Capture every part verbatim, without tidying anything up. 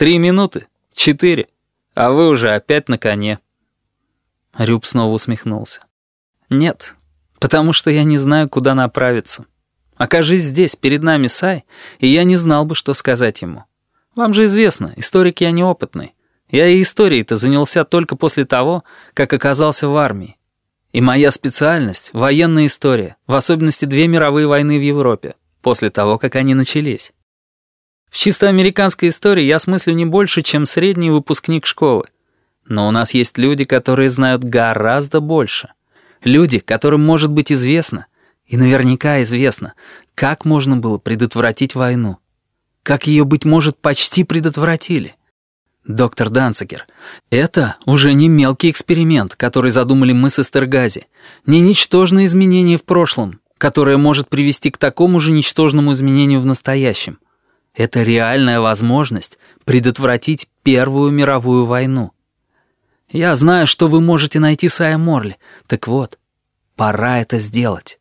Три минуты? Четыре? А вы уже опять на коне». Рюб снова усмехнулся. «Нет, потому что я не знаю, куда направиться. Окажись здесь, перед нами Сай, и я не знал бы, что сказать ему. Вам же известно, историк я неопытный. Я и историей-то занялся только после того, как оказался в армии. И моя специальность — военная история, в особенности две мировые войны в Европе, после того, как они начались. В чисто американской истории я смыслю не больше, чем средний выпускник школы. Но у нас есть люди, которые знают гораздо больше. Люди, которым может быть известно, и наверняка известно, как можно было предотвратить войну. Как ее, быть может, почти предотвратили. Доктор Данцигер, это уже не мелкий эксперимент, который задумали мы с Эстергази, не ничтожное изменение в прошлом, которое может привести к такому же ничтожному изменению в настоящем. Это реальная возможность предотвратить Первую мировую войну. Я знаю, что вы можете найти Сая Морли. Так вот, пора это сделать».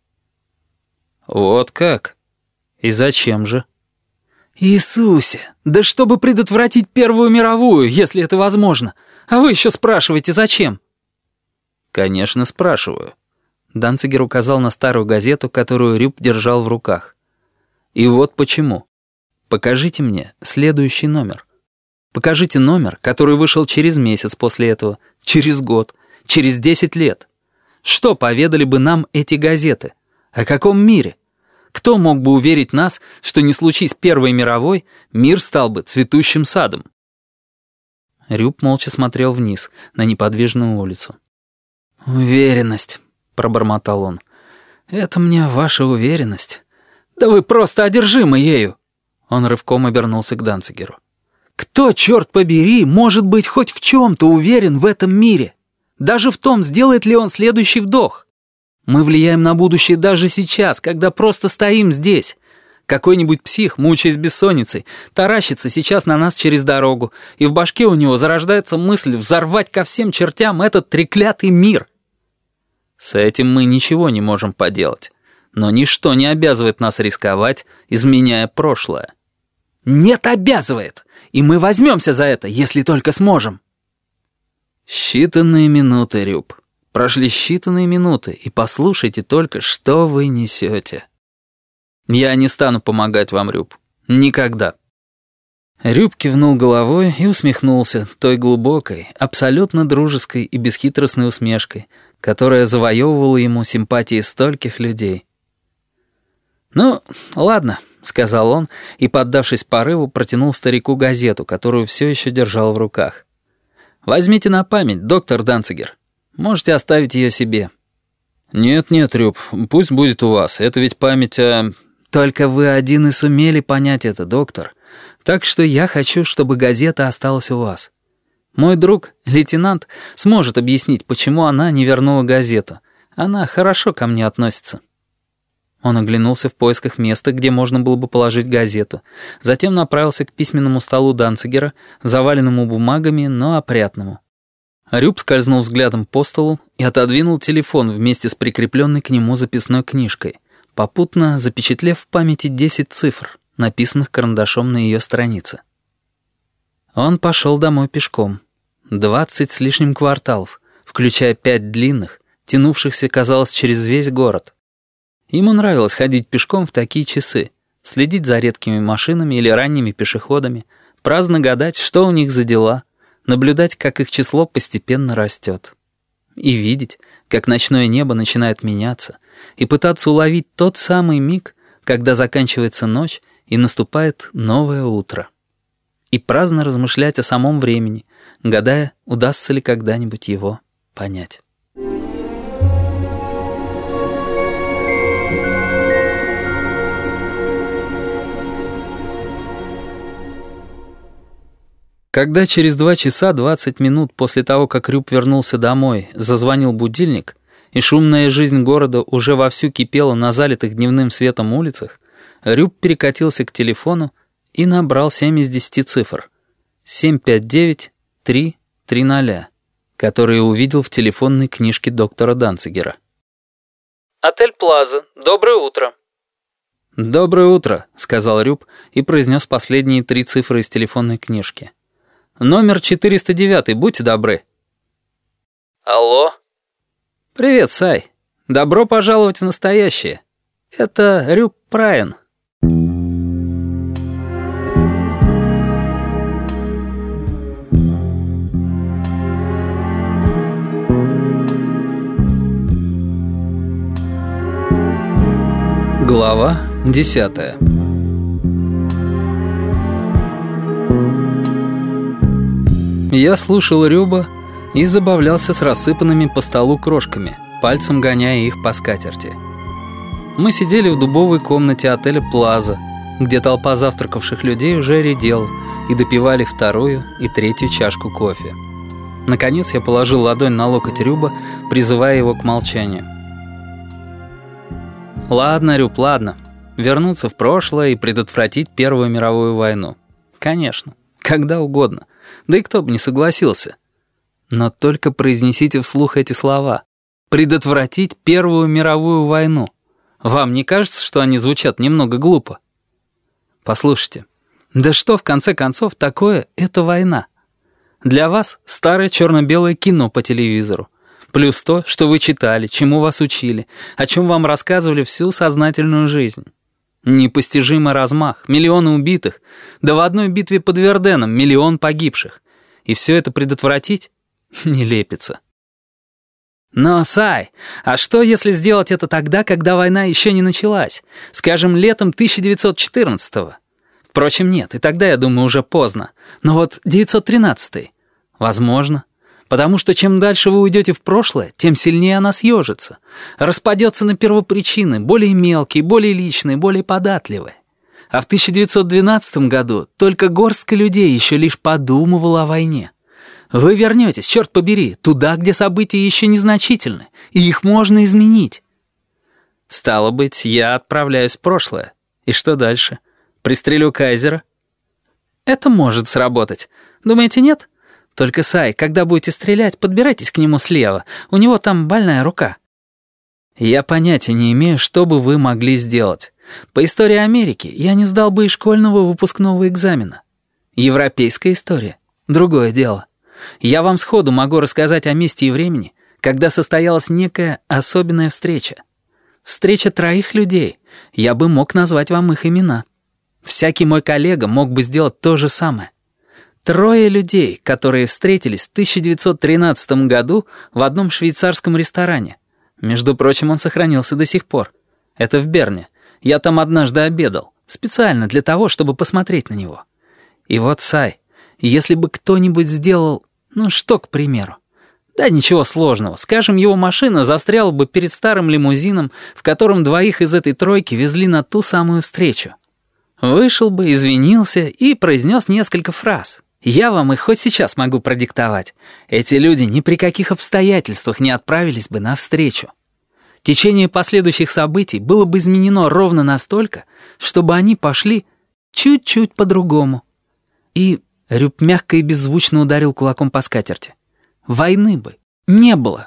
«Вот как? И зачем же?» «Иисусе! Да чтобы предотвратить Первую мировую, если это возможно. А вы еще спрашиваете, зачем?» «Конечно, спрашиваю». Данцигер указал на старую газету, которую Рюб держал в руках. «И вот почему. Покажите мне следующий номер. Покажите номер, который вышел через месяц после этого, через год, через десять лет. Что поведали бы нам эти газеты? О каком мире? Кто мог бы уверить нас, что не случись Первой мировой, мир стал бы цветущим садом?» Рюб молча смотрел вниз, на неподвижную улицу. «Уверенность», — пробормотал он. «Это мне ваша уверенность. Да вы просто одержимы ею!» Он рывком обернулся к Данцигеру. «Кто, черт побери, может быть хоть в чем-то уверен в этом мире? Даже в том, сделает ли он следующий вдох. Мы влияем на будущее даже сейчас, когда просто стоим здесь. Какой-нибудь псих, мучаясь бессонницей, таращится сейчас на нас через дорогу, и в башке у него зарождается мысль взорвать ко всем чертям этот треклятый мир. С этим мы ничего не можем поделать, но ничто не обязывает нас рисковать, изменяя прошлое». «Нет, обязывает! И мы возьмемся за это, если только сможем!» «Считанные минуты, Рюб. Прошли считанные минуты, и послушайте только, что вы несете. Я не стану помогать вам, Рюб. Никогда». Рюб кивнул головой и усмехнулся той глубокой, абсолютно дружеской и бесхитростной усмешкой, которая завоевывала ему симпатии стольких людей. «Ну, ладно», — сказал он и, поддавшись порыву, протянул старику газету, которую все еще держал в руках. «Возьмите на память, доктор Данцигер. Можете оставить ее себе». «Нет-нет, Рюб, пусть будет у вас. Это ведь память о...» «Только вы один и сумели понять это, доктор. Так что я хочу, чтобы газета осталась у вас. Мой друг, лейтенант, сможет объяснить, почему она не вернула газету. Она хорошо ко мне относится». Он оглянулся в поисках места, где можно было бы положить газету. Затем направился к письменному столу Данцигера, заваленному бумагами, но опрятному. Рюб скользнул взглядом по столу и отодвинул телефон вместе с прикрепленной к нему записной книжкой, попутно запечатлев в памяти десять цифр, написанных карандашом на ее странице. Он пошел домой пешком. Двадцать с лишним кварталов, включая пять длинных, тянувшихся, казалось, через весь город. Ему нравилось ходить пешком в такие часы, следить за редкими машинами или ранними пешеходами, праздно гадать, что у них за дела, наблюдать, как их число постепенно растет. И видеть, как ночное небо начинает меняться, и пытаться уловить тот самый миг, когда заканчивается ночь и наступает новое утро. И праздно размышлять о самом времени, гадая, удастся ли когда-нибудь его понять. Когда через два часа двадцать минут после того, как Рюб вернулся домой, зазвонил будильник, и шумная жизнь города уже вовсю кипела на залитых дневным светом улицах, Рюб перекатился к телефону и набрал семь из десяти цифр. семь пять девять три три ноль, которые увидел в телефонной книжке доктора Данцигера. «Отель Плаза. Доброе утро». «Доброе утро», — сказал Рюб и произнес последние три цифры из телефонной книжки. Номер четыреста девять, будьте добры». Алло? «Привет, Сай. Добро пожаловать в настоящее. Это Рюб Прайн». Глава десятая. Я слушал Рюба и забавлялся с рассыпанными по столу крошками, пальцем гоняя их по скатерти. Мы сидели в дубовой комнате отеля «Плаза», где толпа завтракавших людей уже редела, и допивали вторую и третью чашку кофе. Наконец я положил ладонь на локоть Рюба, призывая его к молчанию. «Ладно, Рюб, ладно. Вернуться в прошлое и предотвратить Первую мировую войну. Конечно, когда угодно. Да и кто бы не согласился. Но только произнесите вслух эти слова. Предотвратить Первую мировую войну. Вам не кажется, что они звучат немного глупо? Послушайте, да что в конце концов такое эта война? Для вас старое черно-белое кино по телевизору. Плюс то, что вы читали, чему вас учили, о чем вам рассказывали всю сознательную жизнь. Непостижимый размах, миллионы убитых, да в одной битве под Верденом миллион погибших. И все это предотвратить? Не лепится. Но, Сай, а что, если сделать это тогда, когда война еще не началась? Скажем, летом тысяча девятьсот четырнадцатого? Впрочем, нет, и тогда, я думаю, уже поздно. Но вот девятьсот тринадцатый? Возможно. Потому что чем дальше вы уйдете в прошлое, тем сильнее она съежится. Распадется на первопричины, более мелкие, более личные, более податливые. А в тысяча девятьсот двенадцатом году только горстка людей еще лишь подумывала о войне. Вы вернетесь, черт побери, туда, где события еще незначительны, и их можно изменить. Стало быть, я отправляюсь в прошлое. И что дальше? Пристрелю Кайзера? Это может сработать. Думаете, нет? Только, Сай, когда будете стрелять, подбирайтесь к нему слева. У него там больная рука. Я понятия не имею, что бы вы могли сделать. По истории Америки я не сдал бы и школьного выпускного экзамена. Европейская история — другое дело. Я вам сходу могу рассказать о месте и времени, когда состоялась некая особенная встреча. Встреча троих людей. Я бы мог назвать вам их имена. Всякий мой коллега мог бы сделать то же самое. Трое людей, которые встретились в тысяча девятьсот тринадцатом году в одном швейцарском ресторане. Между прочим, он сохранился до сих пор. Это в Берне. Я там однажды обедал. Специально для того, чтобы посмотреть на него. И вот, Сай, если бы кто-нибудь сделал... Ну что, к примеру? Да ничего сложного. Скажем, его машина застряла бы перед старым лимузином, в котором двоих из этой тройки везли на ту самую встречу. Вышел бы, извинился и произнес несколько фраз. Я вам их хоть сейчас могу продиктовать. Эти люди ни при каких обстоятельствах не отправились бы навстречу. Течение последующих событий было бы изменено ровно настолько, чтобы они пошли чуть-чуть по-другому. И Рюб мягко и беззвучно ударил кулаком по скатерти. Войны бы не было.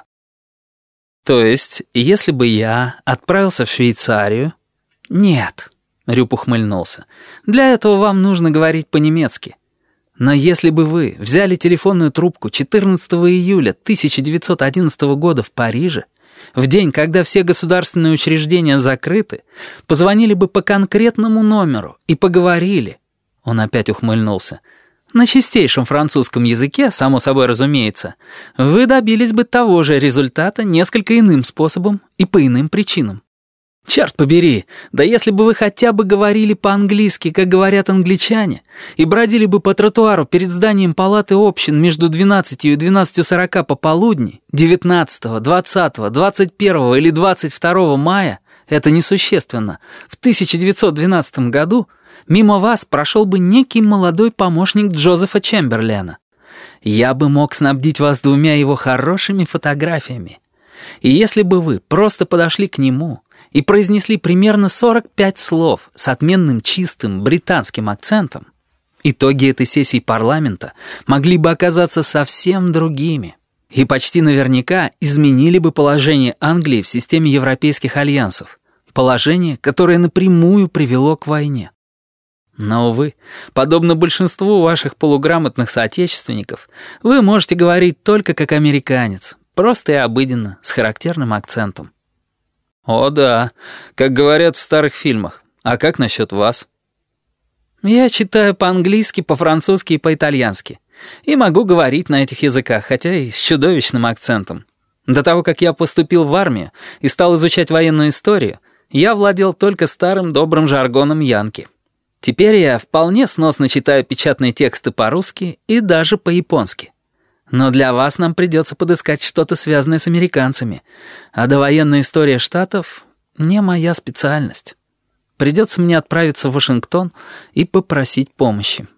То есть, если бы я отправился в Швейцарию... Нет, Рюб ухмыльнулся. Для этого вам нужно говорить по-немецки. Но если бы вы взяли телефонную трубку четырнадцатого июля тысяча девятьсот одиннадцатого года в Париже, в день, когда все государственные учреждения закрыты, позвонили бы по конкретному номеру и поговорили, он опять ухмыльнулся, на чистейшем французском языке, само собой разумеется, вы добились бы того же результата несколько иным способом и по иным причинам. Черт побери, да если бы вы хотя бы говорили по-английски, как говорят англичане, и бродили бы по тротуару перед зданием палаты общин между двенадцатью и двенадцатью сорока пополудни, девятнадцатого, двадцатого, двадцать первого или двадцать второго мая, это несущественно, в тысяча девятьсот двенадцатом году мимо вас прошел бы некий молодой помощник Джозефа Чемберлена. Я бы мог снабдить вас двумя его хорошими фотографиями. И если бы вы просто подошли к нему и произнесли примерно сорок пять слов с отменным чистым британским акцентом, итоги этой сессии парламента могли бы оказаться совсем другими и почти наверняка изменили бы положение Англии в системе европейских альянсов, положение, которое напрямую привело к войне. Но, увы, подобно большинству ваших полуграмотных соотечественников, вы можете говорить только как американец, просто и обыденно, с характерным акцентом. О да, как говорят в старых фильмах. А как насчет вас? Я читаю по-английски, по-французски и по-итальянски. И могу говорить на этих языках, хотя и с чудовищным акцентом. До того, как я поступил в армию и стал изучать военную историю, я владел только старым добрым жаргоном янки. Теперь я вполне сносно читаю печатные тексты по-русски и даже по-японски. Но для вас нам придется подыскать что-то связанное с американцами, а довоенная история Штатов — не моя специальность. Придется мне отправиться в Вашингтон и попросить помощи.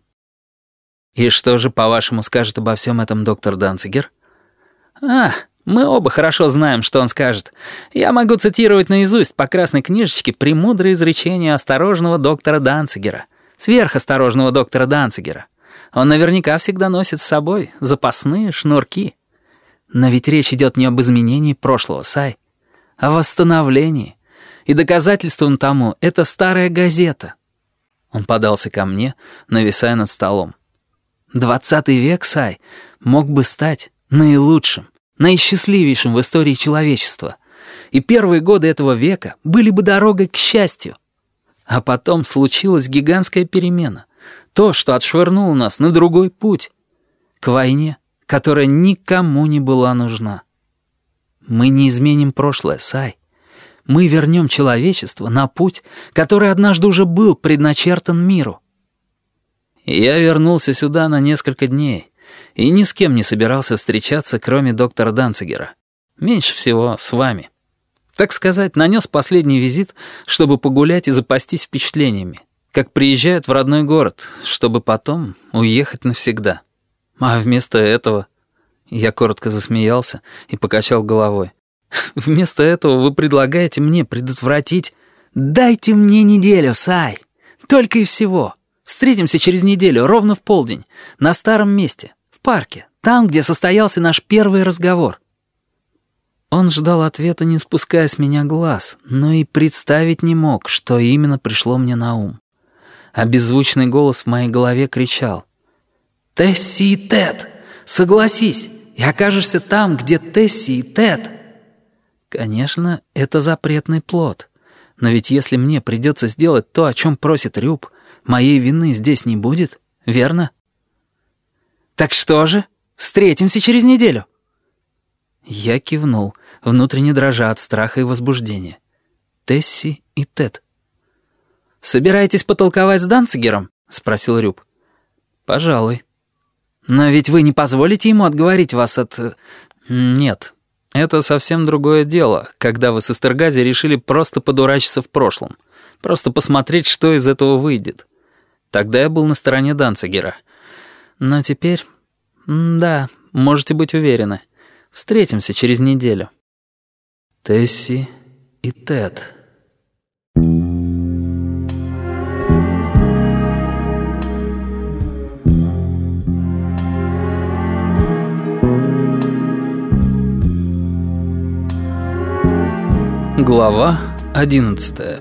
И что же, по-вашему, скажет обо всем этом доктор Данцигер? А, мы оба хорошо знаем, что он скажет. Я могу цитировать наизусть по красной книжечке премудрые изречения осторожного доктора Данцигера, сверхосторожного доктора Данцигера. Он наверняка всегда носит с собой запасные шнурки. Но ведь речь идет не об изменении прошлого, Сай, а о восстановлении. И доказательством тому — это старая газета. Он подался ко мне, нависая над столом. Двадцатый век, Сай, мог бы стать наилучшим, наисчастливейшим в истории человечества. И первые годы этого века были бы дорогой к счастью. А потом случилась гигантская перемена. То, что отшвырнуло нас на другой путь. К войне, которая никому не была нужна. Мы не изменим прошлое, Сай. Мы вернем человечество на путь, который однажды уже был предначертан миру. Я вернулся сюда на несколько дней и ни с кем не собирался встречаться, кроме доктора Данцигера. Меньше всего с вами. Так сказать, нанес последний визит, чтобы погулять и запастись впечатлениями, как приезжают в родной город, чтобы потом уехать навсегда. А вместо этого... Я коротко засмеялся и покачал головой. Вместо этого вы предлагаете мне предотвратить... Дайте мне неделю, Сай. Только и всего. Встретимся через неделю, ровно в полдень, на старом месте, в парке, там, где состоялся наш первый разговор. Он ждал ответа, не спуская с меня глаз, но и представить не мог, что именно пришло мне на ум. А беззвучный голос в моей голове кричал: «Тесси и Тед, согласись, и окажешься там, где Тесси и Тед». Конечно, это запретный плод. Но ведь если мне придется сделать то, о чем просит Рюб, моей вины здесь не будет, верно? Так что же, встретимся через неделю? Я кивнул, внутренне дрожа от страха и возбуждения. Тесси и Тед. «Собираетесь потолковать с Данцигером?» — спросил Рюб. «Пожалуй». «Но ведь вы не позволите ему отговорить вас от...» «Нет». Это совсем другое дело, когда вы с Эстергази решили просто подурачиться в прошлом, просто посмотреть, что из этого выйдет. Тогда я был на стороне Данцигера. Но теперь... Да, можете быть уверены. Встретимся через неделю. Тесси и Тед. Глава одиннадцатая.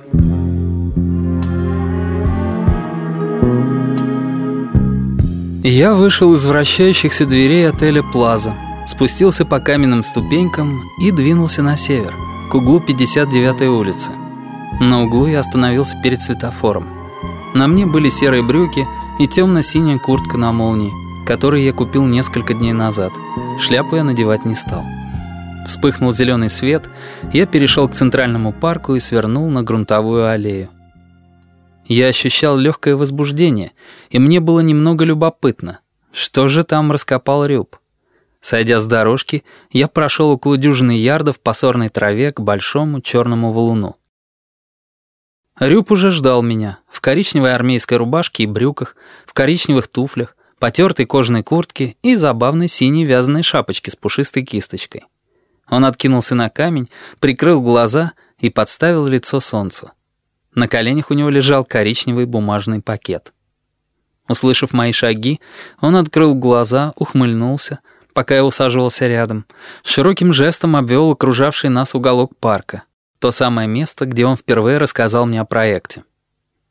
Я вышел из вращающихся дверей отеля «Плаза», спустился по каменным ступенькам и двинулся на север, к углу пятьдесят девятой улицы. На углу я остановился перед светофором. На мне были серые брюки и темно-синяя куртка на молнии, которую я купил несколько дней назад. Шляпу я надевать не стал. Вспыхнул зеленый свет, я перешел к центральному парку и свернул на грунтовую аллею. Я ощущал легкое возбуждение, и мне было немного любопытно, что же там раскопал Рюб. Сойдя с дорожки, я прошел около дюжины ярдов по сорной траве к большому черному валуну. Рюб уже ждал меня, в коричневой армейской рубашке и брюках, в коричневых туфлях, потертой кожаной куртке и забавной синей вязаной шапочке с пушистой кисточкой. Он откинулся на камень, прикрыл глаза и подставил лицо солнцу. На коленях у него лежал коричневый бумажный пакет. Услышав мои шаги, он открыл глаза, ухмыльнулся, пока я усаживался рядом, широким жестом обвел окружавший нас уголок парка, то самое место, где он впервые рассказал мне о проекте.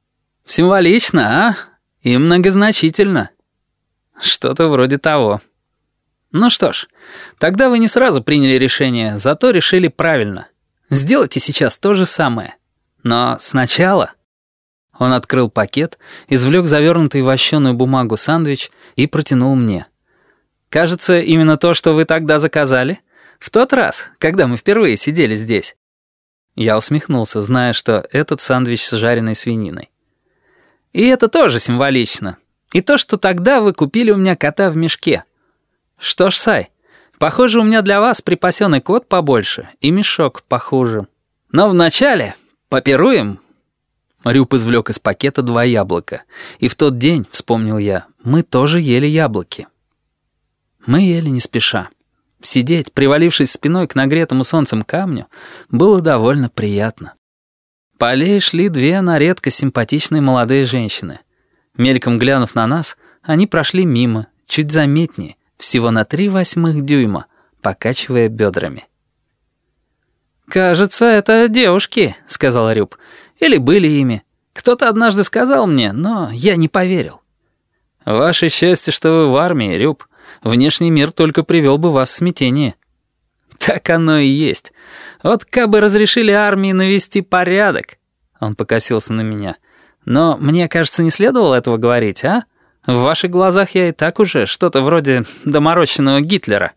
Символично, а? И многозначительно. Что-то вроде того. Ну что ж, тогда вы не сразу приняли решение, зато решили правильно. Сделайте сейчас то же самое. Но сначала... Он открыл пакет, извлек завернутый в вощеную бумагу сэндвич и протянул мне. «Кажется, именно то, что вы тогда заказали? В тот раз, когда мы впервые сидели здесь». Я усмехнулся, зная, что этот сэндвич с жареной свининой. «И это тоже символично. И то, что тогда вы купили у меня кота в мешке. Что ж, Сай, похоже, у меня для вас припасенный кот побольше и мешок похуже. Но вначале попируем». Рюб извлек из пакета два яблока. И в тот день, вспомнил я, мы тоже ели яблоки. Мы ели не спеша. Сидеть, привалившись спиной к нагретому солнцем камню, было довольно приятно. По аллее шли две на редкость симпатичные молодые женщины. Мельком глянув на нас, они прошли мимо, чуть заметнее, всего на три восьмых дюйма, покачивая бедрами. «Кажется, это девушки», — сказал Рюб. «Или были ими. Кто-то однажды сказал мне, но я не поверил». «Ваше счастье, что вы в армии, Рюб. Внешний мир только привел бы вас в смятение». «Так оно и есть. Вот как бы разрешили армии навести порядок». Он покосился на меня. «Но мне, кажется, не следовало этого говорить, а? В ваших глазах я и так уже что-то вроде доморощенного Гитлера».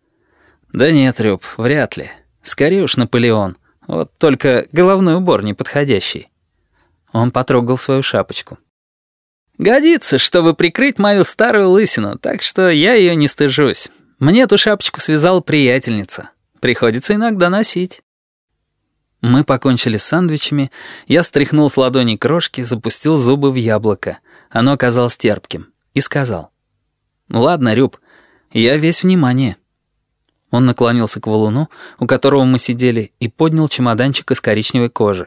«Да нет, Рюб, вряд ли. Скорее уж Наполеон. Вот только головной убор неподходящий». Он потрогал свою шапочку. «Годится, чтобы прикрыть мою старую лысину, так что я ее не стыжусь. Мне эту шапочку связала приятельница. Приходится иногда носить». Мы покончили с сэндвичами, я стряхнул с ладоней крошки, запустил зубы в яблоко. Оно оказалось терпким. И сказал: «Ладно, Рюб, я весь внимание». Он наклонился к валуну, у которого мы сидели, и поднял чемоданчик из коричневой кожи.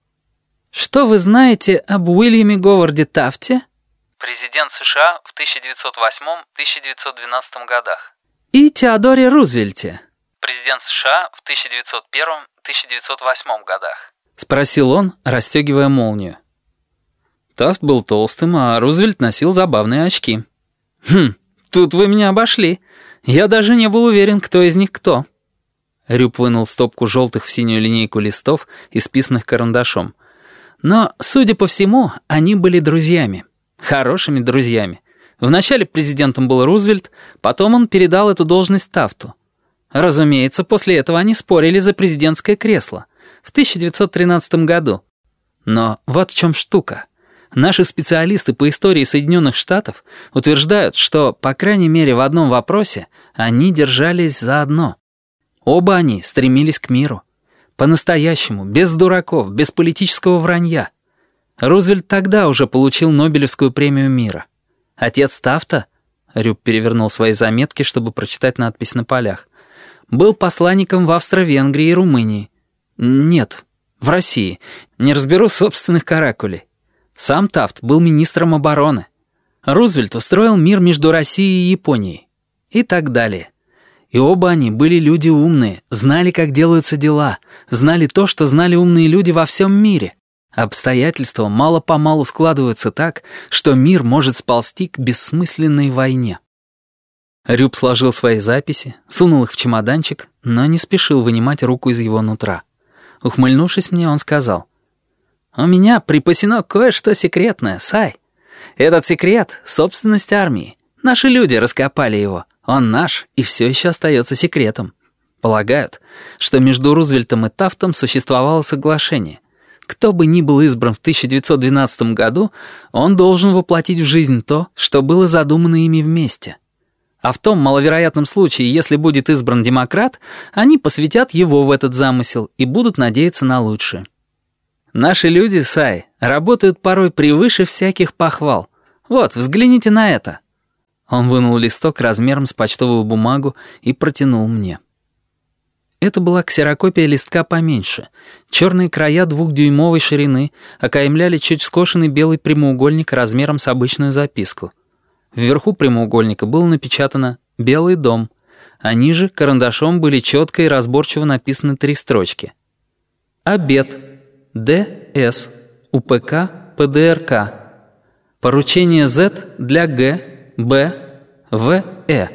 «Что вы знаете об Уильяме Говарде Тафте?» Президент США в тысяча девятьсот восьмом — тысяча девятьсот двенадцатом годах. «И Теодоре Рузвельте?» Президент США в тысяча девятьсот первом — тысяча девятьсот восьмом годах. Спросил он, расстегивая молнию. Тафт был толстым, а Рузвельт носил забавные очки. «Хм, тут вы меня обошли. Я даже не был уверен, кто из них кто». Рюб вынул стопку желтых в синюю линейку листов, исписанных карандашом. Но, судя по всему, они были друзьями. Хорошими друзьями. Вначале президентом был Рузвельт, потом он передал эту должность Тафту. Разумеется, после этого они спорили за президентское кресло в тысяча девятьсот тринадцатом году. Но вот в чем штука. Наши специалисты по истории Соединенных Штатов утверждают, что, по крайней мере, в одном вопросе они держались заодно. Оба они стремились к миру. По-настоящему, без дураков, без политического вранья. Рузвельт тогда уже получил Нобелевскую премию мира. Отец Тафта, Рюб перевернул свои заметки, чтобы прочитать надпись на полях, был посланником в Австро-Венгрии и Румынии. Нет, в России. Не разберу собственных каракулей. Сам Тафт был министром обороны. Рузвельт устроил мир между Россией и Японией. И так далее. И оба они были люди умные, знали, как делаются дела, знали то, что знали умные люди во всем мире. Обстоятельства мало-помалу складываются так, что мир может сползти к бессмысленной войне. Рюб сложил свои записи, сунул их в чемоданчик, но не спешил вынимать руку из его нутра. Ухмыльнувшись мне, он сказал: «У меня припасено кое-что секретное, Сай. Этот секрет — собственность армии. Наши люди раскопали его. Он наш и все еще остается секретом. Полагают, что между Рузвельтом и Тафтом существовало соглашение. Кто бы ни был избран в тысяча девятьсот двенадцатом году, он должен воплотить в жизнь то, что было задумано ими вместе. А в том маловероятном случае, если будет избран демократ, они посвятят его в этот замысел и будут надеяться на лучшее. Наши люди, Сай, работают порой превыше всяких похвал. Вот, взгляните на это». Он вынул листок размером с почтовую бумагу и протянул мне. Это была ксерокопия листка поменьше. Черные края двухдюймовой ширины окаймляли чуть скошенный белый прямоугольник размером с обычную записку. Вверху прямоугольника было напечатано «Белый дом», а ниже карандашом были четко и разборчиво написаны три строчки. «Обед. Д С. УПК. ПДРК. Поручение Z для Г, Б, В, Э.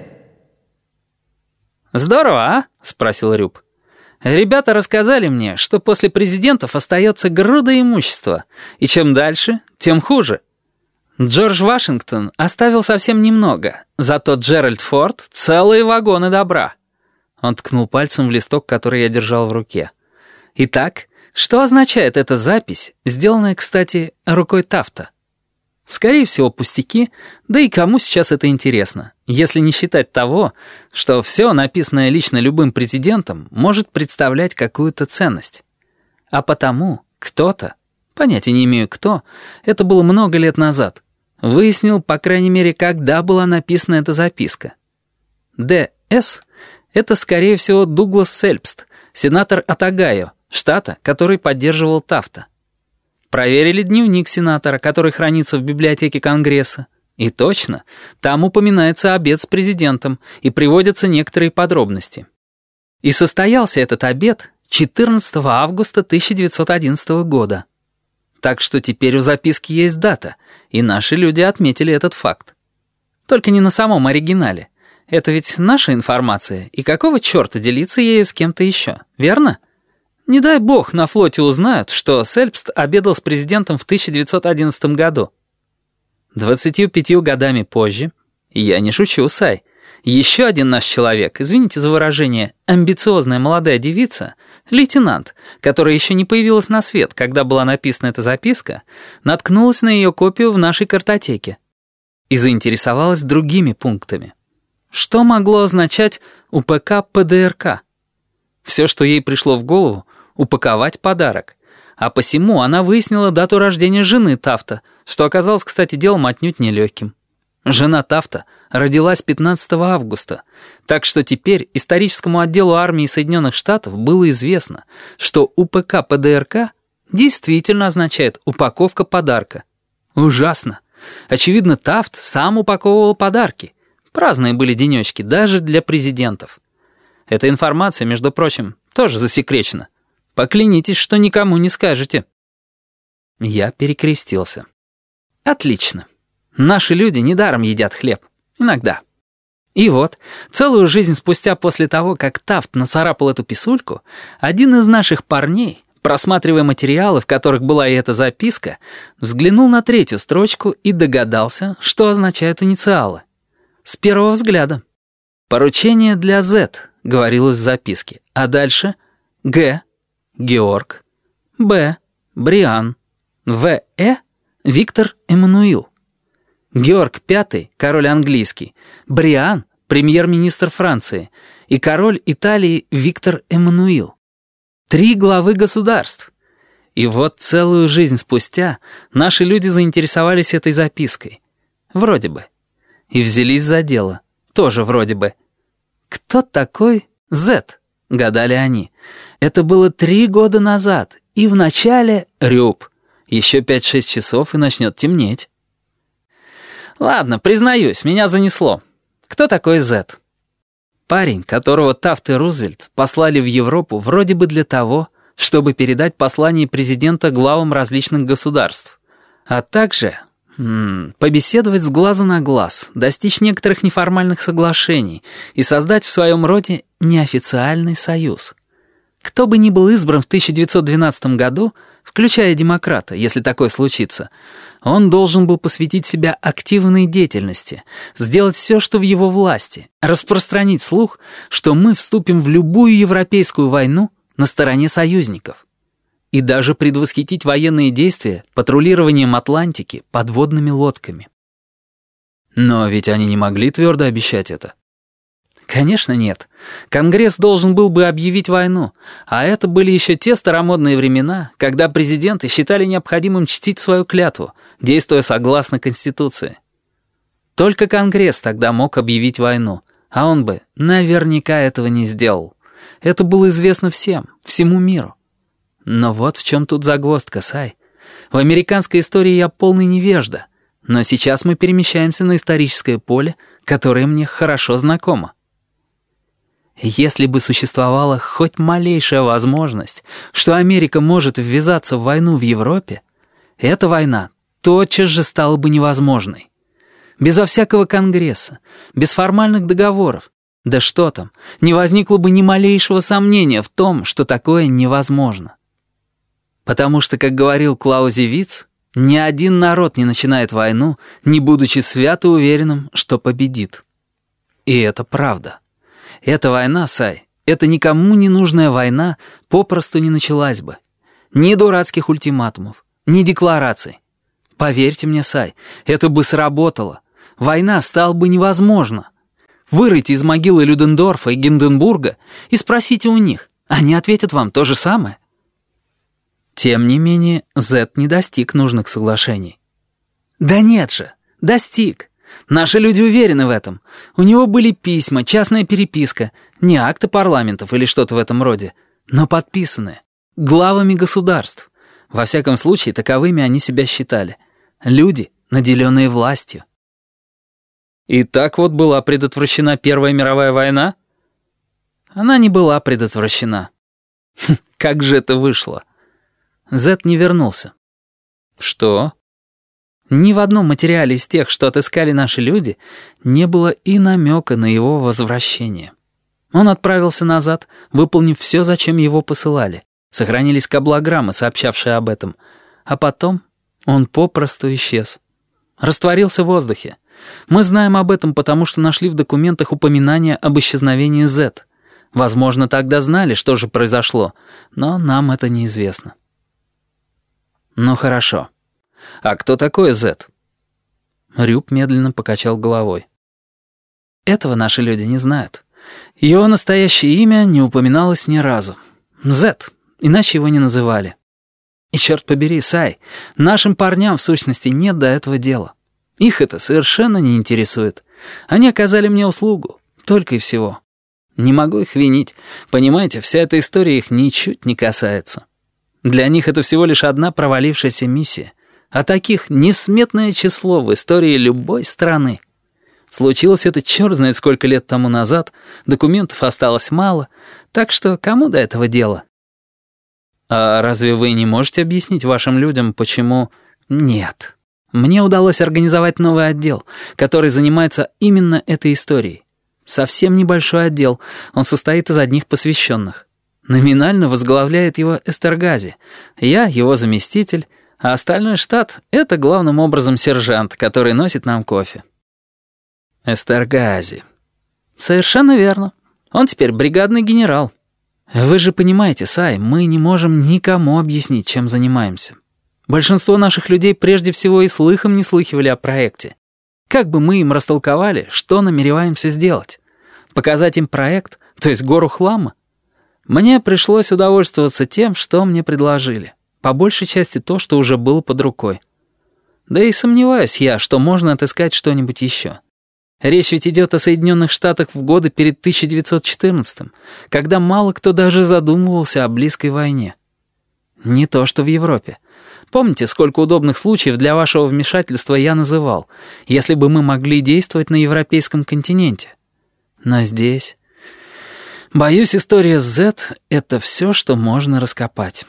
«Здорово, а?» — спросил Рюб. «Ребята рассказали мне, что после президентов остается груда имущества, и чем дальше, тем хуже. Джордж Вашингтон оставил совсем немного, зато Джеральд Форд — целые вагоны добра». Он ткнул пальцем в листок, который я держал в руке. «Итак, что означает эта запись, сделанная, кстати, рукой Тафта? Скорее всего, пустяки, да и кому сейчас это интересно, если не считать того, что все, написанное лично любым президентом, может представлять какую-то ценность. А потому кто-то, понятия не имею кто, это было много лет назад, выяснил, по крайней мере, когда была написана эта записка. Д С — это, скорее всего, Дуглас Сельпст, сенатор от Огайо, штата, который поддерживал Тафта. Проверили дневник сенатора, который хранится в библиотеке Конгресса. И точно, там упоминается обед с президентом и приводятся некоторые подробности. И состоялся этот обед четырнадцатого августа тысяча девятьсот одиннадцатого года. Так что теперь у записки есть дата, и наши люди отметили этот факт. Только не на самом оригинале. Это ведь наша информация, и какого черта делиться ею с кем-то еще, верно? Не дай бог, на флоте узнают, что Сельпст обедал с президентом в тысяча девятьсот одиннадцатом году. Двадцатью пятью годами позже, я не шучу, Сай, еще один наш человек, извините за выражение, амбициозная молодая девица, лейтенант, которая еще не появилась на свет, когда была написана эта записка, наткнулась на ее копию в нашей картотеке и заинтересовалась другими пунктами. Что могло означать У П К П Д Р К? Все, что ей пришло в голову, упаковать подарок. А посему она выяснила дату рождения жены Тафта, что оказалось, кстати, делом отнюдь нелегким. Жена Тафта родилась пятнадцатого августа, так что теперь историческому отделу армии Соединенных Штатов было известно, что У П К П Д Р К действительно означает «упаковка подарка». Ужасно. Очевидно, Тафт сам упаковывал подарки. Праздные были денечки даже для президентов. Эта информация, между прочим, тоже засекречена. Поклянитесь, что никому не скажете. Я перекрестился. Отлично. Наши люди недаром едят хлеб. Иногда. И вот, целую жизнь спустя после того, как Тафт нацарапал эту писульку, один из наших парней, просматривая материалы, в которых была и эта записка, взглянул на третью строчку и догадался, что означают инициалы. С первого взгляда. «Поручение для Z», — говорилось в записке, а дальше Г. Георг, Б. Бриан, В. Э. Виктор Эммануил. Георг пятый, король английский, Бриан, премьер-министр Франции, и король Италии Виктор Эммануил. Три главы государств. И вот целую жизнь спустя наши люди заинтересовались этой запиской. Вроде бы. И взялись за дело. Тоже вроде бы. «Кто такой Z?» — гадали они. Это было три года назад, и в начале Рюб. Еще пять-шесть часов, и начнет темнеть. Ладно, признаюсь, меня занесло. Кто такой Z? Парень, которого Тафт и Рузвельт послали в Европу вроде бы для того, чтобы передать послание президента главам различных государств, а также м-м, побеседовать с глазу на глаз, достичь некоторых неформальных соглашений и создать в своем роде неофициальный союз. Кто бы ни был избран в тысяча девятьсот двенадцатом году, включая демократа, если такое случится, он должен был посвятить себя активной деятельности, сделать все, что в его власти, распространить слух, что мы вступим в любую европейскую войну на стороне союзников, и даже предвосхитить военные действия патрулированием Атлантики подводными лодками. Но ведь они не могли твердо обещать это. Конечно, нет. Конгресс должен был бы объявить войну, а это были еще те старомодные времена, когда президенты считали необходимым чтить свою клятву, действуя согласно Конституции. Только Конгресс тогда мог объявить войну, а он бы наверняка этого не сделал. Это было известно всем, всему миру. Но вот в чем тут загвоздка, Сай. В американской истории я полный невежда, но сейчас мы перемещаемся на историческое поле, которое мне хорошо знакомо. Если бы существовала хоть малейшая возможность, что Америка может ввязаться в войну в Европе, эта война тотчас же стала бы невозможной. Безо всякого конгресса, без формальных договоров. Да что там, не возникло бы ни малейшего сомнения в том, что такое невозможно. Потому что, как говорил Клаузевиц, ни один народ не начинает войну, не будучи свято уверенным, что победит. И это правда. Эта война, Сай, эта никому не нужная война попросту не началась бы. Ни дурацких ультиматумов, ни деклараций. Поверьте мне, Сай, это бы сработало. Война стала бы невозможна. Выройте из могилы Людендорфа и Гинденбурга и спросите у них. Они ответят вам то же самое. Тем не менее, Зет не достиг нужных соглашений. Да нет же, достиг. Наши люди уверены в этом. У него были письма, частная переписка, не акты парламентов или что-то в этом роде, но подписанные, главами государств. Во всяком случае, таковыми они себя считали. Люди, наделенные властью. И так вот была предотвращена Первая мировая война? Она не была предотвращена. Хм, как же это вышло? Зет не вернулся. Что? Ни в одном материале из тех, что отыскали наши люди, не было и намека на его возвращение. Он отправился назад, выполнив все, зачем его посылали. Сохранились каблограммы, сообщавшие об этом. А потом он попросту исчез. Растворился в воздухе. Мы знаем об этом, потому что нашли в документах упоминание об исчезновении Зет. Возможно, тогда знали, что же произошло, но нам это неизвестно. Ну хорошо. А кто такой Зет? Рюб медленно покачал головой. Этого наши люди не знают. Его настоящее имя не упоминалось ни разу. Зет, иначе его не называли. И черт побери, Сай, нашим парням в сущности нет до этого дела. Их это совершенно не интересует. Они оказали мне услугу, только и всего. Не могу их винить. Понимаете, вся эта история их ничуть не касается. Для них это всего лишь одна провалившаяся миссия. А таких несметное число в истории любой страны. Случилось это черт знает сколько лет тому назад, документов осталось мало, так что кому до этого дела? А разве вы не можете объяснить вашим людям, почему... Нет. Мне удалось организовать новый отдел, который занимается именно этой историей. Совсем небольшой отдел, он состоит из одних посвященных. Номинально возглавляет его Эстергази, я его заместитель, а остальной штат — это главным образом сержант, который носит нам кофе. Эстергази. Совершенно верно. Он теперь бригадный генерал. Вы же понимаете, Сай, мы не можем никому объяснить, чем занимаемся. Большинство наших людей прежде всего и слыхом не слыхивали о проекте. Как бы мы им растолковали, что намереваемся сделать? Показать им проект, то есть гору хлама? Мне пришлось удовольствоваться тем, что мне предложили. По большей части то, что уже было под рукой. Да и сомневаюсь я, что можно отыскать что-нибудь еще. Речь ведь идет о Соединенных Штатах в годы перед тысяча девятьсот четырнадцатым, когда мало кто даже задумывался о близкой войне. Не то что в Европе. Помните, сколько удобных случаев для вашего вмешательства я называл, если бы мы могли действовать на европейском континенте? Но здесь... Боюсь, история Зет — это все, что можно раскопать.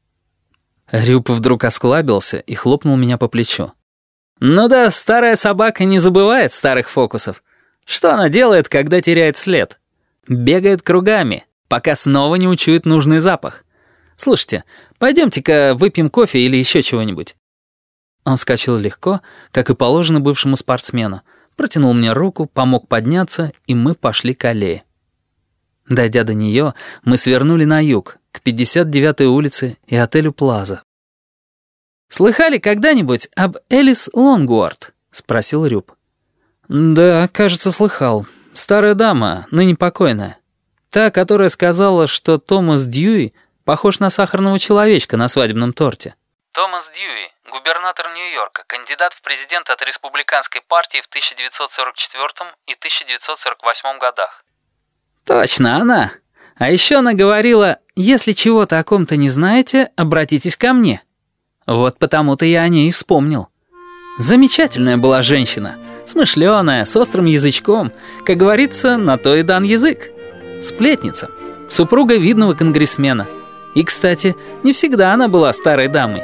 Рюб вдруг осклабился и хлопнул меня по плечу. «Ну да, старая собака не забывает старых фокусов. Что она делает, когда теряет след? Бегает кругами, пока снова не учует нужный запах. Слушайте, пойдемте-ка выпьем кофе или еще чего-нибудь». Он вскочил легко, как и положено бывшему спортсмену, протянул мне руку, помог подняться, и мы пошли к аллее. Дойдя до нее, мы свернули на юг, к пятьдесят девятой улице и отелю «Плаза». «Слыхали когда-нибудь об Элис Лонгуорт?» — спросил Рюб. «Да, кажется, слыхал. Старая дама, ныне покойная. Та, которая сказала, что Томас Дьюи похож на сахарного человечка на свадебном торте». Томас Дьюи, губернатор Нью-Йорка, кандидат в президенты от республиканской партии в тысяча девятьсот сорок четвёртом и тысяча девятьсот сорок восьмом годах. «Точно, она. А еще она говорила, если чего-то о ком-то не знаете, обратитесь ко мне. Вот потому-то я о ней и вспомнил. Замечательная была женщина, смышленая, с острым язычком, как говорится, на то и дан язык. Сплетница, супруга видного конгрессмена. И, кстати, не всегда она была старой дамой.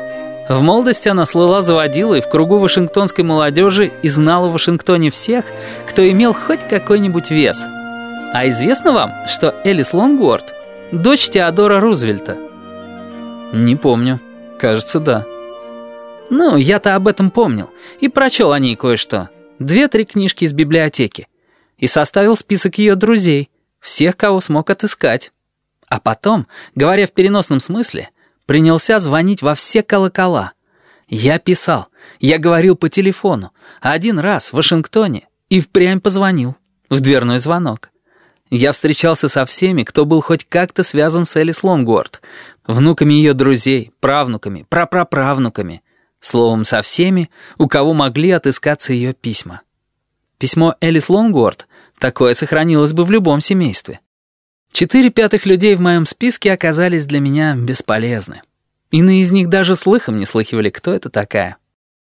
В молодости она слыла заводилой в кругу вашингтонской молодежи и знала в Вашингтоне всех, кто имел хоть какой-нибудь вес. А известно вам, что Элис Лонгуорт — дочь Теодора Рузвельта? Не помню. Кажется, да. Ну, я-то об этом помнил и прочел о ней кое-что. Две-три книжки из библиотеки. И составил список ее друзей, всех, кого смог отыскать. А потом, говоря в переносном смысле, принялся звонить во все колокола. Я писал, я говорил по телефону, один раз в Вашингтоне и впрямь позвонил в дверной звонок. Я встречался со всеми, кто был хоть как-то связан с Элис Лонгуорт, внуками ее друзей, правнуками, прапраправнуками, словом, со всеми, у кого могли отыскаться ее письма. Письмо Элис Лонгуорт такое сохранилось бы в любом семействе. Четыре пятых людей в моем списке оказались для меня бесполезны. Иные из них даже слыхом не слыхивали, кто это такая.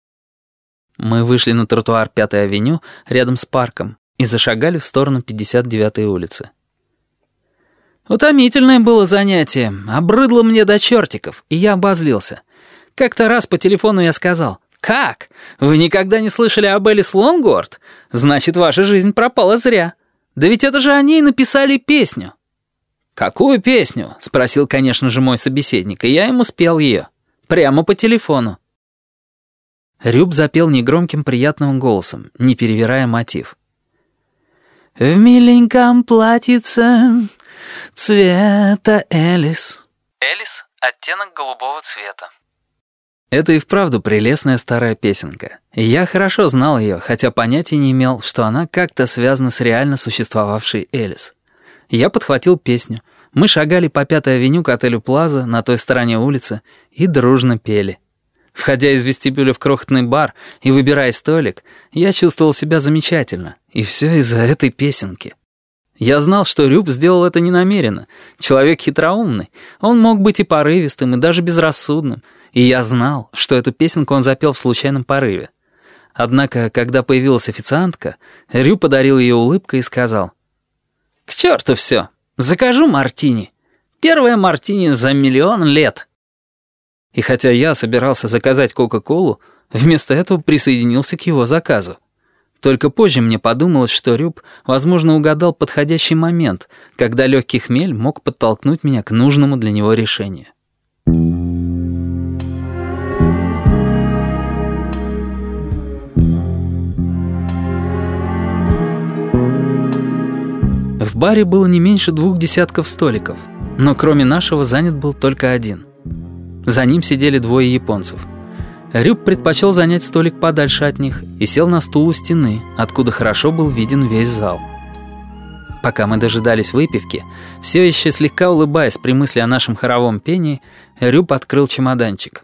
Мы вышли на тротуар Пятой авеню рядом с парком и зашагали в сторону пятьдесят девятой улицы. Утомительное было занятие, обрыдло мне до чертиков, и я обозлился. Как-то раз по телефону я сказал: «Как? Вы никогда не слышали об Элис Лонгуорт? Значит, ваша жизнь пропала зря. Да ведь это же они и написали песню». «Какую песню?» — спросил, конечно же, мой собеседник, и я ему спел ее. Прямо по телефону. Рюб запел негромким приятным голосом, не перевирая мотив. «В миленьком платьице цвета Элис». Элис — оттенок голубого цвета. Это и вправду прелестная старая песенка. И я хорошо знал ее, хотя понятия не имел, что она как-то связана с реально существовавшей Элис. Я подхватил песню. Мы шагали по Пятой авеню к отелю «Плаза» на той стороне улицы и дружно пели. Входя из вестибюля в крохотный бар и выбирая столик, я чувствовал себя замечательно. И все из-за этой песенки. Я знал, что Рюб сделал это ненамеренно. Человек хитроумный. Он мог быть и порывистым, и даже безрассудным. И я знал, что эту песенку он запел в случайном порыве. Однако, когда появилась официантка, Рю подарил ее улыбкой и сказал: «К черту все! Закажу мартини. Первое мартини за миллион лет». И хотя я собирался заказать Кока-Колу, вместо этого присоединился к его заказу. Только позже мне подумалось, что Рюб, возможно, угадал подходящий момент, когда легкий хмель мог подтолкнуть меня к нужному для него решению. В баре было не меньше двух десятков столиков, но кроме нашего занят был только один. За ним сидели двое японцев. Рюб предпочел занять столик подальше от них и сел на стул у стены, откуда хорошо был виден весь зал. Пока мы дожидались выпивки, все еще слегка улыбаясь при мысли о нашем хоровом пении, Рюб открыл чемоданчик.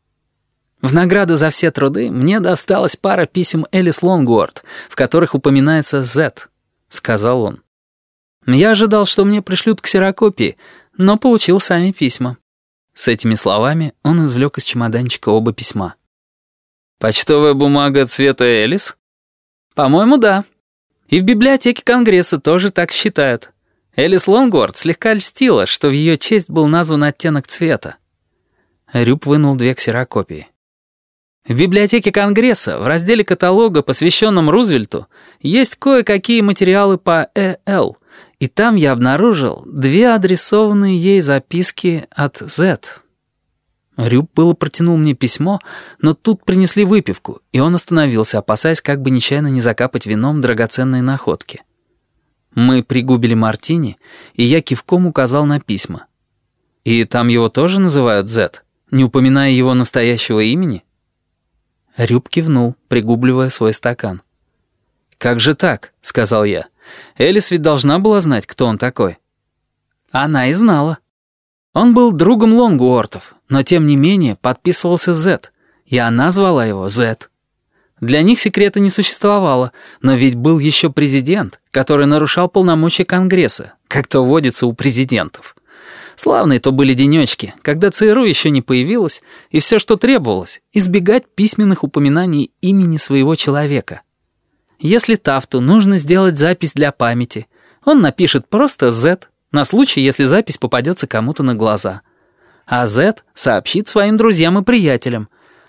В награду за все труды мне досталась пара писем Элис Лонгуорт, в которых упоминается «Z», — сказал он. Я ожидал, что мне пришлют ксерокопии, но получил сами письма. С этими словами он извлек из чемоданчика оба письма. «Почтовая бумага цвета Элис?» «По-моему, да. И в библиотеке Конгресса тоже так считают. Элис Лонгуорт слегка льстила, что в ее честь был назван оттенок цвета». Рюб вынул две ксерокопии. В библиотеке Конгресса в разделе каталога, посвященном Рузвельту, есть кое-какие материалы по Э Л, и там я обнаружил две адресованные ей записки от Z. Рюб было протянул мне письмо, но тут принесли выпивку, и он остановился, опасаясь как бы нечаянно не закапать вином драгоценные находки. Мы пригубили мартини, и я кивком указал на письма. И там его тоже называют Z, не упоминая его настоящего имени? Рюб кивнул, пригубливая свой стакан. «Как же так?» — сказал я. «Элис ведь должна была знать, кто он такой». Она и знала. Он был другом Лонгуортов, но тем не менее подписывался Z, и она звала его Z. Для них секрета не существовало, но ведь был еще президент, который нарушал полномочия Конгресса, как то водится у президентов. Славные то были денечки, когда ЦРУ еще не появилось, и все, что требовалось, избегать письменных упоминаний имени своего человека. Если Тафту нужно сделать запись для памяти, он напишет просто Z, на случай, если запись попадется кому-то на глаза. А Z сообщит своим друзьям и приятелям,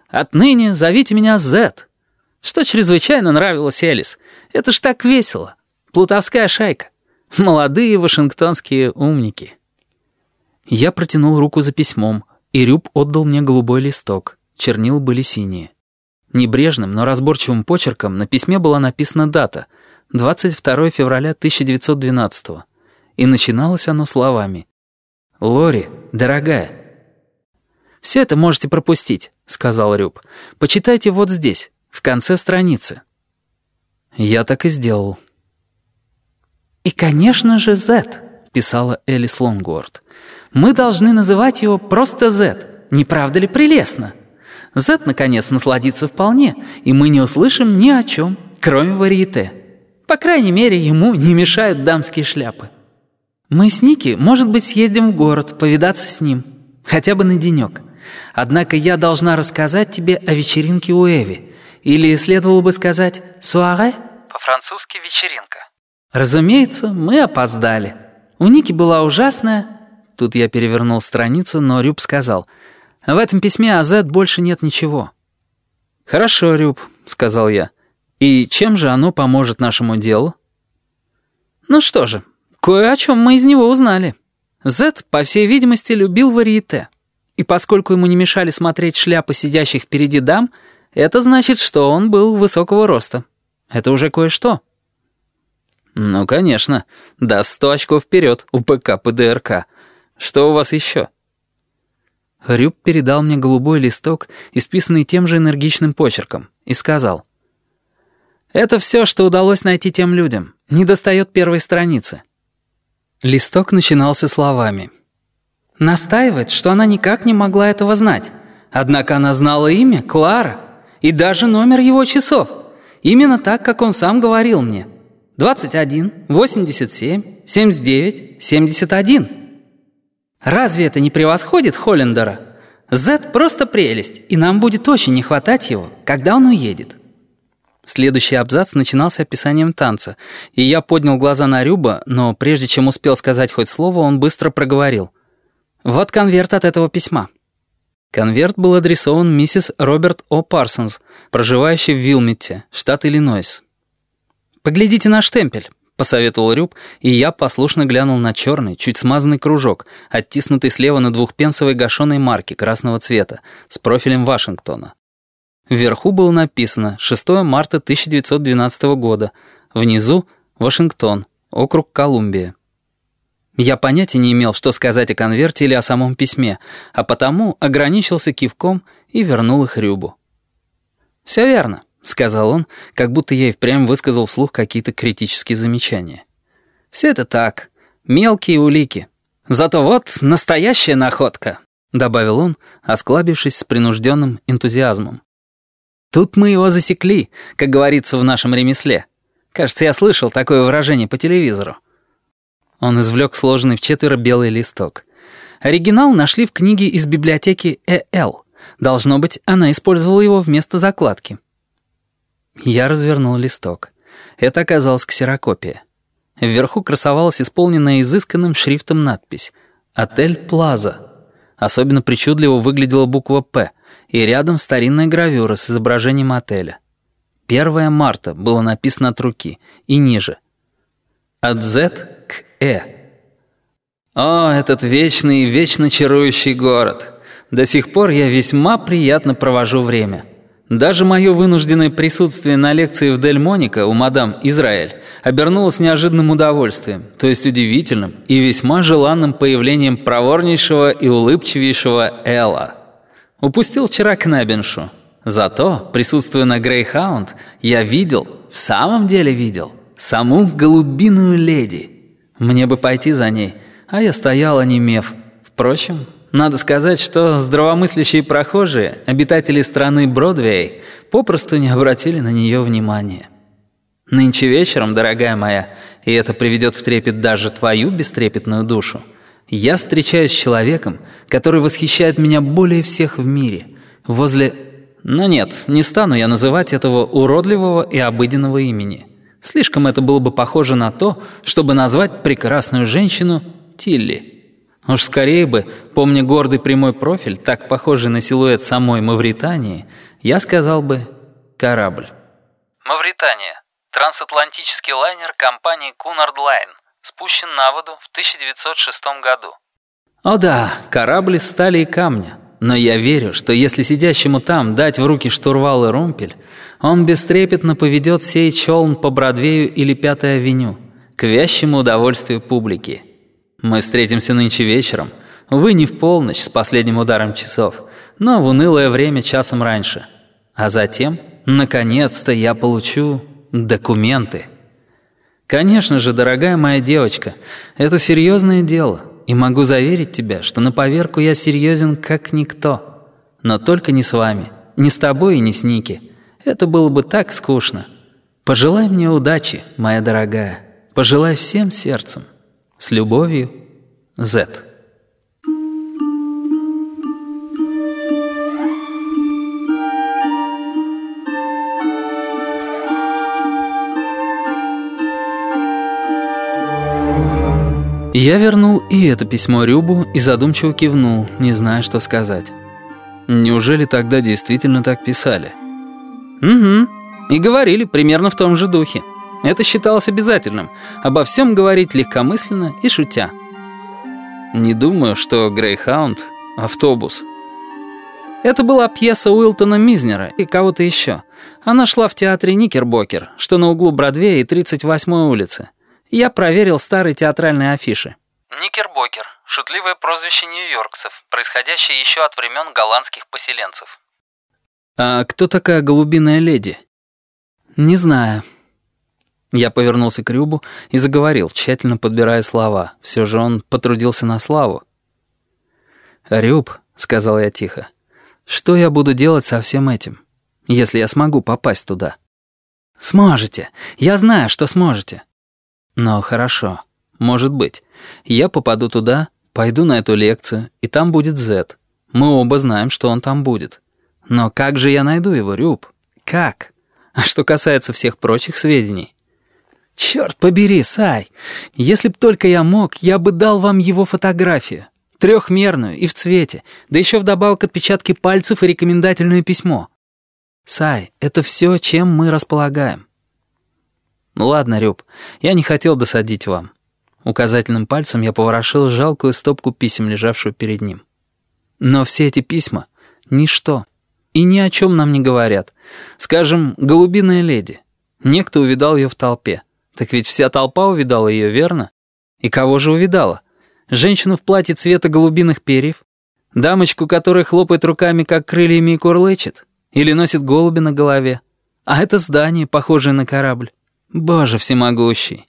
Отныне зовите меня Зет. Что чрезвычайно нравилось Элис. Это ж так весело. Плутовская шайка. Молодые вашингтонские умники. Я протянул руку за письмом, и Рюб отдал мне голубой листок. Чернила были синие. Небрежным, но разборчивым почерком на письме была написана дата — двадцать второе февраля тысяча девятьсот двенадцатого. И начиналось оно словами: «Лори, дорогая». «Все это можете пропустить», — сказал Рюб. «Почитайте вот здесь, в конце страницы». Я так и сделал. «И, конечно же, Зет», — писала Элис Лонгуорт. «Мы должны называть его просто Зет. Не правда ли прелестно? Зет, наконец, насладится вполне, и мы не услышим ни о чем, кроме варьете. По крайней мере, ему не мешают дамские шляпы. Мы с Ники, может быть, съездим в город, повидаться с ним, хотя бы на денек. Однако я должна рассказать тебе о вечеринке у Эви. Или следовало бы сказать «суаре»?» По-французски «вечеринка». Разумеется, мы опоздали. У Ники была ужасная... Тут я перевернул страницу, но Рюб сказал: «В этом письме о Зет больше нет ничего». «Хорошо, Рюб», — сказал я. «И чем же оно поможет нашему делу?» «Ну что же, кое о чем мы из него узнали. Зет, по всей видимости, любил варьете. И поскольку ему не мешали смотреть шляпы сидящих впереди дам, это значит, что он был высокого роста. Это уже кое-что». «Ну, конечно. Даст сто очков вперед у ПК ПДРК. Что у вас еще?» Рюб передал мне голубой листок, исписанный тем же энергичным почерком, и сказал: «Это все, что удалось найти тем людям. Недостает первой страницы». Листок начинался словами: «Настаивает, что она никак не могла этого знать. Однако она знала имя Клара и даже номер его часов. Именно так, как он сам говорил мне. двадцать один, восемьдесят семь, семьдесят девять, семьдесят один. Разве это не превосходит Холлендера? Зет просто прелесть, и нам будет очень не хватать его, когда он уедет». Следующий абзац начинался описанием танца, и я поднял глаза на Рюба, но прежде чем успел сказать хоть слово, он быстро проговорил: «Вот конверт от этого письма». Конверт был адресован миссис Роберт О. Парсонс, проживающей в Вилмитте, штат Иллинойс. «Поглядите на штемпель», — посоветовал Рюб, и я послушно глянул на черный, чуть смазанный кружок, оттиснутый слева на двухпенсовой гашеной марке красного цвета с профилем Вашингтона. Вверху было написано шестое марта тысяча девятьсот двенадцатого года, внизу — Вашингтон, округ Колумбия. Я понятия не имел, что сказать о конверте или о самом письме, а потому ограничился кивком и вернул их Рюбу. «Все верно», — сказал он, как будто я и впрямь высказал вслух какие-то критические замечания. «Все это так, мелкие улики. Зато вот настоящая находка», — добавил он, осклабившись с принужденным энтузиазмом. «Тут мы его засекли, как говорится в нашем ремесле. Кажется, я слышал такое выражение по телевизору». Он извлек сложенный вчетверо белый листок. Оригинал нашли в книге из библиотеки Э Л. Должно быть, она использовала его вместо закладки. Я развернул листок. Это оказалась ксерокопия. Вверху красовалась исполненная изысканным шрифтом надпись «Отель Плаза». Особенно причудливо выглядела буква «П», и рядом старинная гравюра с изображением отеля. первое марта было написано от руки, и ниже. От Z к Э. О, этот вечный и вечно чарующий город. До сих пор я весьма приятно провожу время. Даже мое вынужденное присутствие на лекции в Дель Моника у мадам Израэль обернулось неожиданным удовольствием, то есть удивительным и весьма желанным появлением проворнейшего и улыбчивейшего Элла. Упустил вчера Кнебеншу. Зато, присутствуя на Грейхаунд, я видел, в самом деле видел, саму голубиную леди. Мне бы пойти за ней, а я стоял, онемев. Впрочем, надо сказать, что здравомыслящие прохожие, обитатели страны Бродвей, попросту не обратили на нее внимания. Нынче вечером, дорогая моя, и это приведет в трепет даже твою бестрепетную душу, я встречаюсь с человеком, который восхищает меня более всех в мире, возле... Но нет, не стану я называть этого уродливого и обыденного имени. Слишком это было бы похоже на то, чтобы назвать прекрасную женщину Тилли. Уж скорее бы, помня гордый прямой профиль, так похожий на силуэт самой Мавритании, я сказал бы «корабль». Мавритания. Трансатлантический лайнер компании Cunard Line. Спущен на воду в тысяча девятьсот шестом году. О да, корабль из стали и камня. Но я верю, что если сидящему там дать в руки штурвал и румпель, он бестрепетно поведет сей челн по Бродвею или Пятой авеню, к вящему удовольствию публики. Мы встретимся нынче вечером, увы, не в полночь с последним ударом часов, но в унылое время часом раньше. А затем, наконец-то, я получу документы. Конечно же, дорогая моя девочка, это серьезное дело, и могу заверить тебя, что на поверку я серьезен как никто. Но только не с вами, не с тобой и не с Ники. Это было бы так скучно. Пожелай мне удачи, моя дорогая. Пожелай всем сердцем. С любовью, Зет. Я вернул и это письмо Рюбу и задумчиво кивнул, не зная, что сказать. Неужели тогда действительно так писали? Угу. И говорили примерно в том же духе. Это считалось обязательным. Обо всем говорить легкомысленно и шутя. Не думаю, что «Грейхаунд» — автобус. Это была пьеса Уилтона Мизнера и кого-то еще. Она шла в театре «Никербокер», что на углу Бродвея и тридцать восьмой улицы. Я проверил старые театральные афиши. Никербокер – шутливое прозвище нью-йоркцев, происходящее еще от времен голландских поселенцев. А кто такая голубиная леди? Не знаю. Я повернулся к Рюбу и заговорил, тщательно подбирая слова. Все же он потрудился на славу. «Рюб», — сказал я тихо, — «что я буду делать со всем этим, если я смогу попасть туда?» «Сможете. Я знаю, что сможете». «Ну, хорошо. Может быть. Я попаду туда, пойду на эту лекцию, и там будет Зет. Мы оба знаем, что он там будет. Но как же я найду его, Рюб? Как? А что касается всех прочих сведений...» «Черт побери, Сай! Если б только я мог, я бы дал вам его фотографию. Трехмерную и в цвете, да еще вдобавок отпечатки пальцев и рекомендательное письмо. Сай, это все, чем мы располагаем». «Ну ладно, Рюб, я не хотел досадить вам». Указательным пальцем я поворошил жалкую стопку писем, лежавшую перед ним. «Но все эти письма — ничто. И ни о чем нам не говорят. Скажем, голубиная леди. Некто увидал ее в толпе. Так ведь вся толпа увидала ее, верно? И кого же увидала? Женщину в платье цвета голубиных перьев? Дамочку, которая хлопает руками, как крыльями, и курлычет? Или носит голуби на голове? А это здание, похожее на корабль. Боже всемогущий!»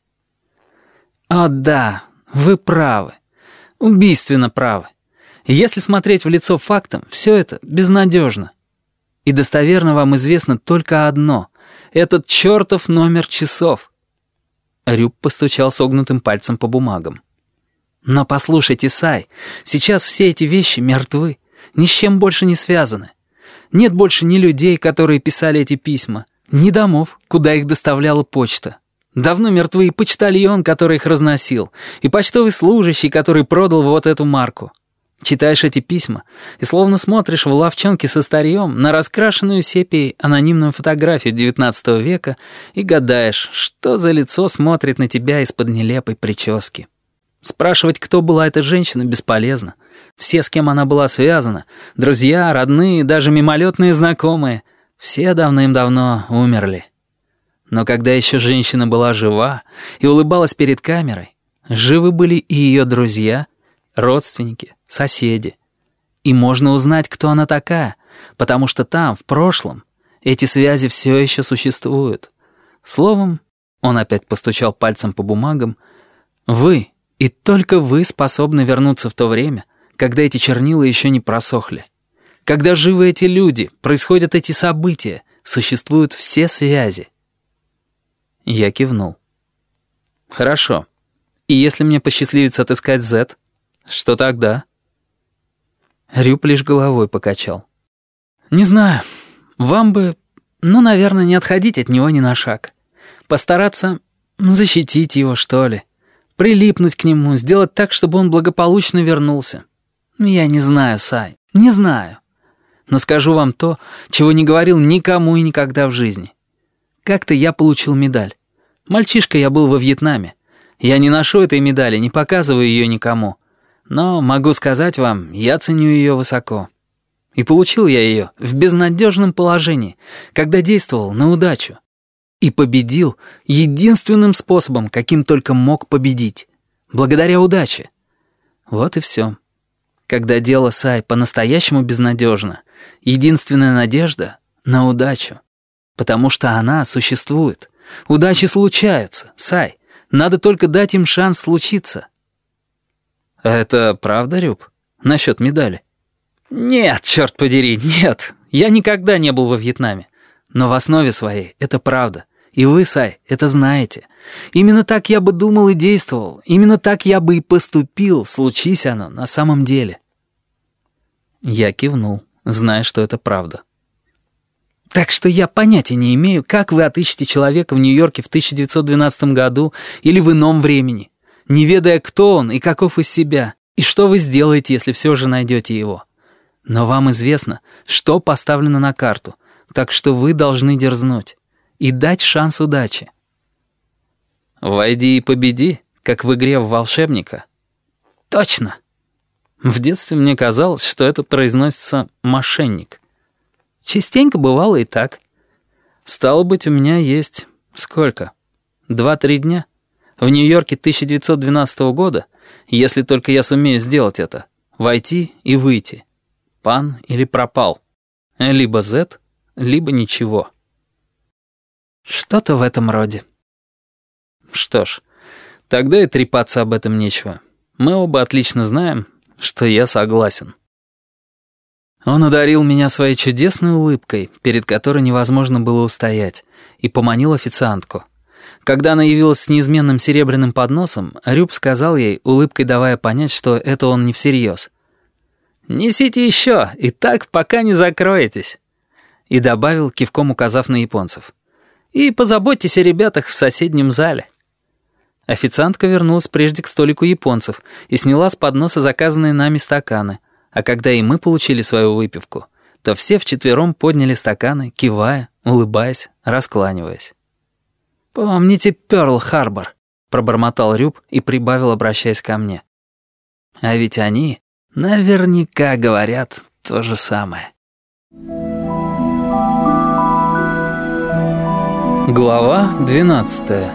«О да, вы правы. Убийственно правы. Если смотреть в лицо фактам, все это безнадежно. И достоверно вам известно только одно — этот чертов номер часов». Рюб постучал согнутым пальцем по бумагам. «Но послушайте, Сай, сейчас все эти вещи мертвы, ни с чем больше не связаны. Нет больше ни людей, которые писали эти письма, ни домов, куда их доставляла почта. Давно мертвы и почтальон, который их разносил, и почтовый служащий, который продал вот эту марку. Читаешь эти письма и словно смотришь в лавчонке со старьем на раскрашенную сепией анонимную фотографию девятнадцатого века и гадаешь, что за лицо смотрит на тебя из-под нелепой прически. Спрашивать, кто была эта женщина, бесполезно. Все, с кем она была связана, друзья, родные, даже мимолетные знакомые, все давным-давно умерли. Но когда еще женщина была жива и улыбалась перед камерой, живы были и ее друзья, родственники, соседи. И можно узнать, кто она такая, потому что там, в прошлом, эти связи все еще существуют. Словом, он опять постучал пальцем по бумагам, вы, и только вы способны вернуться в то время, когда эти чернила еще не просохли. Когда живы эти люди, происходят эти события, существуют все связи. Я кивнул. «Хорошо. И если мне посчастливится отыскать Зет, что тогда?» Рюб лишь головой покачал. «Не знаю. Вам бы, ну, наверное, не отходить от него ни на шаг. Постараться защитить его, что ли. Прилипнуть к нему, сделать так, чтобы он благополучно вернулся. Я не знаю, Сай, не знаю. Но скажу вам то, чего не говорил никому и никогда в жизни. Как-то я получил медаль. Мальчишка я был во Вьетнаме. Я не ношу этой медали, не показываю ее никому. Но могу сказать вам, я ценю ее высоко. И получил я ее в безнадежном положении, когда действовал на удачу. И победил единственным способом, каким только мог победить. Благодаря удаче. Вот и все. Когда дело, Сай, по-настоящему безнадежно, единственная надежда — на удачу. Потому что она существует. Удачи случаются, Сай. Надо только дать им шанс случиться. Это правда, Рюб? Насчет медали? Нет, черт подери, нет. Я никогда не был во Вьетнаме. Но в основе своей это правда. И вы, Сай, это знаете. Именно так я бы думал и действовал. Именно так я бы и поступил, случись оно на самом деле. Я кивнул, зная, что это правда. Так что я понятия не имею, как вы отыщете человека в Нью-Йорке в тысяча девятьсот двенадцатом году или в ином времени, не ведая, кто он и каков из себя, и что вы сделаете, если все же найдете его. Но вам известно, что поставлено на карту, так что вы должны дерзнуть и дать шанс удачи. «Войди и победи», как в игре в волшебника. Точно. В детстве мне казалось, что это произносится «мошенник». Частенько бывало и так. Стало быть, у меня есть... сколько? Два-три дня? В Нью-Йорке тысяча девятьсот двенадцатого года, если только я сумею сделать это, войти и выйти. Пан или пропал. Либо Z, либо ничего. Что-то в этом роде. Что ж, тогда и трепаться об этом нечего. Мы оба отлично знаем, что я согласен. Он одарил меня своей чудесной улыбкой, перед которой невозможно было устоять, и поманил официантку. Когда она явилась с неизменным серебряным подносом, Рюб сказал ей, улыбкой давая понять, что это он не всерьез. «Несите еще, и так, пока не закроетесь». И добавил, кивком указав на японцев. «И позаботьтесь о ребятах в соседнем зале». Официантка вернулась прежде к столику японцев и сняла с подноса заказанные нами стаканы, а когда и мы получили свою выпивку, то все вчетвером подняли стаканы, кивая, улыбаясь, раскланиваясь. «Помните Пёрл-Харбор», — пробормотал Рюб и прибавил, обращаясь ко мне. «А ведь они наверняка говорят то же самое». Глава двенадцатая.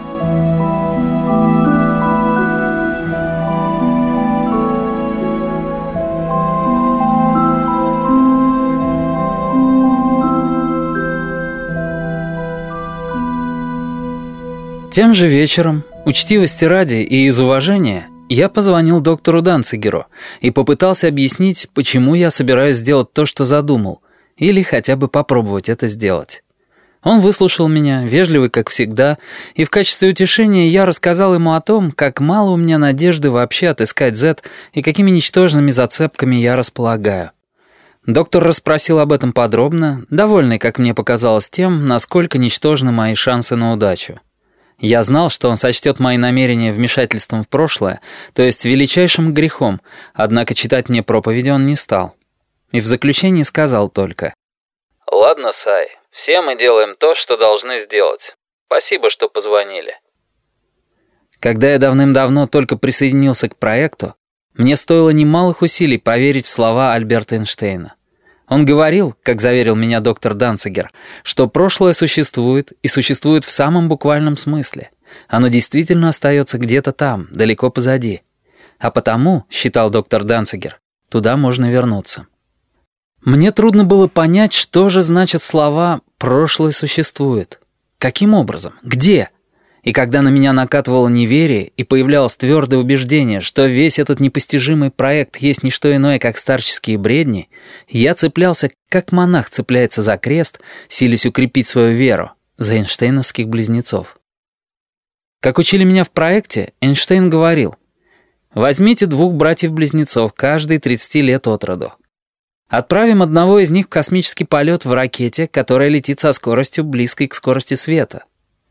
Тем же вечером, учтивости ради и из уважения, я позвонил доктору Данцигеру и попытался объяснить, почему я собираюсь сделать то, что задумал, или хотя бы попробовать это сделать. Он выслушал меня, вежливый, как всегда, и в качестве утешения я рассказал ему о том, как мало у меня надежды вообще отыскать Z и какими ничтожными зацепками я располагаю. Доктор расспросил об этом подробно, довольный, как мне показалось, тем, насколько ничтожны мои шансы на удачу. Я знал, что он сочтет мои намерения вмешательством в прошлое, то есть величайшим грехом, однако читать мне проповеди он не стал. И в заключении сказал только: «Ладно, Сай, все мы делаем то, что должны сделать. Спасибо, что позвонили». Когда я давным-давно только присоединился к проекту, мне стоило немалых усилий поверить в слова Альберта Эйнштейна. Он говорил, как заверил меня доктор Данцигер, что прошлое существует, и существует в самом буквальном смысле. Оно действительно остается где-то там, далеко позади. А потому, считал доктор Данцигер, туда можно вернуться. Мне трудно было понять, что же значат слова «прошлое существует». Каким образом? Где? И когда на меня накатывало неверие и появлялось твердое убеждение, что весь этот непостижимый проект есть не что иное, как старческие бредни, я цеплялся, как монах цепляется за крест, силясь укрепить свою веру, за эйнштейновских близнецов. Как учили меня в проекте, Эйнштейн говорил: «Возьмите двух братьев-близнецов, каждый тридцати лет от роду. Отправим одного из них в космический полет в ракете, которая летит со скоростью, близкой к скорости света.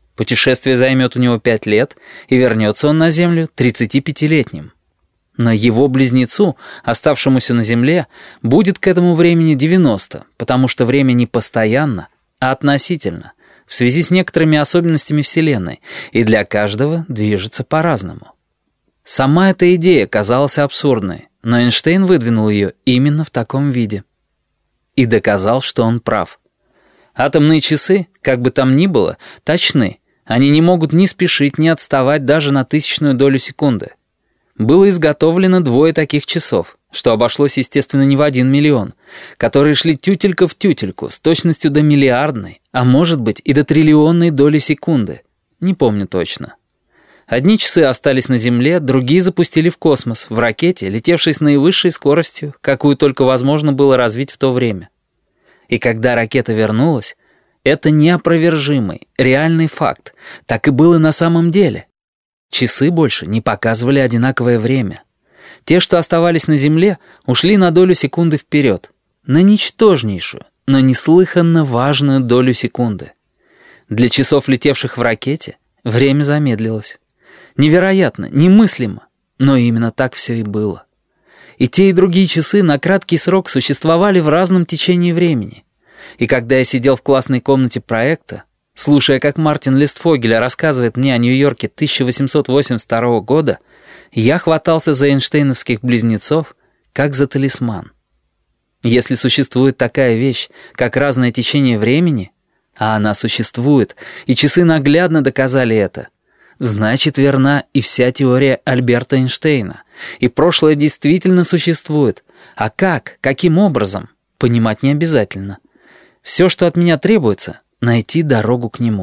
Путешествие займет у него пять лет, и вернется он на Землю тридцатипятилетним. Но его близнецу, оставшемуся на Земле, будет к этому времени девяносто, потому что время не постоянно, а относительно, в связи с некоторыми особенностями Вселенной, и для каждого движется по-разному. Сама эта идея казалась абсурдной, но Эйнштейн выдвинул ее именно в таком виде. И доказал, что он прав. Атомные часы, как бы там ни было, точны. Они не могут ни спешить, ни отставать даже на тысячную долю секунды. Было изготовлено двое таких часов, что обошлось, естественно, не в один миллион, которые шли тютелька в тютельку с точностью до миллиардной, а может быть и до триллионной доли секунды. Не помню точно. Одни часы остались на Земле, другие запустили в космос, в ракете, летевшей с наивысшей скоростью, какую только возможно было развить в то время. И когда ракета вернулась, это неопровержимый, реальный факт. Так и было на самом деле. Часы больше не показывали одинаковое время. Те, что оставались на Земле, ушли на долю секунды вперед. На ничтожнейшую, но неслыханно важную долю секунды. Для часов, летевших в ракете, время замедлилось. Невероятно, немыслимо, но именно так все и было. И те, и другие часы на краткий срок существовали в разном течении времени. И когда я сидел в классной комнате проекта, слушая, как Мартин Листфогель рассказывает мне о Нью-Йорке тысяча восемьсот восемьдесят второго года, я хватался за эйнштейновских близнецов, как за талисман. Если существует такая вещь, как разное течение времени, а она существует, и часы наглядно доказали это, значит, верна и вся теория Альберта Эйнштейна, и прошлое действительно существует. А как, каким образом, понимать не обязательно. Все, что от меня требуется — найти дорогу к нему.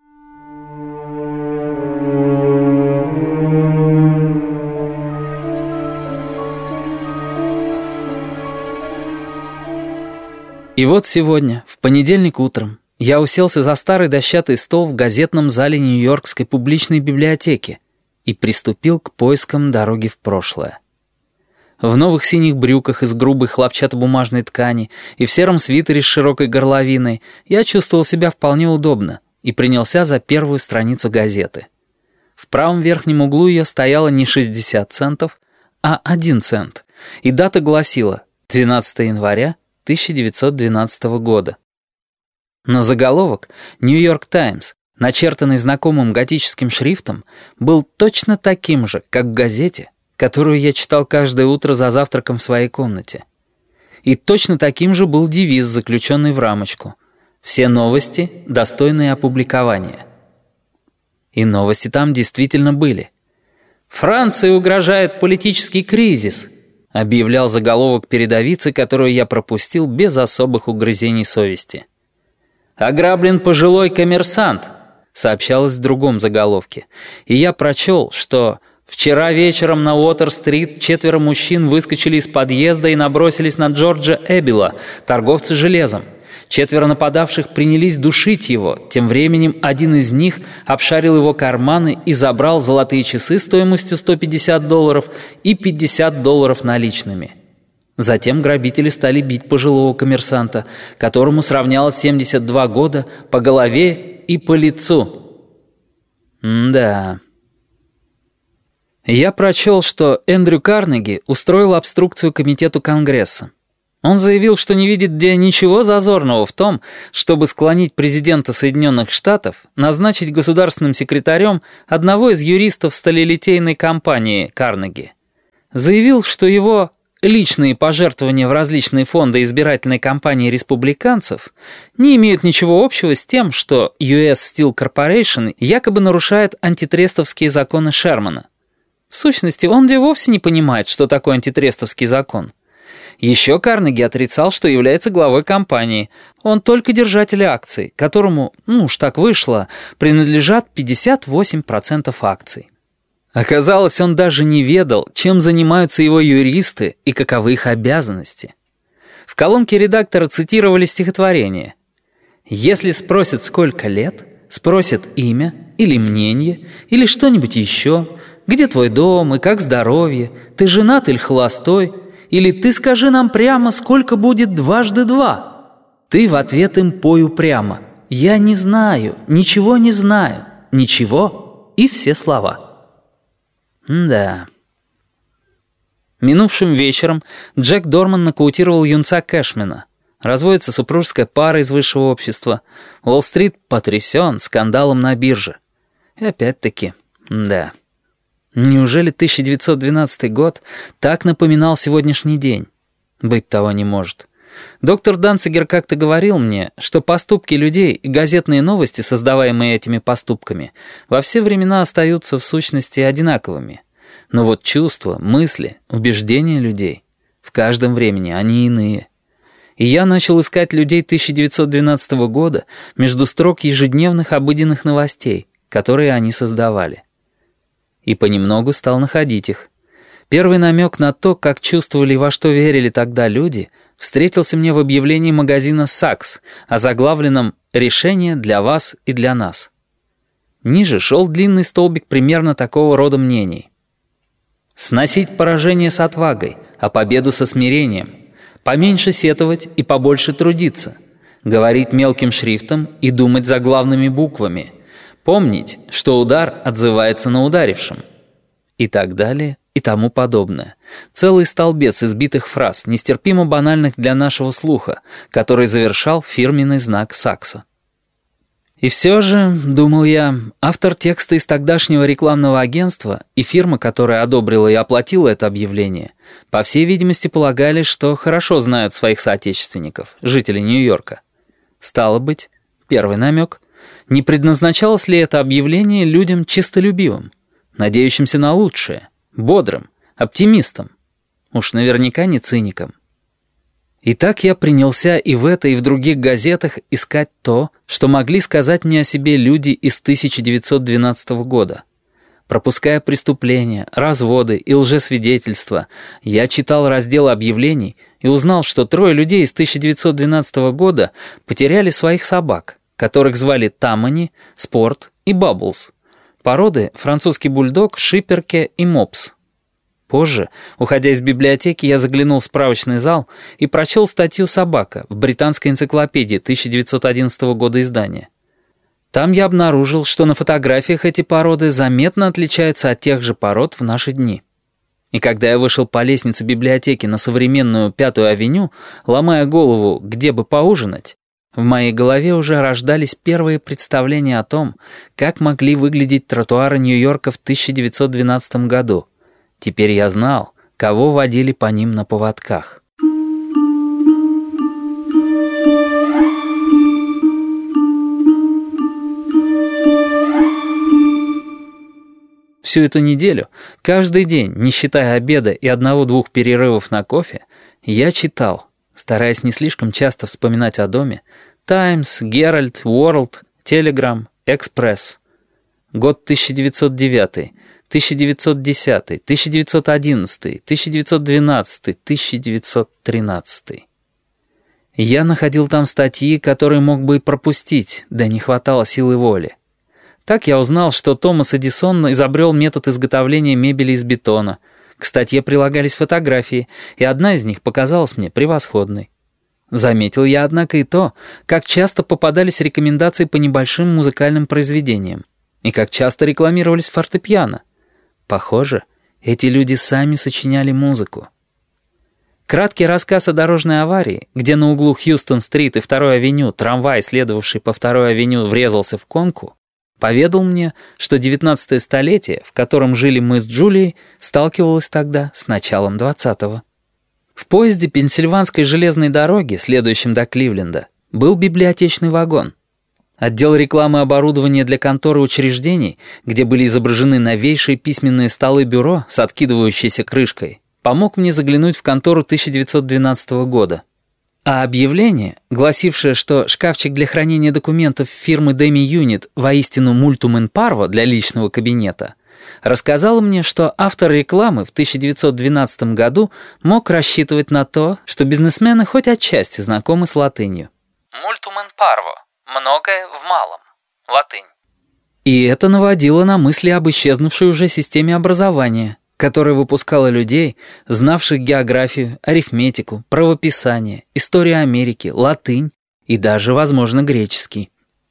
И вот сегодня, в понедельник утром, я уселся за старый дощатый стол в газетном зале Нью-Йоркской публичной библиотеки и приступил к поискам дороги в прошлое. В новых синих брюках из грубой хлопчатобумажной ткани и в сером свитере с широкой горловиной я чувствовал себя вполне удобно и принялся за первую страницу газеты. В правом верхнем углу ее стояло не шестьдесят центов, а один цент, и дата гласила двенадцатого января тысяча девятьсот двенадцатого года. Но заголовок «Нью-Йорк Таймс», начертанный знакомым готическим шрифтом, был точно таким же, как в газете, которую я читал каждое утро за завтраком в своей комнате. И точно таким же был девиз, заключенный в рамочку: «Все новости, достойные опубликования». И новости там действительно были. «Франции угрожает политический кризис», — объявлял заголовок передовицы, которую я пропустил без особых угрызений совести. «Ограблен пожилой коммерсант», — сообщалось в другом заголовке, и я прочел, что «вчера вечером на Уотер-стрит четверо мужчин выскочили из подъезда и набросились на Джорджа Эббила, торговца железом. Четверо нападавших принялись душить его. Тем временем один из них обшарил его карманы и забрал золотые часы стоимостью сто пятьдесят долларов и пятьдесят долларов наличными». Затем грабители стали бить пожилого коммерсанта, которому сравнялось семьдесят два года, по голове и по лицу. М-да. Я прочел, что Эндрю Карнеги устроил обструкцию комитету Конгресса. Он заявил, что не видит где ничего зазорного в том, чтобы склонить президента Соединенных Штатов назначить государственным секретарем одного из юристов сталелитейной компании Карнеги. Заявил, что его личные пожертвования в различные фонды избирательной кампании республиканцев не имеют ничего общего с тем, что ю эс Steel Corporation якобы нарушает антитрестовские законы Шермана. В сущности, он где вовсе не понимает, что такое антитрестовский закон. Еще Карнеги отрицал, что является главой компании. Он только держатель акций, которому, ну уж так вышло, принадлежат пятьдесят восемь процентов акций. Оказалось, он даже не ведал, чем занимаются его юристы и каковы их обязанности. В колонке редактора цитировали стихотворение: «Если спросят, сколько лет, спросят имя или мнение, или что-нибудь еще, где твой дом и как здоровье, ты женат или холостой, или ты скажи нам прямо, сколько будет дважды два». Ты в ответ им пой упрямо: «Я не знаю, ничего не знаю, ничего и все слова. Да. Минувшим вечером Джек Дорман нокаутировал юнца Кэшмена. Разводится супружеская пара из высшего общества. Уолл-стрит потрясен скандалом на бирже. И опять-таки, да. Неужели тысяча девятьсот двенадцатый год так напоминал сегодняшний день? Быть того не может. Доктор Данцигер как-то говорил мне, что поступки людей и газетные новости, создаваемые этими поступками, во все времена остаются в сущности одинаковыми. Но вот чувства, мысли, убеждения людей, в каждом времени они иные. И я начал искать людей тысяча девятьсот двенадцатого года между строк ежедневных обыденных новостей, которые они создавали. И понемногу стал находить их. Первый намек на то, как чувствовали и во что верили тогда люди, встретился мне в объявлении магазина «Сакс», озаглавленном «Решение для вас и для нас». Ниже шел длинный столбик примерно такого рода мнений. «Сносить поражение с отвагой, а победу со смирением. Поменьше сетовать и побольше трудиться. Говорить мелким шрифтом и думать заглавными буквами. Помнить, что удар отзывается на ударившем». И так далее, и тому подобное. Целый столбец избитых фраз, нестерпимо банальных для нашего слуха, который завершал фирменный знак Сакса. И все же, думал я, автор текста из тогдашнего рекламного агентства и фирма, которая одобрила и оплатила это объявление, по всей видимости полагали, что хорошо знают своих соотечественников, жителей Нью-Йорка. Стало быть, первый намек, не предназначалось ли это объявление людям чистолюбивым, надеющимся на лучшее, бодрым, оптимистом, уж наверняка не циником. И так я принялся и в этой, и в других газетах искать то, что могли сказать мне о себе люди из тысяча девятьсот двенадцатого года. Пропуская преступления, разводы и лжесвидетельства, я читал раздел объявлений и узнал, что трое людей из тысяча девятьсот двенадцатого года потеряли своих собак, которых звали Тамани, Спорт и Бабблс. Породы французский бульдог, шиперке и мопс. Позже, уходя из библиотеки, я заглянул в справочный зал и прочел статью «Собака» в британской энциклопедии тысяча девятьсот одиннадцатого года издания. Там я обнаружил, что на фотографиях эти породы заметно отличаются от тех же пород в наши дни. И когда я вышел по лестнице библиотеки на современную Пятую авеню, ломая голову, где бы поужинать, в моей голове уже рождались первые представления о том, как могли выглядеть тротуары Нью-Йорка в тысяча девятьсот двенадцатом году. Теперь я знал, кого водили по ним на поводках. Всю эту неделю, каждый день, не считая обеда и одного-двух перерывов на кофе, я читал, стараясь не слишком часто вспоминать о доме, «Таймс», «Геральд», «Уорлд», «Телеграм», «Экспресс». Год тысяча девятьсот девятый, тысяча девятьсот десятый, тысяча девятьсот одиннадцатый, тысяча девятьсот двенадцатый, тысяча девятьсот тринадцатый. Я находил там статьи, которые мог бы и пропустить, да не хватало силы воли. Так я узнал, что Томас Эдисон изобрел метод изготовления мебели из бетона. К статье прилагались фотографии, и одна из них показалась мне превосходной. Заметил я, однако, и то, как часто попадались рекомендации по небольшим музыкальным произведениям, и как часто рекламировались фортепиано. Похоже, эти люди сами сочиняли музыку. Краткий рассказ о дорожной аварии, где на углу Хьюстон-стрит и второй авеню трамвай, следовавший по второй авеню, врезался в конку, поведал мне, что девятнадцатое столетие, в котором жили мы с Джулией, сталкивалось тогда с началом двадцатого. В поезде Пенсильванской железной дороги, следующем до Кливленда, был библиотечный вагон. Отдел рекламы оборудования для конторы учреждений, где были изображены новейшие письменные столы-бюро с откидывающейся крышкой, помог мне заглянуть в контору тысяча девятьсот двенадцатого года. А объявление, гласившее, что шкафчик для хранения документов фирмы Demi Unit воистину multum in parvo для личного кабинета, рассказало мне, что автор рекламы в тысяча девятьсот двенадцатом году мог рассчитывать на то, что бизнесмены хоть отчасти знакомы с латынью. Multum in parvo. Многое в малом. Латынь. И это наводило на мысли об исчезнувшей уже системе образования, которая выпускала людей, знавших географию, арифметику, правописание, историю Америки, латынь и даже, возможно, греческий.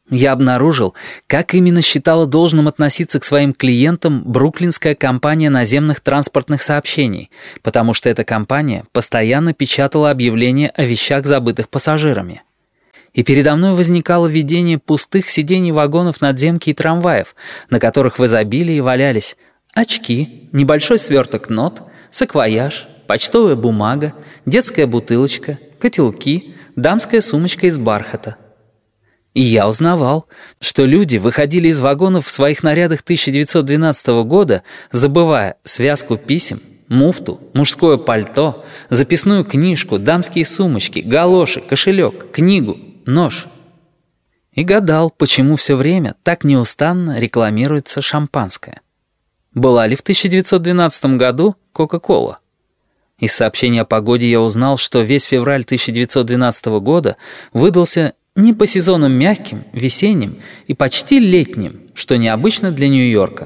Я обнаружил, как именно считала должным относиться к своим клиентам бруклинская компания наземных транспортных сообщений, потому что эта компания постоянно печатала объявления о вещах, забытых пассажирами. И передо мной возникало видение пустых сидений вагонов надземки и трамваев, на которых в изобилии валялись очки, небольшой сверток нот, саквояж, почтовая бумага, детская бутылочка, котелки, дамская сумочка из бархата. И я узнавал, что люди выходили из вагонов в своих нарядах тысяча девятьсот двенадцатого года, забывая связку писем, муфту, мужское пальто, записную книжку, дамские сумочки, галоши, кошелек, книгу, нож. И гадал, почему все время так неустанно рекламируется шампанское. Была ли в тысяча девятьсот двенадцатом году Кока-Кола? Из сообщения о погоде я узнал, что весь февраль тысяча девятьсот двенадцатого года выдался не по сезонам мягким, весенним и почти летним, что необычно для Нью-Йорка.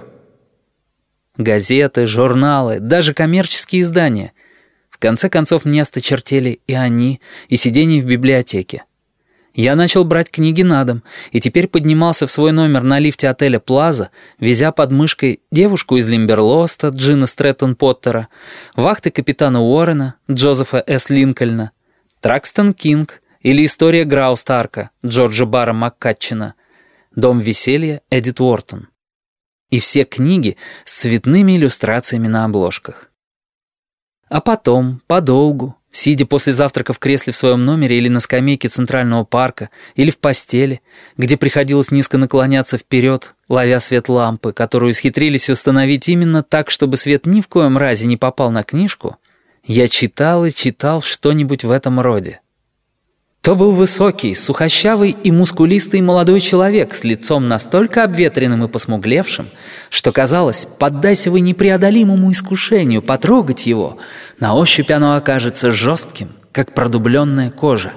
Газеты, журналы, даже коммерческие издания. В конце концов мне осточертели и они, и сидение в библиотеке. Я начал брать книги на дом, и теперь поднимался в свой номер на лифте отеля «Плаза», везя под мышкой девушку из Лимберлоста, Джина Стрэттон-Поттера, вахты капитана Уоррена, Джозефа С. Линкольна, Тракстон Кинг или история Граустарка, Джорджа Барра Маккатчина, Дом веселья, Эдит Уортон. И все книги с цветными иллюстрациями на обложках. А потом, подолгу, сидя после завтрака в кресле в своем номере или на скамейке Центрального парка, или в постели, где приходилось низко наклоняться вперед, ловя свет лампы, которую исхитрились установить именно так, чтобы свет ни в коем разе не попал на книжку, я читал и читал что-нибудь в этом роде. То был высокий, сухощавый и мускулистый молодой человек с лицом настолько обветренным и посмуглевшим, что казалось, поддайся вы непреодолимому искушению потрогать его, на ощупь оно окажется жестким, как продубленная кожа.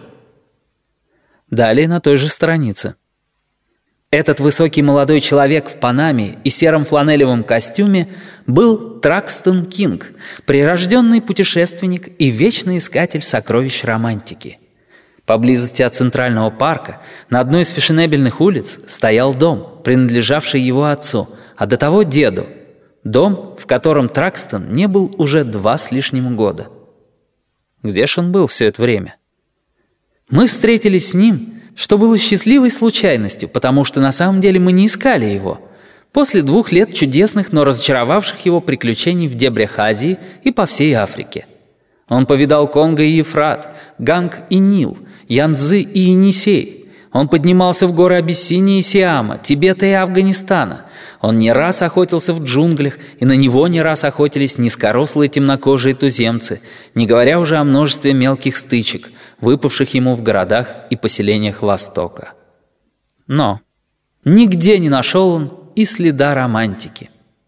Далее на той же странице. Этот высокий молодой человек в панаме и сером фланелевом костюме был Тракстон Кинг, прирожденный путешественник и вечный искатель сокровищ романтики. Поблизости от Центрального парка, на одной из фешенебельных улиц, стоял дом, принадлежавший его отцу, а до того деду. Дом, в котором Тракстон не был уже два с лишним года. Где ж он был все это время? Мы встретились с ним, что было счастливой случайностью, потому что на самом деле мы не искали его. После двух лет чудесных, но разочаровавших его приключений в дебрях Азии и по всей Африке. Он повидал Конго и Ефрат, Ганг и Нил, Янцзы и Енисей. Он поднимался в горы Абиссинии и Сиама, Тибета и Афганистана. Он не раз охотился в джунглях, и на него не раз охотились низкорослые темнокожие туземцы, не говоря уже о множестве мелких стычек, выпавших ему в городах и поселениях Востока. Но нигде не нашел он и следа романтики.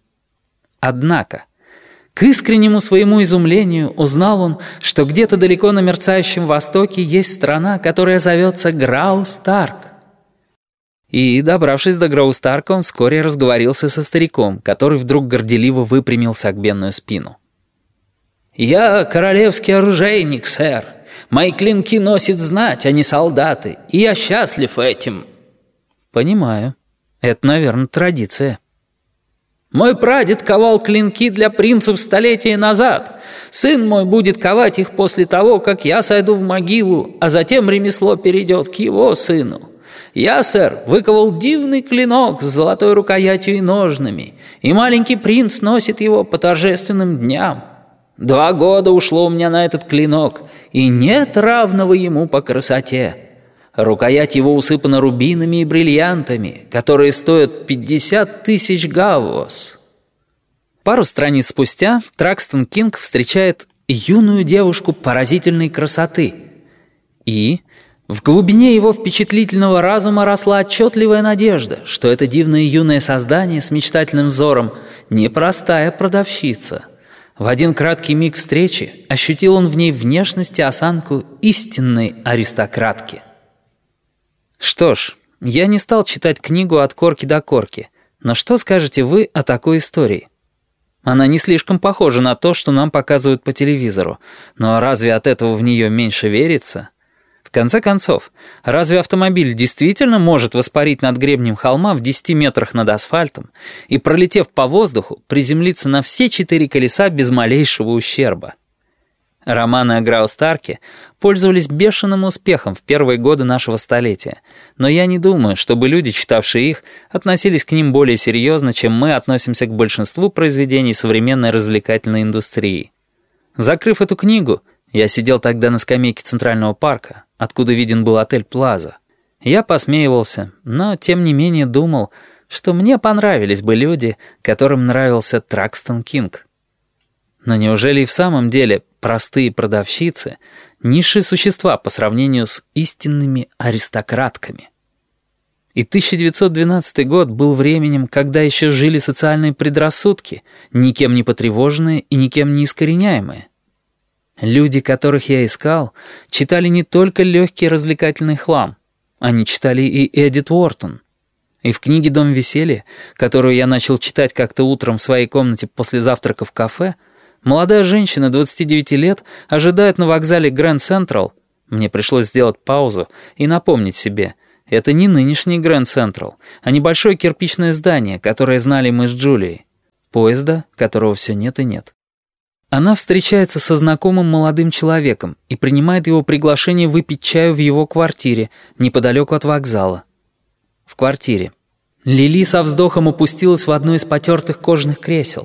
Однако, к искреннему своему изумлению узнал он, что где-то далеко на мерцающем востоке есть страна, которая зовется Граустарк. И, добравшись до Граустарка, он вскоре разговорился со стариком, который вдруг горделиво выпрямил согбенную спину. «Я королевский оружейник, сэр. Мои клинки носит знать, а не солдаты, и я счастлив этим». «Понимаю. Это, наверное, традиция». «Мой прадед ковал клинки для принцев столетия назад. Сын мой будет ковать их после того, как я сойду в могилу, а затем ремесло перейдет к его сыну. Я, сэр, выковал дивный клинок с золотой рукоятью и ножнами, и маленький принц носит его по торжественным дням. Два года ушло у меня на этот клинок, и нет равного ему по красоте. Рукоять его усыпана рубинами и бриллиантами, которые стоят пятьдесят тысяч гаввос». Пару страниц спустя Тракстон Кинг встречает юную девушку поразительной красоты. И в глубине его впечатлительного разума росла отчетливая надежда, что это дивное юное создание с мечтательным взором непростая продавщица. В один краткий миг встречи ощутил он в ней внешность и осанку истинной аристократки. Что ж, я не стал читать книгу от корки до корки, но что скажете вы о такой истории? Она не слишком похожа на то, что нам показывают по телевизору, но разве от этого в нее меньше верится? В конце концов, разве автомобиль действительно может воспарить над гребнем холма в десяти метрах над асфальтом и, пролетев по воздуху, приземлиться на все четыре колеса без малейшего ущерба? Романы о Граустарке пользовались бешеным успехом в первые годы нашего столетия, но я не думаю, чтобы люди, читавшие их, относились к ним более серьезно, чем мы относимся к большинству произведений современной развлекательной индустрии. Закрыв эту книгу, я сидел тогда на скамейке Центрального парка, откуда виден был отель «Плаза». Я посмеивался, но тем не менее думал, что мне понравились бы люди, которым нравился Тракстон Кинг. Но неужели и в самом деле простые продавщицы — низшие существа по сравнению с истинными аристократками? И тысяча девятьсот двенадцатый год был временем, когда еще жили социальные предрассудки, никем не потревоженные и никем не искореняемые. Люди, которых я искал, читали не только легкий развлекательный хлам, они читали и Эдит Уортон. И в книге «Дом веселья», которую я начал читать как-то утром в своей комнате после завтрака в кафе, молодая женщина двадцати девяти лет ожидает на вокзале Гранд Централ. Мне пришлось сделать паузу и напомнить себе, это не нынешний Гранд Централ, а небольшое кирпичное здание, которое знали мы с Джулией. Поезда, которого все нет и нет. Она встречается со знакомым молодым человеком и принимает его приглашение выпить чаю в его квартире, неподалеку от вокзала. В квартире. Лили со вздохом опустилась в одно из потертых кожаных кресел.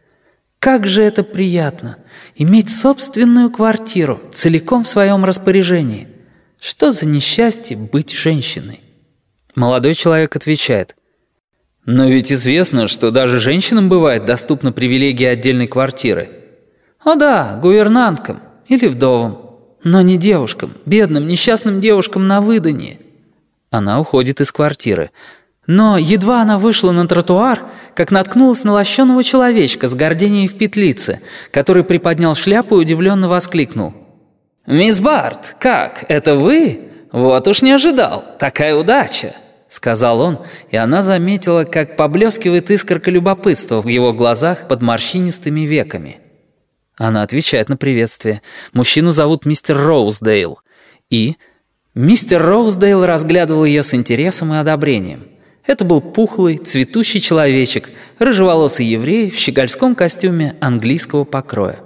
Как же это приятно, иметь собственную квартиру, целиком в своем распоряжении. Что за несчастье быть женщиной? Молодой человек отвечает. Но ведь известно, что даже женщинам бывает доступна привилегия отдельной квартиры. О да, гувернанткам или вдовам, но не девушкам, бедным, несчастным девушкам на выданье. Она уходит из квартиры. Но едва она вышла на тротуар, как наткнулась на лощеного человечка с гордением в петлице, который приподнял шляпу и удивленно воскликнул. «Мисс Барт, как, это вы? Вот уж не ожидал, такая удача!» — сказал он, и она заметила, как поблескивает искорка любопытства в его глазах под морщинистыми веками. Она отвечает на приветствие. Мужчину зовут мистер Роуздейл. И мистер Роуздейл разглядывал ее с интересом и одобрением. Это был пухлый, цветущий человечек, рыжеволосый еврей в щегольском костюме английского покроя.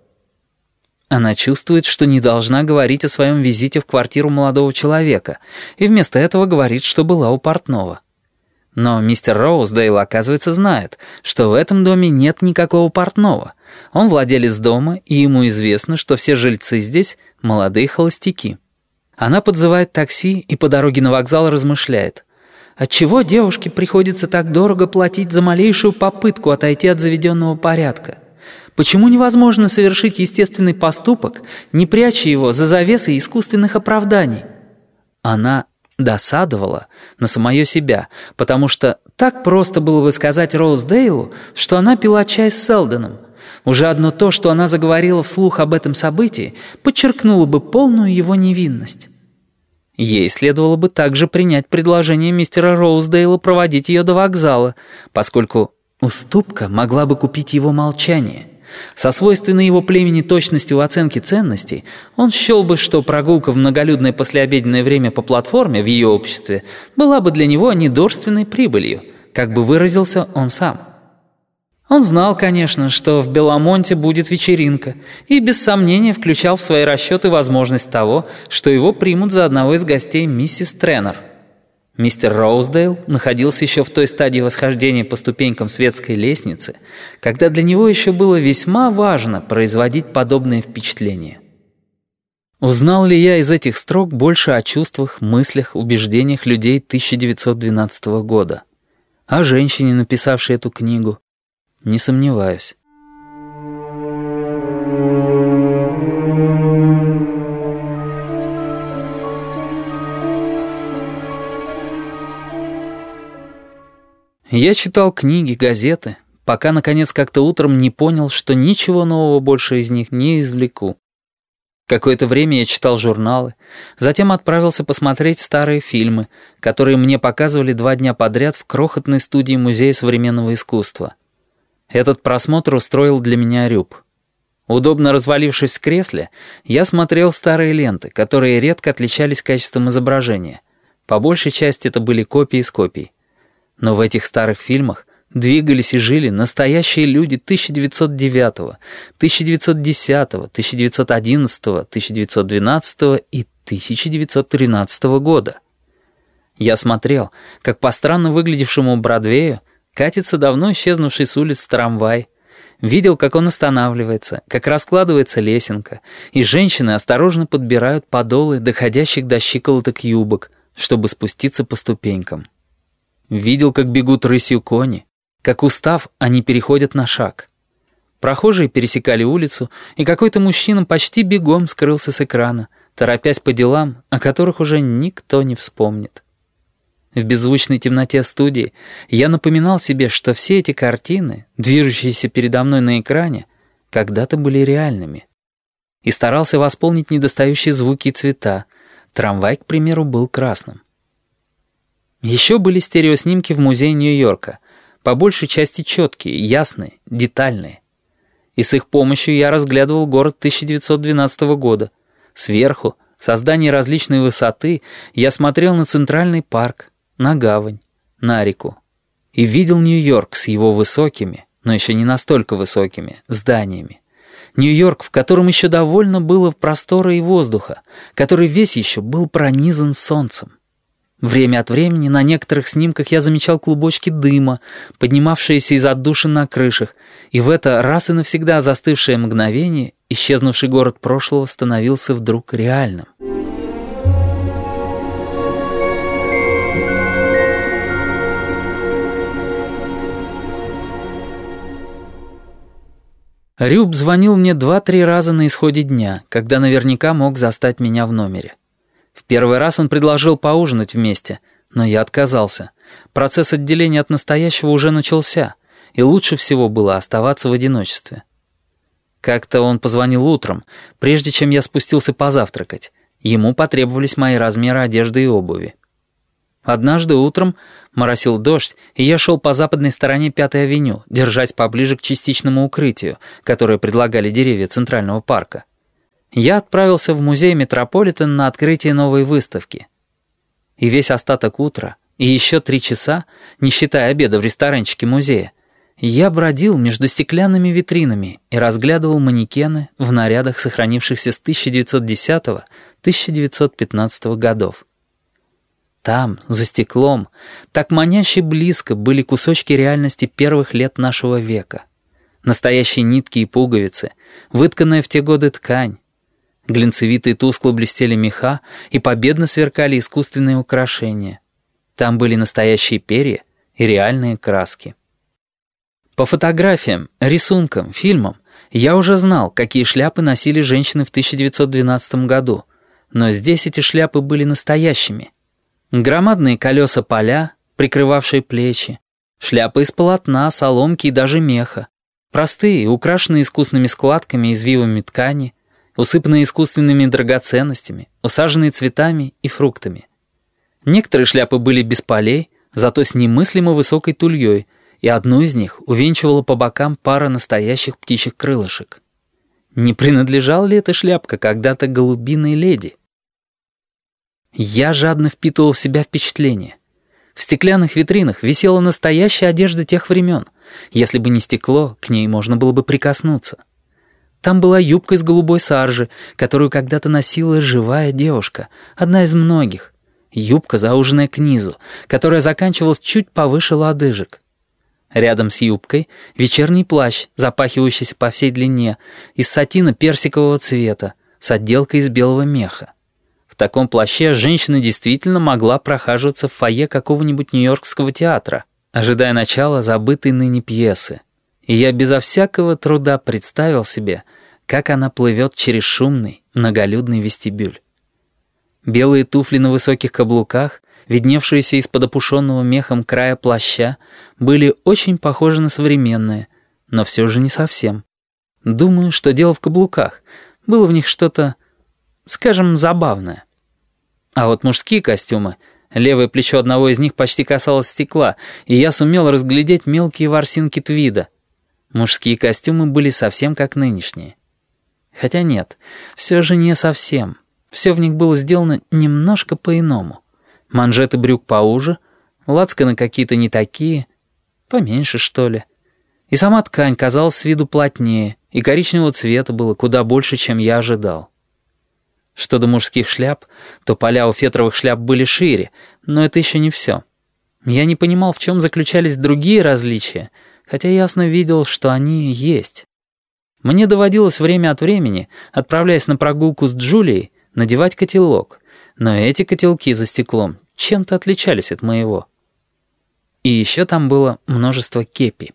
Она чувствует, что не должна говорить о своем визите в квартиру молодого человека, и вместо этого говорит, что была у портного. Но мистер Роуздейл, оказывается, знает, что в этом доме нет никакого портного. Он владелец дома, и ему известно, что все жильцы здесь — молодые холостяки. Она подзывает такси и по дороге на вокзал размышляет. Отчего девушке приходится так дорого платить за малейшую попытку отойти от заведенного порядка? Почему невозможно совершить естественный поступок, не пряча его за завесой искусственных оправданий? Она досадовала на самое себя, потому что так просто было бы сказать Роуздейлу, что она пила чай с Селдоном. Уже одно то, что она заговорила вслух об этом событии, подчеркнуло бы полную его невинность. Ей следовало бы также принять предложение мистера Роуздейла проводить ее до вокзала, поскольку уступка могла бы купить его молчание. Со свойственной его племени точностью в оценке ценностей он счел бы, что прогулка в многолюдное послеобеденное время по платформе в ее обществе была бы для него недорственной прибылью, как бы выразился он сам. Он знал, конечно, что в Беломонте будет вечеринка, и без сомнения включал в свои расчеты возможность того, что его примут за одного из гостей миссис Тренор. Мистер Роуздейл находился еще в той стадии восхождения по ступенькам светской лестницы, когда для него еще было весьма важно производить подобные впечатления. Узнал ли я из этих строк больше о чувствах, мыслях, убеждениях людей тысяча девятьсот двенадцатого года? О женщине, написавшей эту книгу? Не сомневаюсь. Я читал книги, газеты, пока, наконец, как-то утром не понял, что ничего нового больше из них не извлеку. Какое-то время я читал журналы, затем отправился посмотреть старые фильмы, которые мне показывали два дня подряд в крохотной студии Музея современного искусства. Этот просмотр устроил для меня Рюб. Удобно развалившись в кресле, я смотрел старые ленты, которые редко отличались качеством изображения. По большей части это были копии из копий. Но в этих старых фильмах двигались и жили настоящие люди тысяча девятьсот девятого, тысяча девятьсот десятого, тысяча девятьсот одиннадцатого, тысяча девятьсот двенадцатого и тысяча девятьсот тринадцатого года. Я смотрел, как по странно выглядевшему Бродвею катится давно исчезнувший с улиц трамвай, видел, как он останавливается, как раскладывается лесенка, и женщины осторожно подбирают подолы доходящих до щиколоток юбок, чтобы спуститься по ступенькам. Видел, как бегут рысью кони, как, устав, они переходят на шаг. Прохожие пересекали улицу, и какой-то мужчина почти бегом скрылся с экрана, торопясь по делам, о которых уже никто не вспомнит. В беззвучной темноте студии я напоминал себе, что все эти картины, движущиеся передо мной на экране, когда-то были реальными. И старался восполнить недостающие звуки и цвета. Трамвай, к примеру, был красным. Еще были стереоснимки в музее Нью-Йорка, по большей части четкие, ясные, детальные. И с их помощью я разглядывал город тысяча девятьсот двенадцатого года. Сверху, со зданий различной высоты, я смотрел на Центральный парк, на гавань, на реку. И видел Нью-Йорк с его высокими, но еще не настолько высокими, зданиями. Нью-Йорк, в котором еще довольно было простора и воздуха, который весь еще был пронизан солнцем. Время от времени на некоторых снимках я замечал клубочки дыма, поднимавшиеся из отдушин на крышах, и в это раз и навсегда застывшее мгновение исчезнувший город прошлого становился вдруг реальным. Рюб звонил мне два-три раза на исходе дня, когда наверняка мог застать меня в номере. В первый раз он предложил поужинать вместе, но я отказался. Процесс отделения от настоящего уже начался, и лучше всего было оставаться в одиночестве. Как-то он позвонил утром, прежде чем я спустился позавтракать. Ему потребовались мои размеры одежды и обуви. Однажды утром моросил дождь, и я шел по западной стороне Пятой авеню, держась поближе к частичному укрытию, которое предлагали деревья Центрального парка. Я отправился в музей Метрополитен на открытие новой выставки. И весь остаток утра, и еще три часа, не считая обеда в ресторанчике музея, я бродил между стеклянными витринами и разглядывал манекены в нарядах, сохранившихся с тысяча девятьсот десятого — тысяча девятьсот пятнадцатого годов. Там, за стеклом, так маняще близко были кусочки реальности первых лет нашего века. Настоящие нитки и пуговицы, вытканная в те годы ткань. Глинцевитые тускло блестели меха, и победно сверкали искусственные украшения. Там были настоящие перья и реальные краски. По фотографиям, рисункам, фильмам я уже знал, какие шляпы носили женщины в тысяча девятьсот двенадцатом году, но здесь эти шляпы были настоящими. Громадные колеса поля, прикрывавшие плечи, шляпы из полотна, соломки и даже меха, простые, украшенные искусными складками и извивами ткани, усыпанные искусственными драгоценностями, усаженные цветами и фруктами. Некоторые шляпы были без полей, зато с немыслимо высокой тульей, и одну из них увенчивала по бокам пара настоящих птичьих крылышек. Не принадлежала ли эта шляпка когда-то голубиной леди? Я жадно впитывал в себя впечатление. В стеклянных витринах висела настоящая одежда тех времен. Если бы не стекло, к ней можно было бы прикоснуться. Там была юбка из голубой саржи, которую когда-то носила живая девушка, одна из многих. Юбка, зауженная к низу, которая заканчивалась чуть повыше лодыжек. Рядом с юбкой вечерний плащ, запахивающийся по всей длине, из сатина персикового цвета, с отделкой из белого меха. В таком плаще женщина действительно могла прохаживаться в фойе какого-нибудь нью-йоркского театра, ожидая начала забытой ныне пьесы. И я безо всякого труда представил себе, как она плывет через шумный, многолюдный вестибюль. Белые туфли на высоких каблуках, видневшиеся из-под опушенного мехом края плаща, были очень похожи на современные, но все же не совсем. Думаю, что дело в каблуках. Было в них что-то, скажем, забавное. А вот мужские костюмы, левое плечо одного из них почти касалось стекла, и я сумел разглядеть мелкие ворсинки твида. Мужские костюмы были совсем как нынешние. Хотя нет, все же не совсем. Все в них было сделано немножко по-иному. Манжеты брюк поуже, лацканы какие-то не такие, поменьше, что ли. И сама ткань казалась с виду плотнее, и коричневого цвета было куда больше, чем я ожидал. Что до мужских шляп, то поля у фетровых шляп были шире, но это еще не все. Я не понимал, в чем заключались другие различия, хотя ясно видел, что они есть. Мне доводилось время от времени, отправляясь на прогулку с Джулией, надевать котелок, но эти котелки за стеклом чем-то отличались от моего. И еще там было множество кепи.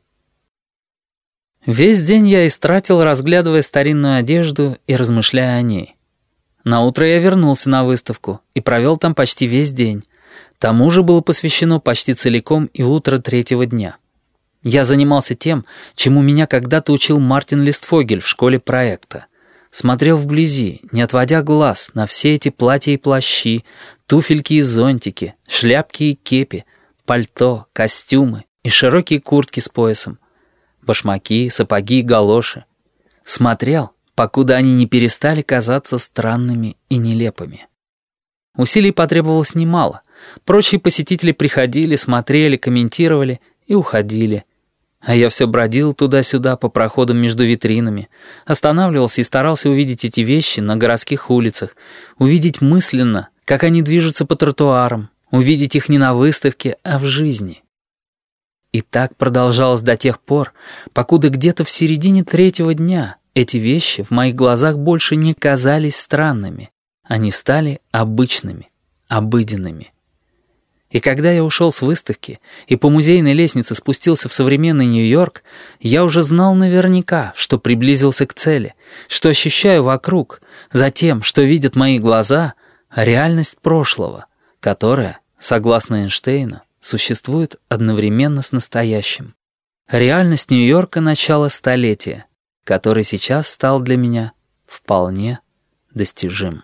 Весь день я истратил, разглядывая старинную одежду и размышляя о ней. Наутро я вернулся на выставку и провел там почти весь день. Тому же было посвящено почти целиком и утро третьего дня. Я занимался тем, чему меня когда-то учил Мартин Листфогель в школе проекта. Смотрел вблизи, не отводя глаз, на все эти платья и плащи, туфельки и зонтики, шляпки и кепи, пальто, костюмы и широкие куртки с поясом, башмаки, сапоги и галоши. Смотрел, покуда они не перестали казаться странными и нелепыми. Усилий потребовалось немало. Прочие посетители приходили, смотрели, комментировали и уходили. А я все бродил туда-сюда по проходам между витринами, останавливался и старался увидеть эти вещи на городских улицах, увидеть мысленно, как они движутся по тротуарам, увидеть их не на выставке, а в жизни. И так продолжалось до тех пор, покуда где-то в середине третьего дня эти вещи в моих глазах больше не казались странными. Они стали обычными, обыденными. И когда я ушел с выставки и по музейной лестнице спустился в современный Нью-Йорк, я уже знал наверняка, что приблизился к цели, что ощущаю вокруг, за тем, что видят мои глаза, реальность прошлого, которая, согласно Эйнштейну, существует одновременно с настоящим. Реальность Нью-Йорка начала столетия, который сейчас стал для меня вполне достижим.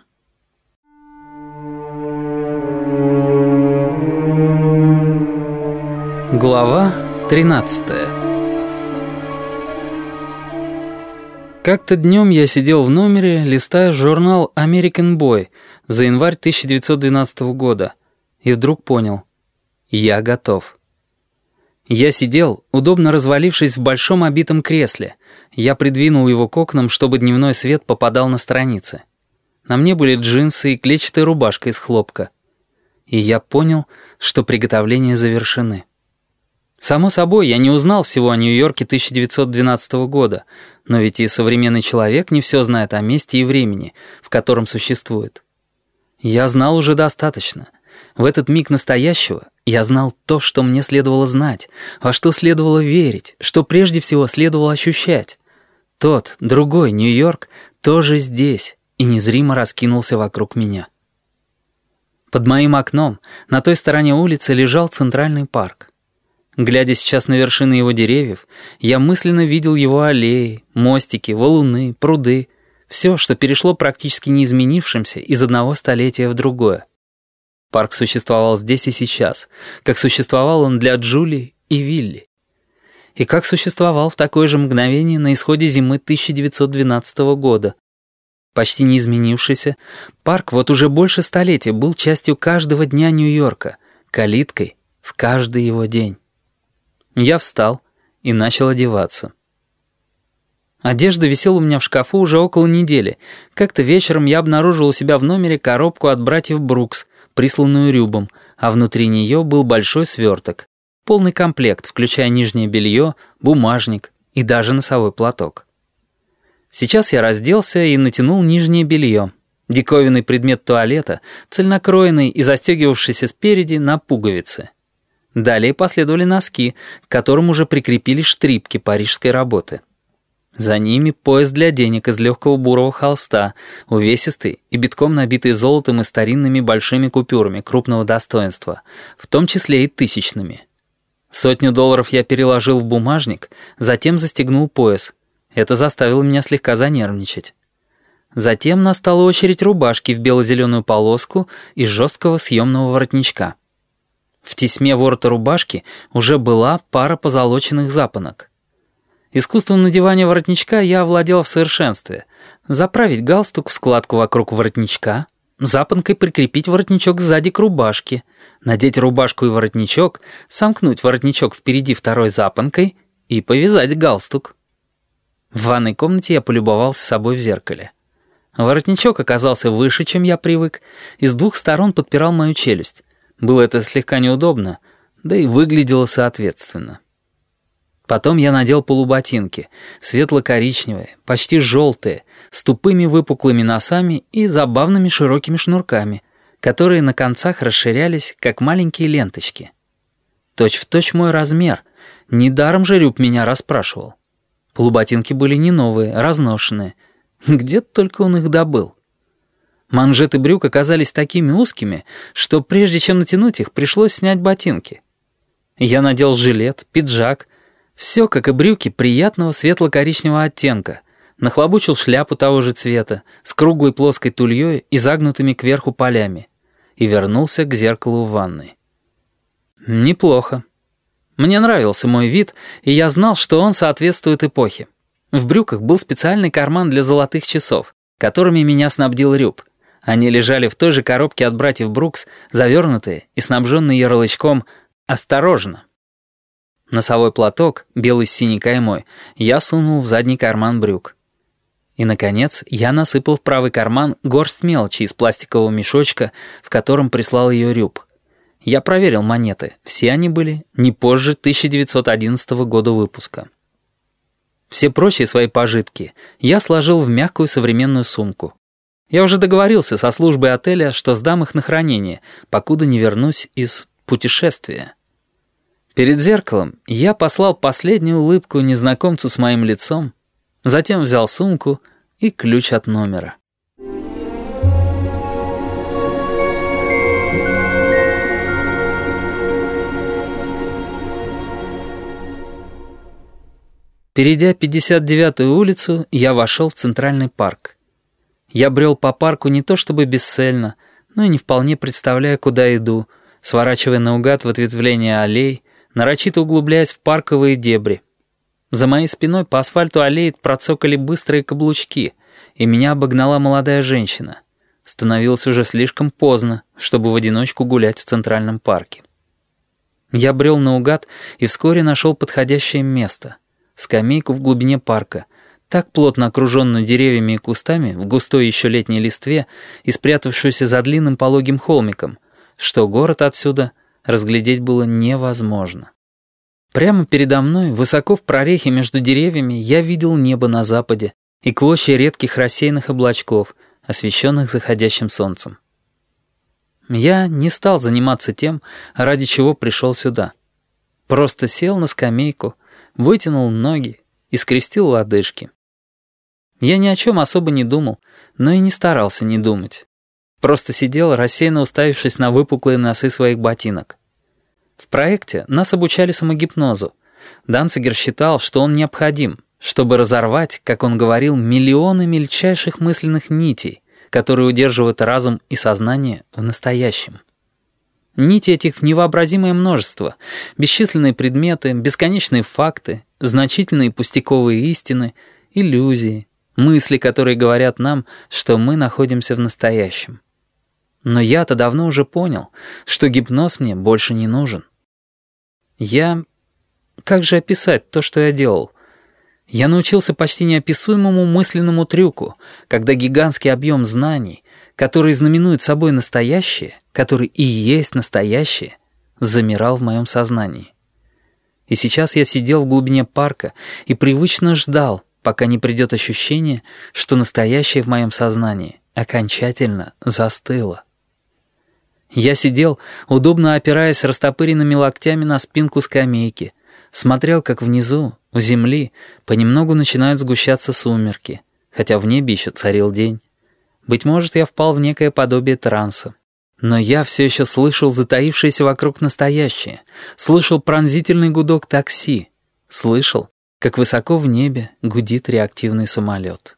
Глава тринадцатая. Как-то днем я сидел в номере, листая журнал «American Boy» за январь тысяча девятьсот двенадцатого года, и вдруг понял — я готов. Я сидел, удобно развалившись в большом обитом кресле. Я придвинул его к окнам, чтобы дневной свет попадал на страницы. На мне были джинсы и клетчатая рубашка из хлопка. И я понял, что приготовления завершены. Само собой, я не узнал всего о Нью-Йорке тысяча девятьсот двенадцатого года, но ведь и современный человек не все знает о месте и времени, в котором существует. Я знал уже достаточно. В этот миг настоящего я знал то, что мне следовало знать, во что следовало верить, что прежде всего следовало ощущать. Тот, другой Нью-Йорк тоже здесь и незримо раскинулся вокруг меня. Под моим окном, на той стороне улицы, лежал Центральный парк. Глядя сейчас на вершины его деревьев, я мысленно видел его аллеи, мостики, валуны, пруды, все, что перешло практически неизменившимся из одного столетия в другое. Парк существовал здесь и сейчас, как существовал он для Джулии и Вилли. И как существовал в такое же мгновение на исходе зимы тысяча девятьсот двенадцатого года. Почти не изменившийся, парк вот уже больше столетия был частью каждого дня Нью-Йорка, калиткой в каждый его день. Я встал и начал одеваться. Одежда висела у меня в шкафу уже около недели. Как-то вечером я обнаружил у себя в номере коробку от братьев Брукс, присланную Рюбом, а внутри нее был большой сверток. Полный комплект, включая нижнее белье, бумажник и даже носовой платок. Сейчас я разделся и натянул нижнее белье. Диковинный предмет туалета, цельнокроенный и застегивавшийся спереди на пуговицы. Далее последовали носки, к которым уже прикрепились штрипки парижской работы. За ними пояс для денег из легкого бурого холста, увесистый и битком набитый золотом и старинными большими купюрами крупного достоинства, в том числе и тысячными. Сотню долларов я переложил в бумажник, затем застегнул пояс. Это заставило меня слегка занервничать. Затем настала очередь рубашки в бело-зеленую полоску и жесткого съемного воротничка. В тесьме ворота рубашки уже была пара позолоченных запонок. Искусством надевания воротничка я овладел в совершенстве. Заправить галстук в складку вокруг воротничка, запонкой прикрепить воротничок сзади к рубашке, надеть рубашку и воротничок, сомкнуть воротничок впереди второй запонкой и повязать галстук. В ванной комнате я полюбовался собой в зеркале. Воротничок оказался выше, чем я привык, и с двух сторон подпирал мою челюсть. Было это слегка неудобно, да и выглядело соответственно. Потом я надел полуботинки, светло-коричневые, почти желтые, с тупыми выпуклыми носами и забавными широкими шнурками, которые на концах расширялись, как маленькие ленточки. Точь-в-точь мой размер. Недаром же Рюб меня расспрашивал. Полуботинки были не новые, разношенные. Где только он их добыл. Манжеты брюк оказались такими узкими, что прежде чем натянуть их, пришлось снять ботинки. Я надел жилет, пиджак, все, как и брюки, приятного светло-коричневого оттенка, нахлобучил шляпу того же цвета, с круглой плоской тульей и загнутыми кверху полями, и вернулся к зеркалу в ванной. Неплохо. Мне нравился мой вид, и я знал, что он соответствует эпохе. В брюках был специальный карман для золотых часов, которыми меня снабдил Рюб. Они лежали в той же коробке от братьев Брукс, завернутые и снабженные ярлычком «Осторожно». Носовой платок, белый с синей каймой, я сунул в задний карман брюк. И, наконец, я насыпал в правый карман горсть мелочи из пластикового мешочка, в котором прислал ее Рюб. Я проверил монеты, все они были не позже тысяча девятьсот одиннадцатого года выпуска. Все прочие свои пожитки я сложил в мягкую современную сумку. Я уже договорился со службой отеля, что сдам их на хранение, покуда не вернусь из путешествия. Перед зеркалом я послал последнюю улыбку незнакомцу с моим лицом, затем взял сумку и ключ от номера. Перейдя пятьдесят девятую улицу, я вошел в Центральный парк. Я брел по парку не то чтобы бесцельно, но и не вполне представляя, куда иду, сворачивая наугад в ответвления аллей, нарочито углубляясь в парковые дебри. За моей спиной по асфальту аллеи процокали быстрые каблучки, и меня обогнала молодая женщина. Становилось уже слишком поздно, чтобы в одиночку гулять в Центральном парке. Я брел наугад и вскоре нашел подходящее место — скамейку в глубине парка, так плотно окруженную деревьями и кустами в густой еще летней листве и спрятавшуюся за длинным пологим холмиком, что город отсюда разглядеть было невозможно. Прямо передо мной, высоко в прорехе между деревьями, я видел небо на западе и клочья редких рассеянных облачков, освещенных заходящим солнцем. Я не стал заниматься тем, ради чего пришел сюда. Просто сел на скамейку, вытянул ноги и скрестил лодыжки. Я ни о чем особо не думал, но и не старался не думать. Просто сидел, рассеянно уставившись на выпуклые носы своих ботинок. В проекте нас обучали самогипнозу. Данцигер считал, что он необходим, чтобы разорвать, как он говорил, миллионы мельчайших мысленных нитей, которые удерживают разум и сознание в настоящем. Нити этих в невообразимое множество, бесчисленные предметы, бесконечные факты, значительные пустяковые истины, иллюзии, мысли, которые говорят нам, что мы находимся в настоящем. Но я-то давно уже понял, что гипноз мне больше не нужен. Я... Как же описать то, что я делал? Я научился почти неописуемому мысленному трюку, когда гигантский объем знаний, который знаменует собой настоящее, который и есть настоящее, замирал в моем сознании. И сейчас я сидел в глубине парка и привычно ждал, пока не придет ощущение, что настоящее в моем сознании окончательно застыло. Я сидел, удобно опираясь растопыренными локтями на спинку скамейки, смотрел, как внизу, у земли, понемногу начинают сгущаться сумерки, хотя в небе еще царил день. Быть может, я впал в некое подобие транса. Но я все еще слышал затаившееся вокруг настоящее, слышал пронзительный гудок такси, слышал, как высоко в небе гудит реактивный самолет.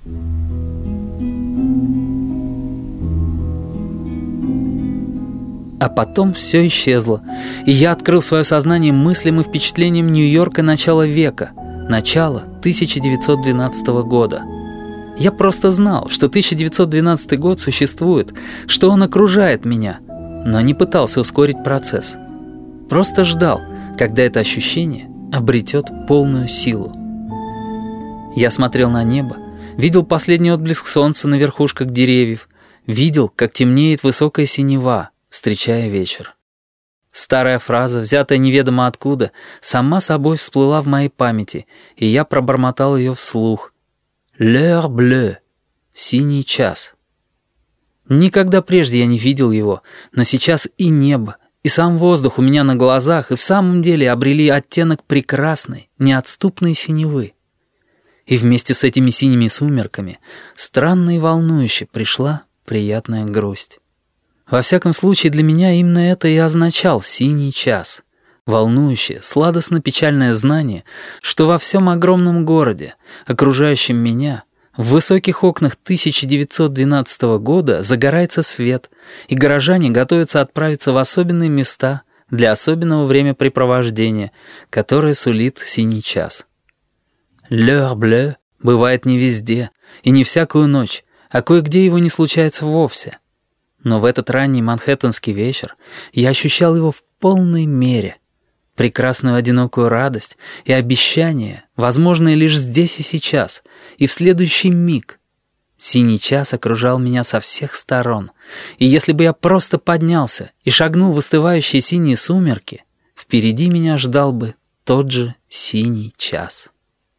А потом все исчезло, и я открыл свое сознание мыслям и впечатлениям Нью-Йорка начала века, Начало тысяча девятьсот двенадцатого года. Я просто знал, что тысяча девятьсот двенадцатый год существует, что он окружает меня, но не пытался ускорить процесс. Просто ждал, когда это ощущение обретет полную силу. Я смотрел на небо, видел последний отблеск солнца на верхушках деревьев, видел, как темнеет высокая синева, встречая вечер. Старая фраза, взятая неведомо откуда, сама собой всплыла в моей памяти, и я пробормотал ее вслух. «L'heure bleue» — «синий час». Никогда прежде я не видел его, но сейчас и небо, и сам воздух у меня на глазах и в самом деле обрели оттенок прекрасной, неотступной синевы. И вместе с этими синими сумерками странно и волнующе пришла приятная грусть. Во всяком случае, для меня именно это и означал «синий час». Волнующее, сладостно-печальное знание, что во всем огромном городе, окружающем меня, в высоких окнах тысяча девятьсот двенадцатого года загорается свет, и горожане готовятся отправиться в особенные места для особенного времяпрепровождения, которое сулит синий час. «L'heure bleue» бывает не везде и не всякую ночь, а кое-где его не случается вовсе. Но в этот ранний манхэттенский вечер я ощущал его в полной мере. Прекрасную одинокую радость и обещание, возможное лишь здесь и сейчас, и в следующий миг. Синий час окружал меня со всех сторон, и если бы я просто поднялся и шагнул в остывающие синие сумерки, впереди меня ждал бы тот же синий час.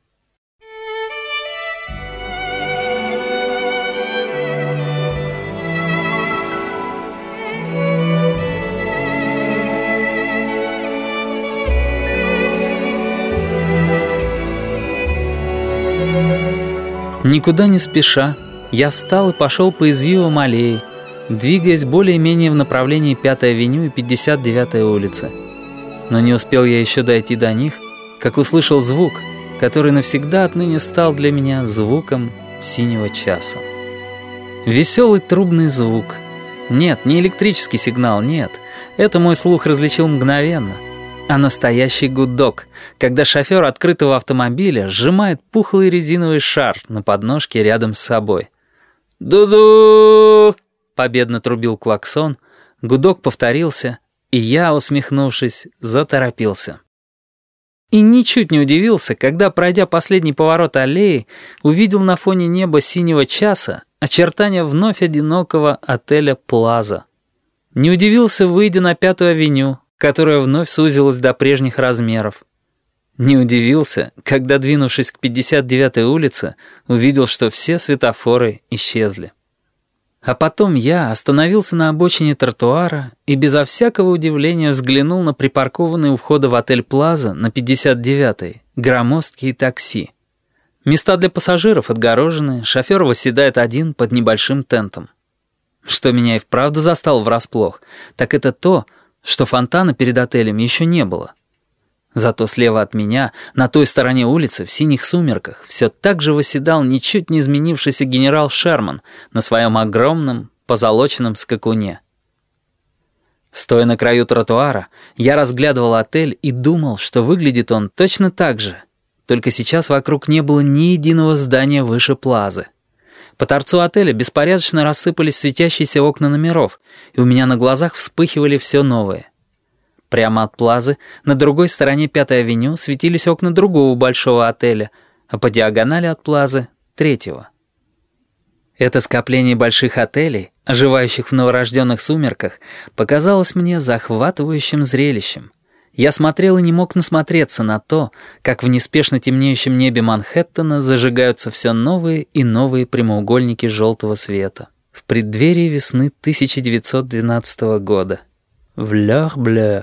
Никуда не спеша, я встал и пошел по извивам аллеи, двигаясь более-менее в направлении пятой авеню и пятьдесят девятой улицы. Но не успел я еще дойти до них, как услышал звук, который навсегда отныне стал для меня звуком синего часа. Веселый трубный звук. Нет, не электрический сигнал, нет. Это мой слух различил мгновенно. А настоящий гудок, когда шофер открытого автомобиля сжимает пухлый резиновый шар на подножке рядом с собой. «Ду-ду!» — победно трубил клаксон, гудок повторился, и я, усмехнувшись, заторопился. И ничуть не удивился, когда, пройдя последний поворот аллеи, увидел на фоне неба синего часа очертания вновь одинокого отеля «Плаза». Не удивился, выйдя на Пятую авеню, которая вновь сузилась до прежних размеров. Не удивился, когда, двинувшись к пятьдесят девятой улице, увидел, что все светофоры исчезли. А потом я остановился на обочине тротуара и безо всякого удивления взглянул на припаркованные у входа в отель «Плаза» на пятьдесят девятой громоздкие такси. Места для пассажиров отгорожены, шофер восседает один под небольшим тентом. Что меня и вправду застало врасплох, так это то, что фонтана перед отелем еще не было. Зато слева от меня, на той стороне улицы, в синих сумерках, все так же восседал ничуть не изменившийся генерал Шерман на своем огромном позолоченном скакуне. Стоя на краю тротуара, я разглядывал отель и думал, что выглядит он точно так же, только сейчас вокруг не было ни единого здания выше Плазы. По торцу отеля беспорядочно рассыпались светящиеся окна номеров, и у меня на глазах вспыхивали все новые. Прямо от Плазы, на другой стороне Пятой авеню, светились окна другого большого отеля, а по диагонали от Плазы — третьего. Это скопление больших отелей, оживающих в новорожденных сумерках, показалось мне захватывающим зрелищем. Я смотрел и не мог насмотреться на то, как в неспешно темнеющем небе Манхэттена зажигаются все новые и новые прямоугольники желтого света. В преддверии весны тысяча девятьсот двенадцатого года. В l'heure bleue.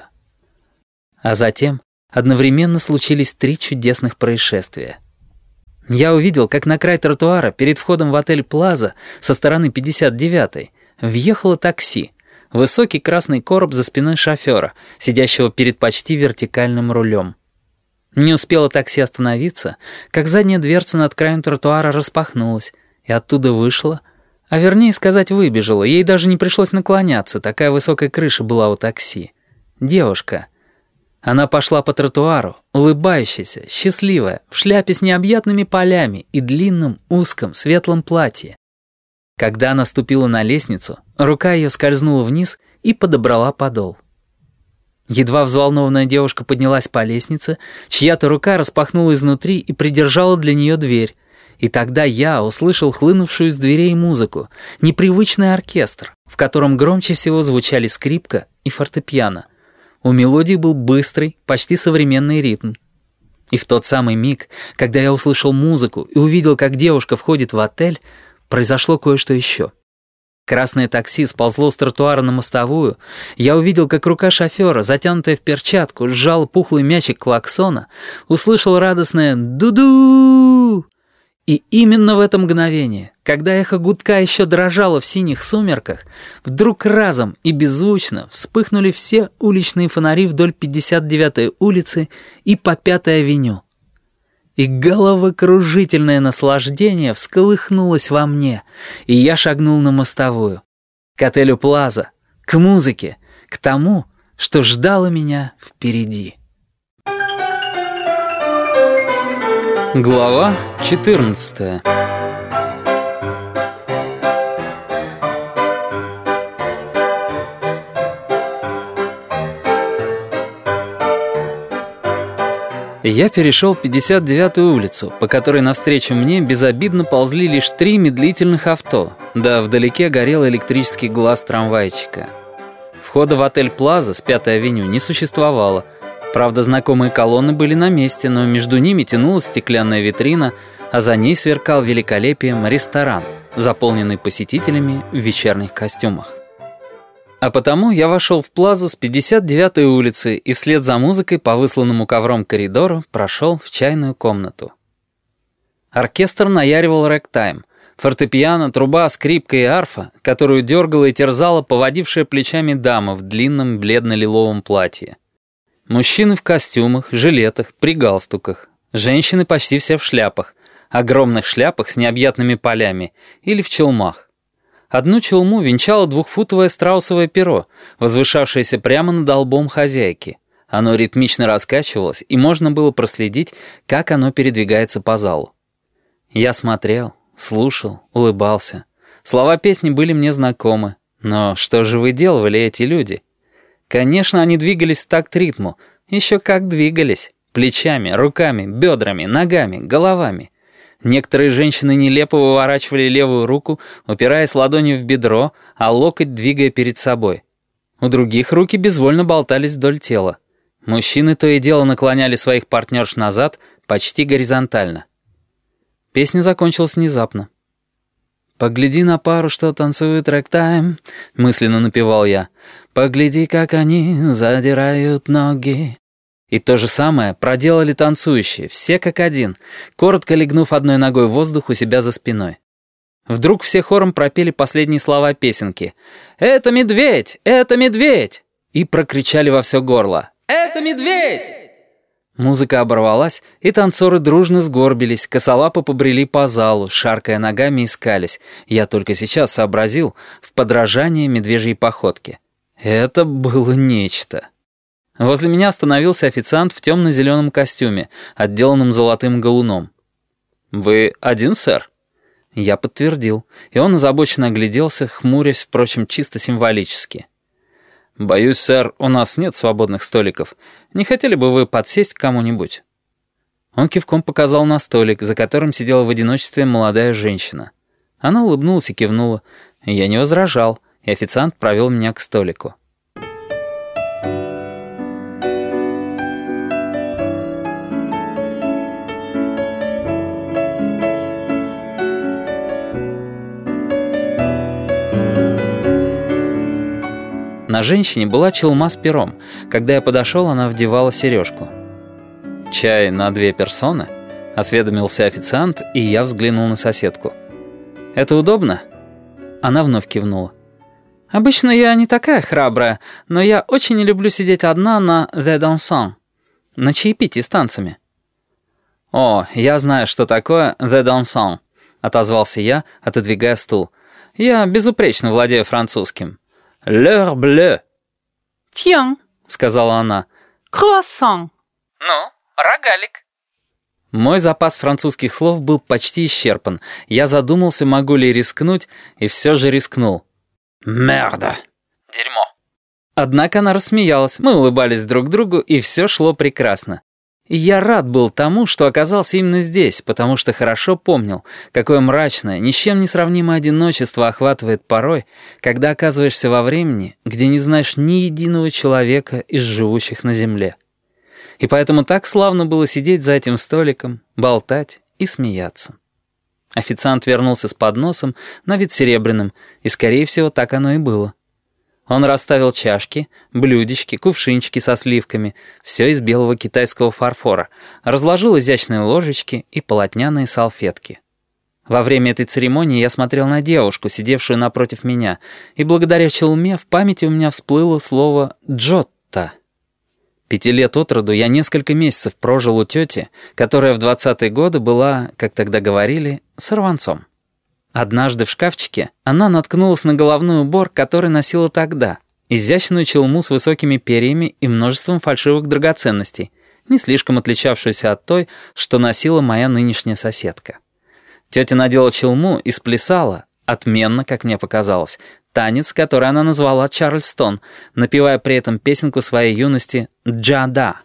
А затем одновременно случились три чудесных происшествия. Я увидел, как на край тротуара перед входом в отель «Плаза» со стороны пятьдесят девятой въехало такси. Высокий красный короб за спиной шофера, сидящего перед почти вертикальным рулем. Не успело такси остановиться, как задняя дверца над краем тротуара распахнулась, и оттуда вышла, а вернее сказать выбежала, ей даже не пришлось наклоняться, такая высокая крыша была у такси. Девушка. Она пошла по тротуару, улыбающаяся, счастливая, в шляпе с необъятными полями и длинном, узком, светлом платье. Когда она ступила на лестницу, рука ее скользнула вниз и подобрала подол. Едва взволнованная девушка поднялась по лестнице, чья-то рука распахнула изнутри и придержала для нее дверь. И тогда я услышал хлынувшую из дверей музыку, непривычный оркестр, в котором громче всего звучали скрипка и фортепиано. У мелодии был быстрый, почти современный ритм. И в тот самый миг, когда я услышал музыку и увидел, как девушка входит в отель, произошло кое-что еще. Красное такси сползло с тротуара на мостовую. Я увидел, как рука шофера, затянутая в перчатку, сжала пухлый мячик клаксона, услышал радостное «ду-ду». И именно в это мгновение, когда эхо гудка еще дрожало в синих сумерках, вдруг разом и беззвучно вспыхнули все уличные фонари вдоль пятьдесят девятой улицы и по Пятой авеню. И головокружительное наслаждение всколыхнулось во мне, и я шагнул на мостовую. К отелю Плаза, к музыке, к тому, что ждало меня впереди. Глава четырнадцатая. Я перешел пятьдесят девятую улицу, по которой навстречу мне безобидно ползли лишь три медлительных авто, да вдалеке горел электрический глаз трамвайчика. Входа в отель Плаза с Пятой авеню не существовало. Правда, знакомые колонны были на месте, но между ними тянулась стеклянная витрина, а за ней сверкал великолепием ресторан, заполненный посетителями в вечерних костюмах. А потому я вошел в Плазу с пятьдесят девятой улицы и вслед за музыкой по высланному ковром коридору прошел в чайную комнату. Оркестр наяривал рэктайм. Фортепиано, труба, скрипка и арфа, которую дергала и терзала поводившая плечами дама в длинном бледно-лиловом платье. Мужчины в костюмах, жилетах, при галстуках. Женщины почти все в шляпах, огромных шляпах с необъятными полями или в челмах. Одну челму венчало двухфутовое страусовое перо, возвышавшееся прямо над лбом хозяйки. Оно ритмично раскачивалось, и можно было проследить, как оно передвигается по залу. Я смотрел, слушал, улыбался. Слова песни были мне знакомы. Но что же выделывали эти люди? Конечно, они двигались в такт ритму. Еще как двигались. Плечами, руками, бедрами, ногами, головами. Некоторые женщины нелепо выворачивали левую руку, упираясь ладонью в бедро, а локоть двигая перед собой. У других руки безвольно болтались вдоль тела. Мужчины то и дело наклоняли своих партнерш назад, почти горизонтально. Песня закончилась внезапно. «Погляди на пару, что танцует рэктайм», — мысленно напевал я. «Погляди, как они задирают ноги». И то же самое проделали танцующие, все как один, коротко легнув одной ногой в воздух у себя за спиной. Вдруг все хором пропели последние слова песенки. «Это медведь! Это медведь!» И прокричали во все горло. «Это медведь!» Музыка оборвалась, и танцоры дружно сгорбились, косолапо побрели по залу, шаркая ногами и скались. Я только сейчас сообразил в подражание медвежьей походке. Это было нечто. Возле меня остановился официант в темно-зеленом костюме, отделанном золотым галуном. «Вы один, сэр?» Я подтвердил, и он озабоченно огляделся, хмурясь, впрочем, чисто символически. «Боюсь, сэр, у нас нет свободных столиков. Не хотели бы вы подсесть к кому-нибудь?» Он кивком показал на столик, за которым сидела в одиночестве молодая женщина. Она улыбнулась и кивнула. Я не возражал, и официант провел меня к столику. На женщине была челма с пером. Когда я подошел, она вдевала сережку. «Чай на две персоны?» — осведомился официант, и я взглянул на соседку. «Это удобно?» Она вновь кивнула. «Обычно я не такая храбрая, но я очень не люблю сидеть одна на «The Dansant», на чаепитии с танцами». «О, я знаю, что такое «The Dansant», — отозвался я, отодвигая стул. «Я безупречно владею французским». «L'heure bleue». «Тьян», — сказала она. Круассан. Ну, рогалик. Мой запас французских слов был почти исчерпан. Я задумался, могу ли рискнуть, и все же рискнул. «Мерда!» Дерьмо. Однако она рассмеялась, мы улыбались друг другу, и все шло прекрасно. И я рад был тому, что оказался именно здесь, потому что хорошо помнил, какое мрачное, ни с чем не сравнимое одиночество охватывает порой, когда оказываешься во времени, где не знаешь ни единого человека из живущих на земле. И поэтому так славно было сидеть за этим столиком, болтать и смеяться. Официант вернулся с подносом, на вид серебряным, и, скорее всего, так оно и было. Он расставил чашки, блюдечки, кувшинчики со сливками, все из белого китайского фарфора, разложил изящные ложечки и полотняные салфетки. Во время этой церемонии я смотрел на девушку, сидевшую напротив меня, и благодаря челме в памяти у меня всплыло слово «Джотта». Пяти лет от роду я несколько месяцев прожил у тети, которая в двадцатые годы была, как тогда говорили, сорванцом. Однажды в шкафчике она наткнулась на головной убор, который носила тогда, изящную челму с высокими перьями и множеством фальшивых драгоценностей, не слишком отличавшуюся от той, что носила моя нынешняя соседка. Тетя надела челму и сплясала, отменно, как мне показалось, танец, который она назвала «Чарльстон», напевая при этом песенку своей юности «Джада».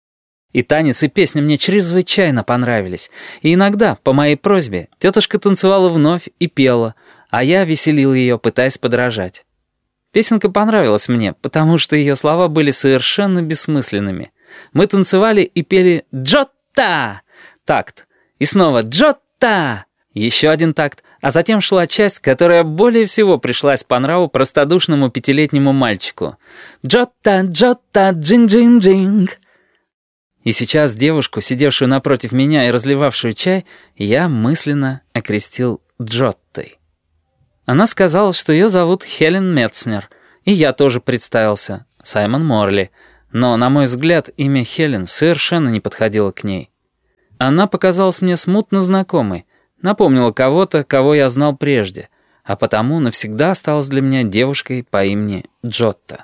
И танец, и песня мне чрезвычайно понравились. И иногда, по моей просьбе, тетушка танцевала вновь и пела, а я веселил ее, пытаясь подражать. Песенка понравилась мне, потому что ее слова были совершенно бессмысленными. Мы танцевали и пели «Джотта!» такт, и снова «Джотта!» еще один такт, а затем шла часть, которая более всего пришлась по нраву простодушному пятилетнему мальчику. «Джотта, Джотта, джин-джин-джинг!» И сейчас девушку, сидевшую напротив меня и разливавшую чай, я мысленно окрестил Джоттой. Она сказала, что ее зовут Хелен Метцнер, и я тоже представился, Саймон Морли, но, на мой взгляд, имя Хелен совершенно не подходило к ней. Она показалась мне смутно знакомой, напомнила кого-то, кого я знал прежде, а потому навсегда осталась для меня девушкой по имени Джотта.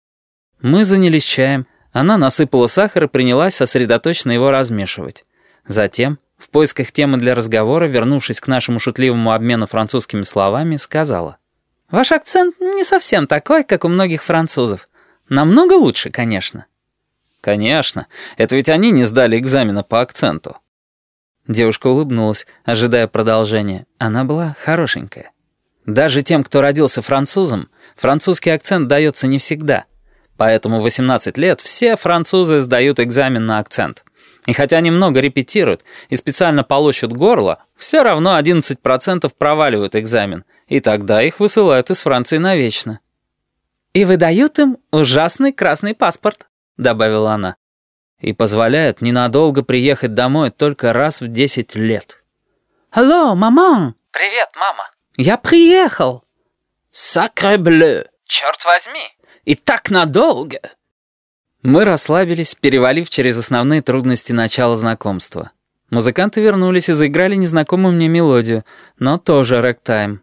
Мы занялись чаем. Она насыпала сахар и принялась сосредоточенно его размешивать. Затем, в поисках темы для разговора, вернувшись к нашему шутливому обмену французскими словами, сказала: «Ваш акцент не совсем такой, как у многих французов. Намного лучше, конечно». «Конечно, это ведь они не сдали экзамена по акценту». Девушка улыбнулась, ожидая продолжения. Она была хорошенькая. Даже тем, кто родился французом, французский акцент дается не всегда. Поэтому в восемнадцать лет все французы сдают экзамен на акцент. И хотя немного репетируют и специально полощут горло, все равно одиннадцать процентов проваливают экзамен, и тогда их высылают из Франции навечно. «И выдают им ужасный красный паспорт», — добавила она. «И позволяют ненадолго приехать домой только раз в десять лет». «Алло, маман!» Привет, мама. «Я приехал!» «Сакре блeu!» Черт возьми. «И так надолго!» Мы расслабились, перевалив через основные трудности начала знакомства. Музыканты вернулись и заиграли незнакомую мне мелодию, но тоже рэктайм.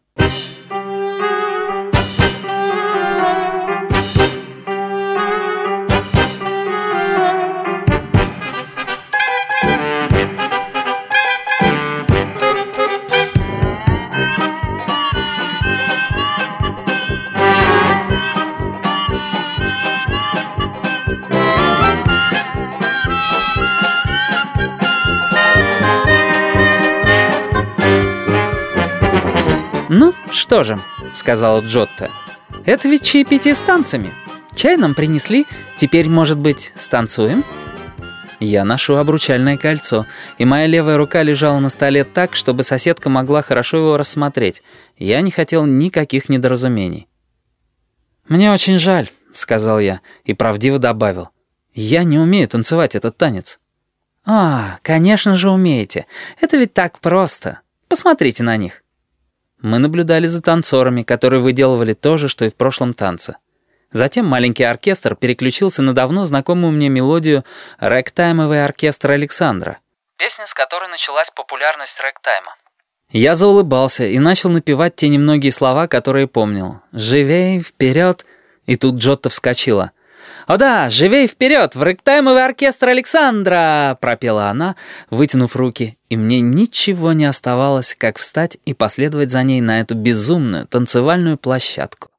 «Ну, что же», — сказала Джотта, — «это ведь чаепитие с танцами. Чай нам принесли, теперь, может быть, станцуем?» Я ношу обручальное кольцо, и моя левая рука лежала на столе так, чтобы соседка могла хорошо его рассмотреть. Я не хотел никаких недоразумений. «Мне очень жаль», — сказал я, и правдиво добавил. «Я не умею танцевать этот танец». «А, конечно же умеете. Это ведь так просто. Посмотрите на них». Мы наблюдали за танцорами, которые выделывали то же, что и в прошлом танце. Затем маленький оркестр переключился на давно знакомую мне мелодию «Рэктаймовый оркестр Александра». Песня, с которой началась популярность рэктайма. Я заулыбался и начал напевать те немногие слова, которые помнил. «Живей, вперед!» И тут Джотта вскочила. «О да, живей вперед, в рэктаймовый оркестр Александра!» — пропела она, вытянув руки, и мне ничего не оставалось, как встать и последовать за ней на эту безумную танцевальную площадку.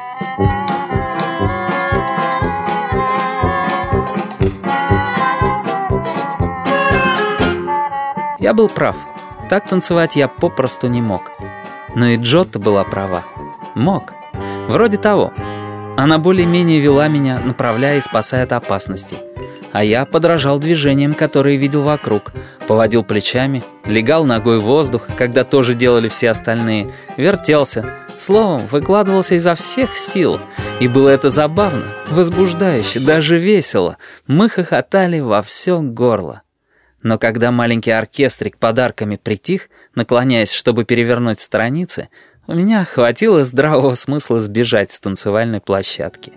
Я был прав. Так танцевать я попросту не мог. Но и Джотта была права. Мог. Вроде того. Она более-менее вела меня, направляя и спасая от опасностей. А я подражал движениям, которые видел вокруг, поводил плечами, легал ногой в воздух, когда тоже делали все остальные, вертелся, словом, выкладывался изо всех сил. И было это забавно, возбуждающе, даже весело. Мы хохотали во все горло. Но когда маленький оркестрик подарками притих, наклоняясь, чтобы перевернуть страницы, у меня хватило здравого смысла сбежать с танцевальной площадки.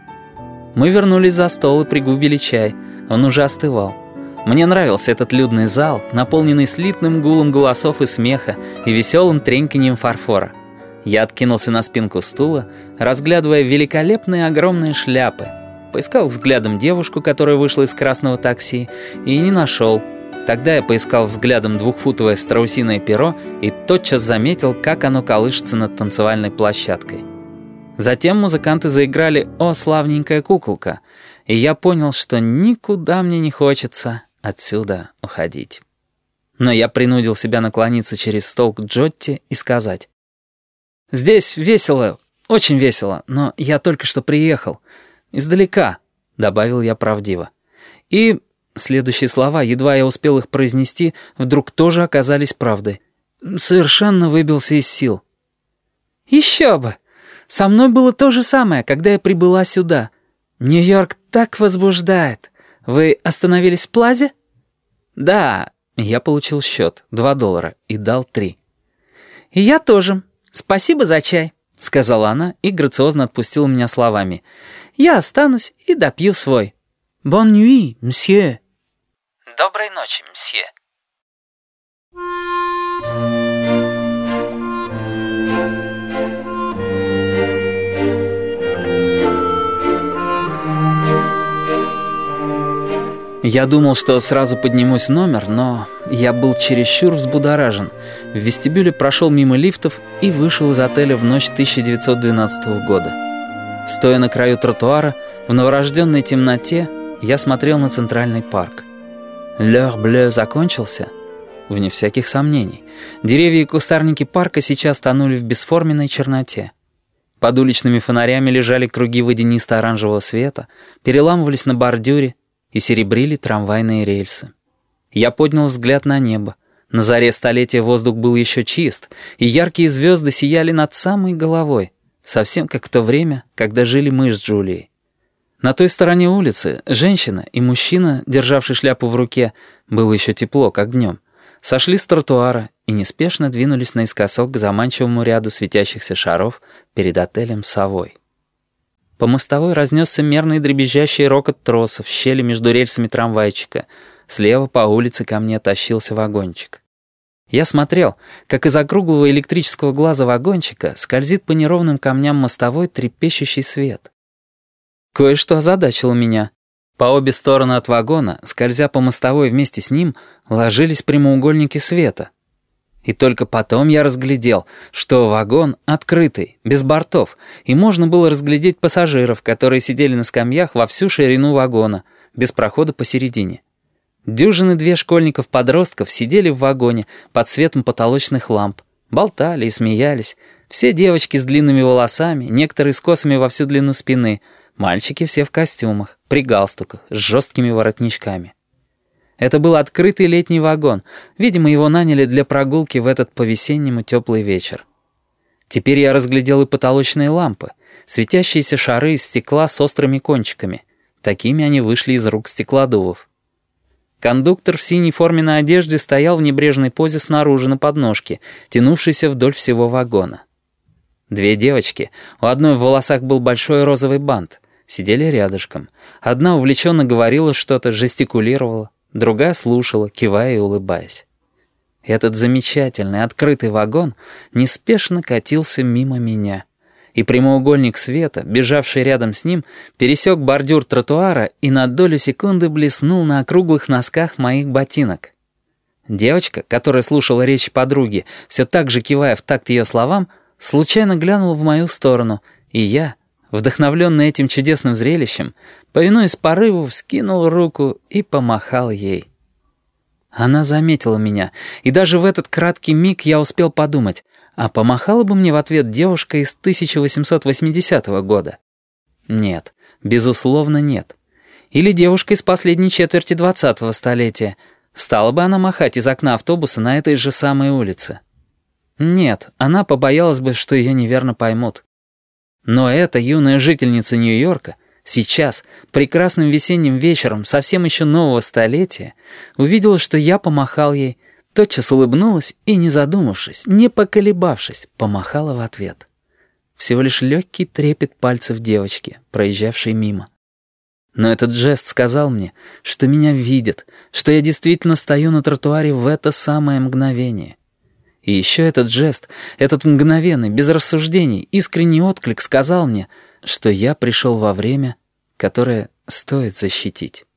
Мы вернулись за стол и пригубили чай. Он уже остывал. Мне нравился этот людный зал, наполненный слитным гулом голосов и смеха и веселым треньканьем фарфора. Я откинулся на спинку стула, разглядывая великолепные огромные шляпы. Поискал взглядом девушку, которая вышла из красного такси, и не нашел. Тогда я поискал взглядом двухфутовое страусиное перо и тотчас заметил, как оно колышется над танцевальной площадкой. Затем музыканты заиграли «О, славненькая куколка», и я понял, что никуда мне не хочется отсюда уходить. Но я принудил себя наклониться через стол к Джотте и сказать: «Здесь весело, очень весело, но я только что приехал. Издалека», — добавил я правдиво. И... Следующие слова, едва я успел их произнести, вдруг тоже оказались правдой. Совершенно выбился из сил. «Еще бы! Со мной было то же самое, когда я прибыла сюда. Нью-Йорк так возбуждает. Вы остановились в Плазе?» «Да». Я получил счет, два доллара, и дал три. «И я тоже. Спасибо за чай», — сказала она и грациозно отпустила меня словами. «Я останусь и допью свой. Bonne nuit, monsieur». Доброй ночи, мсье. Я думал, что сразу поднимусь в номер, но я был чересчур взбудоражен. В вестибюле прошел мимо лифтов и вышел из отеля в ночь тысяча девятьсот двенадцатого года. Стоя на краю тротуара, в новорожденной темноте, я смотрел на Центральный парк. «L'heure bleue» закончился? Вне всяких сомнений. Деревья и кустарники парка сейчас тонули в бесформенной черноте. Под уличными фонарями лежали круги водянисто-оранжевого света, переламывались на бордюре и серебрили трамвайные рельсы. Я поднял взгляд на небо. На заре столетия воздух был еще чист, и яркие звезды сияли над самой головой, совсем как в то время, когда жили мы с Джулией. На той стороне улицы женщина и мужчина, державший шляпу в руке, было еще тепло, как днем, сошли с тротуара и неспешно двинулись наискосок к заманчивому ряду светящихся шаров перед отелем «Совой». По мостовой разнесся мерный дребезжащий рокот тросов в щели между рельсами трамвайчика. Слева по улице ко мне тащился вагончик. Я смотрел, как из округлого электрического глаза вагончика скользит по неровным камням мостовой трепещущий свет. Кое-что озадачило меня. По обе стороны от вагона, скользя по мостовой вместе с ним, ложились прямоугольники света. И только потом я разглядел, что вагон открытый, без бортов, и можно было разглядеть пассажиров, которые сидели на скамьях во всю ширину вагона, без прохода посередине. Дюжины две школьников-подростков сидели в вагоне под светом потолочных ламп, болтали и смеялись. Все девочки с длинными волосами, некоторые с косами во всю длину спины, мальчики все в костюмах, при галстуках, с жесткими воротничками. Это был открытый летний вагон. Видимо, его наняли для прогулки в этот по-весеннему теплый вечер. Теперь я разглядел и потолочные лампы, светящиеся шары из стекла с острыми кончиками. Такими они вышли из рук стеклодувов. Кондуктор в синей форменной одежде стоял в небрежной позе снаружи на подножке, тянувшейся вдоль всего вагона. Две девочки, у одной в волосах был большой розовый бант, сидели рядышком. Одна увлеченно говорила что-то, жестикулировала, другая слушала, кивая и улыбаясь. Этот замечательный открытый вагон неспешно катился мимо меня. и прямоугольник света, бежавший рядом с ним, пересек бордюр тротуара и на долю секунды блеснул на округлых носках моих ботинок. Девочка, которая слушала речь подруги, все так же кивая в такт ее словам, случайно глянула в мою сторону, и я, вдохновленный этим чудесным зрелищем, повинуясь порыву, вскинул руку и помахал ей. Она заметила меня, и даже в этот краткий миг я успел подумать, а помахала бы мне в ответ девушка из тысяча восемьсот восьмидесятого года? Нет, безусловно, нет. Или девушка из последней четверти двадцатого столетия. Стала бы она махать из окна автобуса на этой же самой улице? Нет, она побоялась бы, что ее неверно поймут. Но эта юная жительница Нью-Йорка сейчас, прекрасным весенним вечером совсем еще нового столетия, увидела, что я помахал ей, тотчас улыбнулась и, не задумавшись, не поколебавшись, помахала в ответ. Всего лишь легкий трепет пальцев девочки, проезжавшей мимо. Но этот жест сказал мне, что меня видят, что я действительно стою на тротуаре в это самое мгновение. И еще этот жест, этот мгновенный, без рассуждений, искренний отклик сказал мне, что я пришел во время, которое стоит защитить.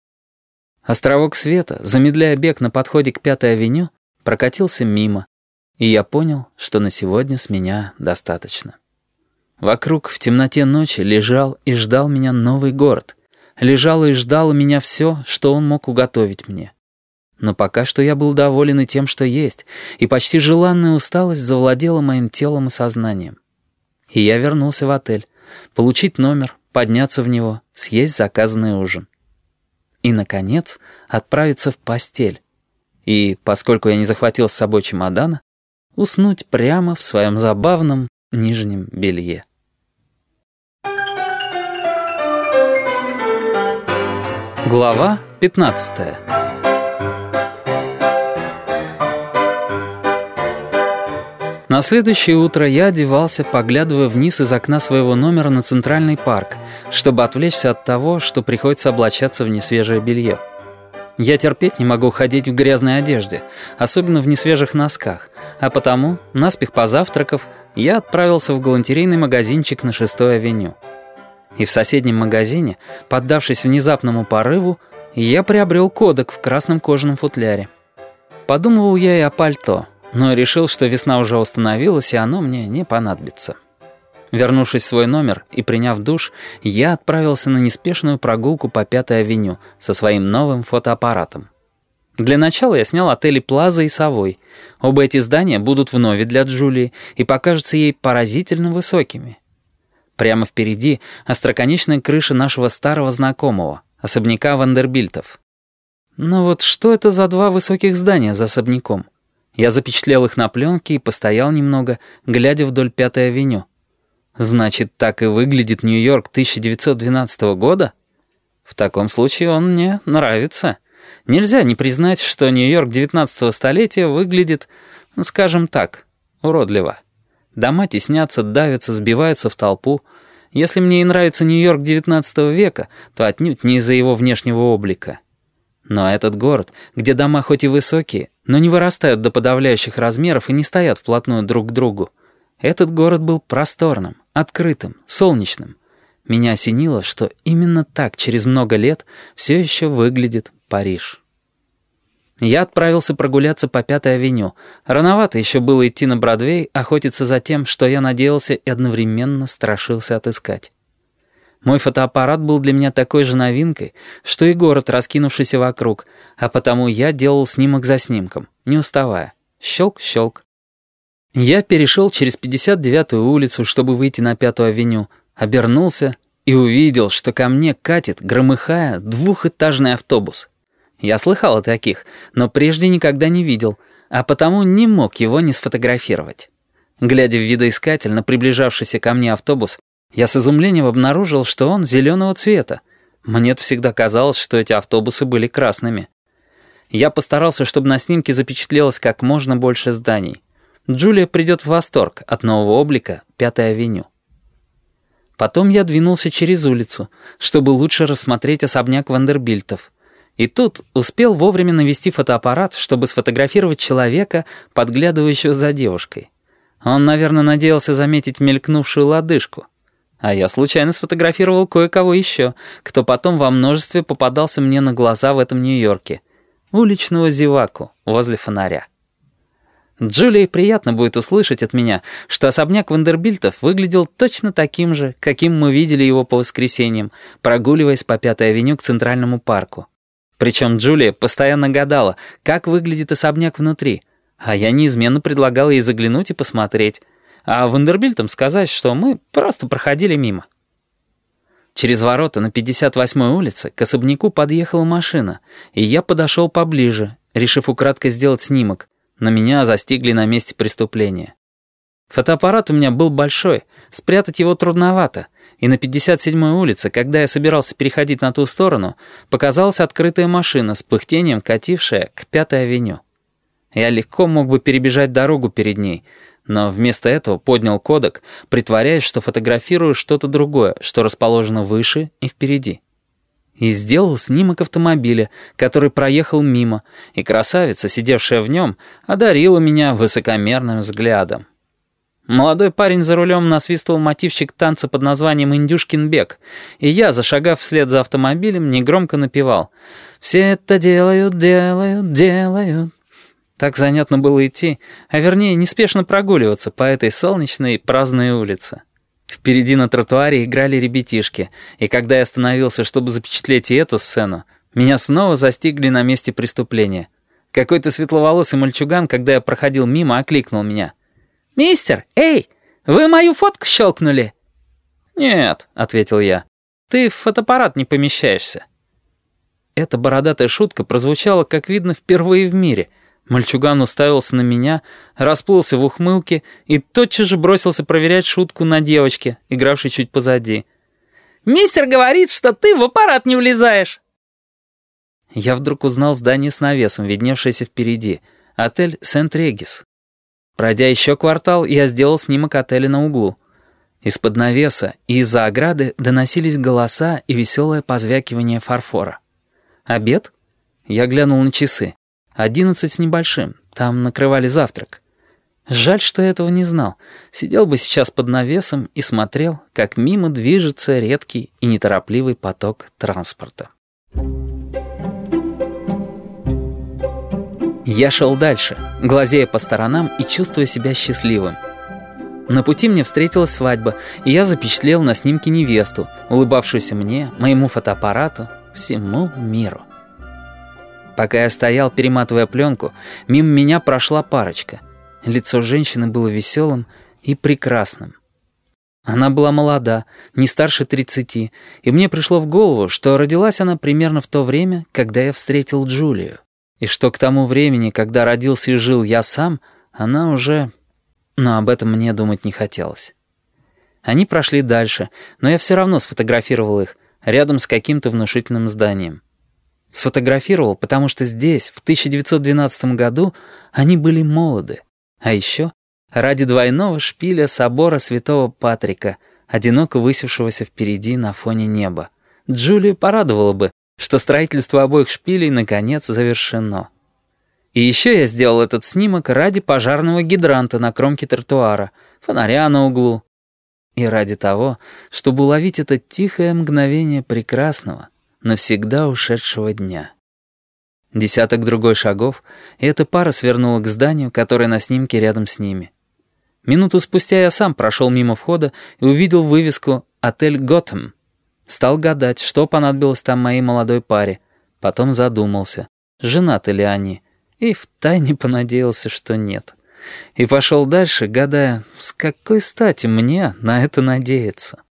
Островок света, замедляя бег на подходе к Пятой авеню, прокатился мимо, и я понял, что на сегодня с меня достаточно. Вокруг в темноте ночи лежал и ждал меня новый город. Лежало и ждало меня все, что он мог уготовить мне. Но пока что я был доволен и тем, что есть, и почти желанная усталость завладела моим телом и сознанием. И я вернулся в отель, получить номер, подняться в него, съесть заказанный ужин. И, наконец, отправиться в постель. И, поскольку я не захватил с собой чемодана, уснуть прямо в своем забавном нижнем белье. Глава пятнадцатая. На следующее утро я одевался, поглядывая вниз из окна своего номера на Центральный парк, чтобы отвлечься от того, что приходится облачаться в несвежее белье. Я терпеть не могу ходить в грязной одежде, особенно в несвежих носках, а потому, наспех позавтракав, я отправился в галантерейный магазинчик на Шестой авеню. И в соседнем магазине, поддавшись внезапному порыву, я приобрел кодек в красном кожаном футляре. Подумывал я и о пальто, но решил, что весна уже установилась, и оно мне не понадобится. Вернувшись в свой номер и приняв душ, я отправился на неспешную прогулку по Пятой авеню со своим новым фотоаппаратом. Для начала я снял отели «Плаза» и «Совой». Оба эти здания будут вновь для Джулии и покажутся ей поразительно высокими. Прямо впереди остроконечная крыша нашего старого знакомого, особняка Вандербильтов. Но вот что это за два высоких здания за особняком? Я запечатлел их на пленке и постоял немного, глядя вдоль Пятой авеню. Значит, так и выглядит Нью-Йорк тысяча девятьсот двенадцатого года? В таком случае он мне нравится. Нельзя не признать, что Нью-Йорк девятнадцатого столетия выглядит, скажем так, уродливо. Дома теснятся, давятся, сбиваются в толпу. Если мне и нравится Нью-Йорк девятнадцатого века, то отнюдь не из-за его внешнего облика. Но этот город, где дома хоть и высокие, но не вырастают до подавляющих размеров и не стоят вплотную друг к другу, этот город был просторным, открытым, солнечным. Меня осенило, что именно так через много лет все еще выглядит Париж. Я отправился прогуляться по Пятой авеню. Рановато еще было идти на Бродвей, охотиться за тем, что я надеялся и одновременно страшился отыскать. Мой фотоаппарат был для меня такой же новинкой, что и город, раскинувшийся вокруг, а потому я делал снимок за снимком, не уставая. Щелк-щелк. Я перешел через пятьдесят девятую улицу, чтобы выйти на Пятую авеню, обернулся и увидел, что ко мне катит, громыхая, двухэтажный автобус. Я слыхал о таких, но прежде никогда не видел, а потому не мог его не сфотографировать. Глядя в видоискатель на приближавшийся ко мне автобус, я с изумлением обнаружил, что он зеленого цвета. Мне всегда казалось, что эти автобусы были красными. Я постарался, чтобы на снимке запечатлелось как можно больше зданий. Джулия придет в восторг от нового облика Пятой авеню. Потом я двинулся через улицу, чтобы лучше рассмотреть особняк Вандербильтов. И тут успел вовремя навести фотоаппарат, чтобы сфотографировать человека, подглядывающего за девушкой. Он, наверное, надеялся заметить мелькнувшую лодыжку. А я случайно сфотографировал кое-кого еще, кто потом во множестве попадался мне на глаза в этом Нью-Йорке. Уличного зеваку возле фонаря. Джулии приятно будет услышать от меня, что особняк Вандербильтов выглядел точно таким же, каким мы видели его по воскресеньям, прогуливаясь по Пятой авеню к Центральному парку. Причем Джулия постоянно гадала, как выглядит особняк внутри, а я неизменно предлагал ей заглянуть и посмотреть, а Вандербильтам сказать, что мы просто проходили мимо. Через ворота на пятьдесят восьмой улице к особняку подъехала машина, и я подошел поближе, решив украдкой сделать снимок, но меня застигли на месте преступления. Фотоаппарат у меня был большой, спрятать его трудновато, и на пятьдесят седьмой улице, когда я собирался переходить на ту сторону, показалась открытая машина с пыхтением, катившая к Пятой авеню. Я легко мог бы перебежать дорогу перед ней, но вместо этого поднял кодек, притворяясь, что фотографирую что-то другое, что расположено выше и впереди. И сделал снимок автомобиля, который проехал мимо, и красавица, сидевшая в нем, одарила меня высокомерным взглядом. Молодой парень за рулем насвистывал мотивчик танца под названием «Индюшкин бег», и я, зашагав вслед за автомобилем, негромко напевал «Все это делают, делают, делают». Так занятно было идти, а вернее неспешно прогуливаться по этой солнечной праздной улице. Впереди на тротуаре играли ребятишки, и когда я остановился, чтобы запечатлеть и эту сцену, меня снова застигли на месте преступления. Какой-то светловолосый мальчуган, когда я проходил мимо, окликнул меня. «Мистер, эй, вы мою фотку щелкнули?» «Нет», — ответил я, — «ты в фотоаппарат не помещаешься». Эта бородатая шутка прозвучала, как видно, впервые в мире. Мальчуган уставился на меня, расплылся в ухмылке и тотчас же бросился проверять шутку на девочке, игравшей чуть позади. «Мистер говорит, что ты в аппарат не влезаешь!» Я вдруг узнал здание с навесом, видневшееся впереди. Отель «Сент-Регис». Пройдя еще квартал, я сделал снимок отеля на углу. Из-под навеса и из-за ограды доносились голоса и веселое позвякивание фарфора. «Обед?» Я глянул на часы. Одиннадцать с небольшим. Там накрывали завтрак. Жаль, что я этого не знал. Сидел бы сейчас под навесом и смотрел, как мимо движется редкий и неторопливый поток транспорта. Я шел дальше, глазея по сторонам и чувствуя себя счастливым. На пути мне встретилась свадьба, и я запечатлел на снимке невесту, улыбавшуюся мне, моему фотоаппарату, всему миру. Пока я стоял, перематывая пленку, мимо меня прошла парочка. Лицо женщины было веселым и прекрасным. Она была молода, не старше тридцати, и мне пришло в голову, что родилась она примерно в то время, когда я встретил Джулию, и что к тому времени, когда родился и жил я сам, она уже... Но об этом мне думать не хотелось. Они прошли дальше, но я все равно сфотографировал их, рядом с каким-то внушительным зданием. Сфотографировал, потому что здесь, в тысяча девятьсот двенадцатом году, они были молоды. А еще ради двойного шпиля собора Святого Патрика, одиноко высевшегося впереди на фоне неба. Джулию порадовало бы, что строительство обоих шпилей наконец завершено. И еще я сделал этот снимок ради пожарного гидранта на кромке тротуара, фонаря на углу. И ради того, чтобы уловить это тихое мгновение прекрасного, навсегда ушедшего дня. Десяток другой шагов, и эта пара свернула к зданию, которое на снимке рядом с ними. Минуту спустя я сам прошел мимо входа и увидел вывеску «Отель Готэм». Стал гадать, что понадобилось там моей молодой паре. Потом задумался, женаты ли они, и втайне понадеялся, что нет. И пошел дальше, гадая, с какой стати мне на это надеяться.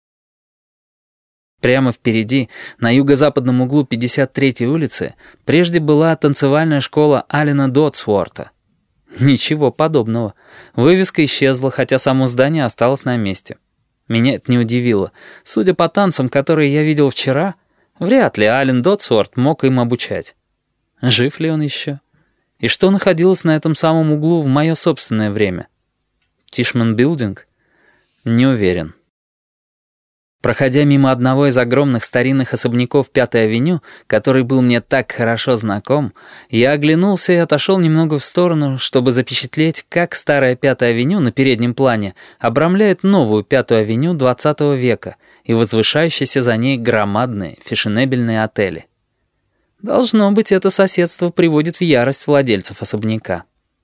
Прямо впереди, на юго-западном углу пятьдесят третьей улицы, прежде была танцевальная школа Алена Дотсворта. Ничего подобного. Вывеска исчезла, хотя само здание осталось на месте. Меня это не удивило. Судя по танцам, которые я видел вчера, вряд ли Ален Дотсворт мог им обучать. Жив ли он еще? И что находилось на этом самом углу в мое собственное время? Тишман Билдинг? Не уверен. Проходя мимо одного из огромных старинных особняков Пятой авеню, который был мне так хорошо знаком, я оглянулся и отошел немного в сторону, чтобы запечатлеть, как старая Пятая авеню на переднем плане обрамляет новую Пятую авеню двадцатого века и возвышающиеся за ней громадные фешенебельные отели. Должно быть, это соседство приводит в ярость владельцев особняка.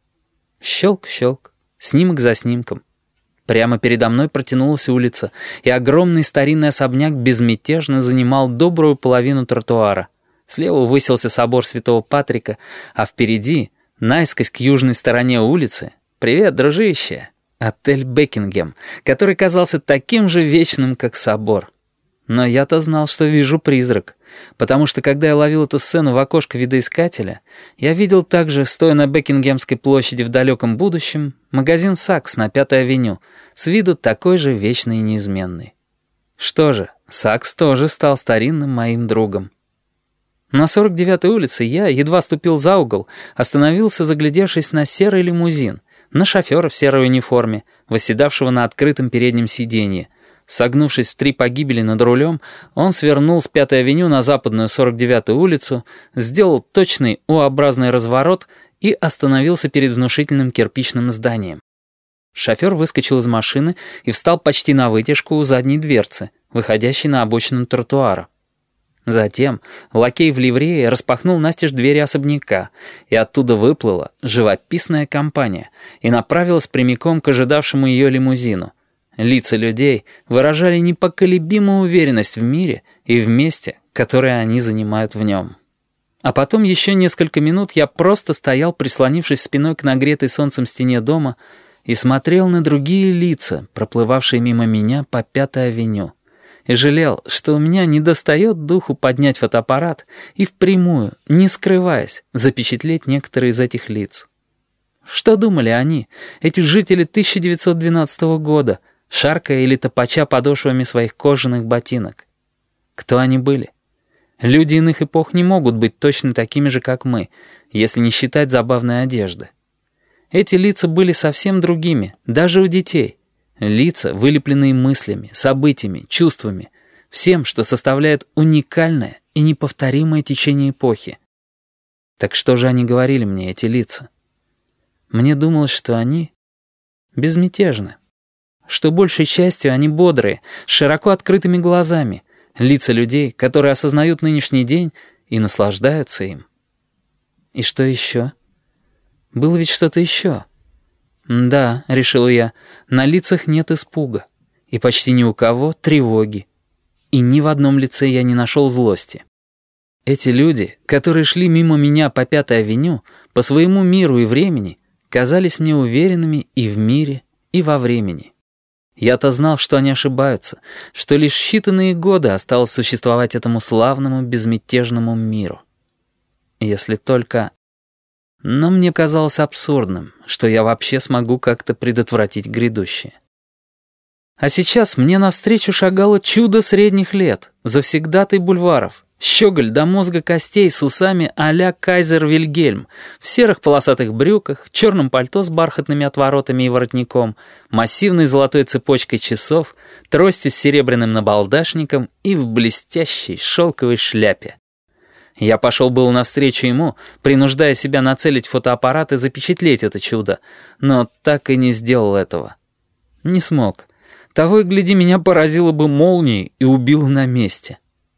Щелк-щелк, снимок за снимком. Прямо передо мной протянулась улица, и огромный старинный особняк безмятежно занимал добрую половину тротуара. Слева высился собор Святого Патрика, а впереди, наискось к южной стороне улицы, «Привет, дружище!» отель «Бекингем», который казался таким же вечным, как собор. Но я-то знал, что вижу призрак, потому что, когда я ловил эту сцену в окошко видоискателя, я видел также, стоя на Бекингемской площади в далеком будущем, магазин «Сакс» на Пятой авеню, с виду такой же вечный и неизменный. Что же, «Сакс» тоже стал старинным моим другом. На сорок девятой улице я, едва ступил за угол, остановился, заглядевшись на серый лимузин, на шофера в серой униформе, восседавшего на открытом переднем сиденье. Согнувшись в три погибели над рулем, он свернул с Пятой авеню на западную сорок девятую улицу, сделал точный У-образный разворот и остановился перед внушительным кирпичным зданием. Шофер выскочил из машины и встал почти навытяжку у задней дверцы, выходящей на обочину тротуара. Затем лакей в ливрее распахнул настежь двери особняка, и оттуда выплыла живописная компания и направилась прямиком к ожидавшему ее лимузину. Лица людей выражали непоколебимую уверенность в мире и в месте, которое они занимают в нем. А потом еще несколько минут я просто стоял, прислонившись спиной к нагретой солнцем стене дома, и смотрел на другие лица, проплывавшие мимо меня по Пятой авеню, и жалел, что у меня недостает духу поднять фотоаппарат и впрямую, не скрываясь, запечатлеть некоторые из этих лиц. Что думали они, эти жители тысяча девятьсот двенадцатого года, шаркая или топача подошвами своих кожаных ботинок? Кто они были? Люди иных эпох не могут быть точно такими же, как мы, если не считать забавной одежды. Эти лица были совсем другими, даже у детей. Лица, вылепленные мыслями, событиями, чувствами, всем, что составляет уникальное и неповторимое течение эпохи. Так что же они говорили мне, эти лица? Мне думалось, что они безмятежны, что большей частью они бодрые, с широко открытыми глазами, лица людей, которые осознают нынешний день и наслаждаются им. И что еще? Было ведь что-то еще. Да, решил я, на лицах нет испуга, и почти ни у кого тревоги, и ни в одном лице я не нашел злости. Эти люди, которые шли мимо меня по Пятой авеню, по своему миру и времени, казались мне уверенными и в мире, и во времени. Я-то знал, что они ошибаются, что лишь считанные годы осталось существовать этому славному, безмятежному миру. Если только... Но мне казалось абсурдным, что я вообще смогу как-то предотвратить грядущее. А сейчас мне навстречу шагало чудо средних лет, завсегдатый бульваров, щеголь до мозга костей с усами а-ля Кайзер Вильгельм, в серых полосатых брюках, черном пальто с бархатными отворотами и воротником, массивной золотой цепочкой часов, тростью с серебряным набалдашником и в блестящей шелковой шляпе. Я пошел было навстречу ему, принуждая себя нацелить фотоаппарат и запечатлеть это чудо, но так и не сделал этого. Не смог. Того и гляди, меня поразило бы молнией и убило на месте.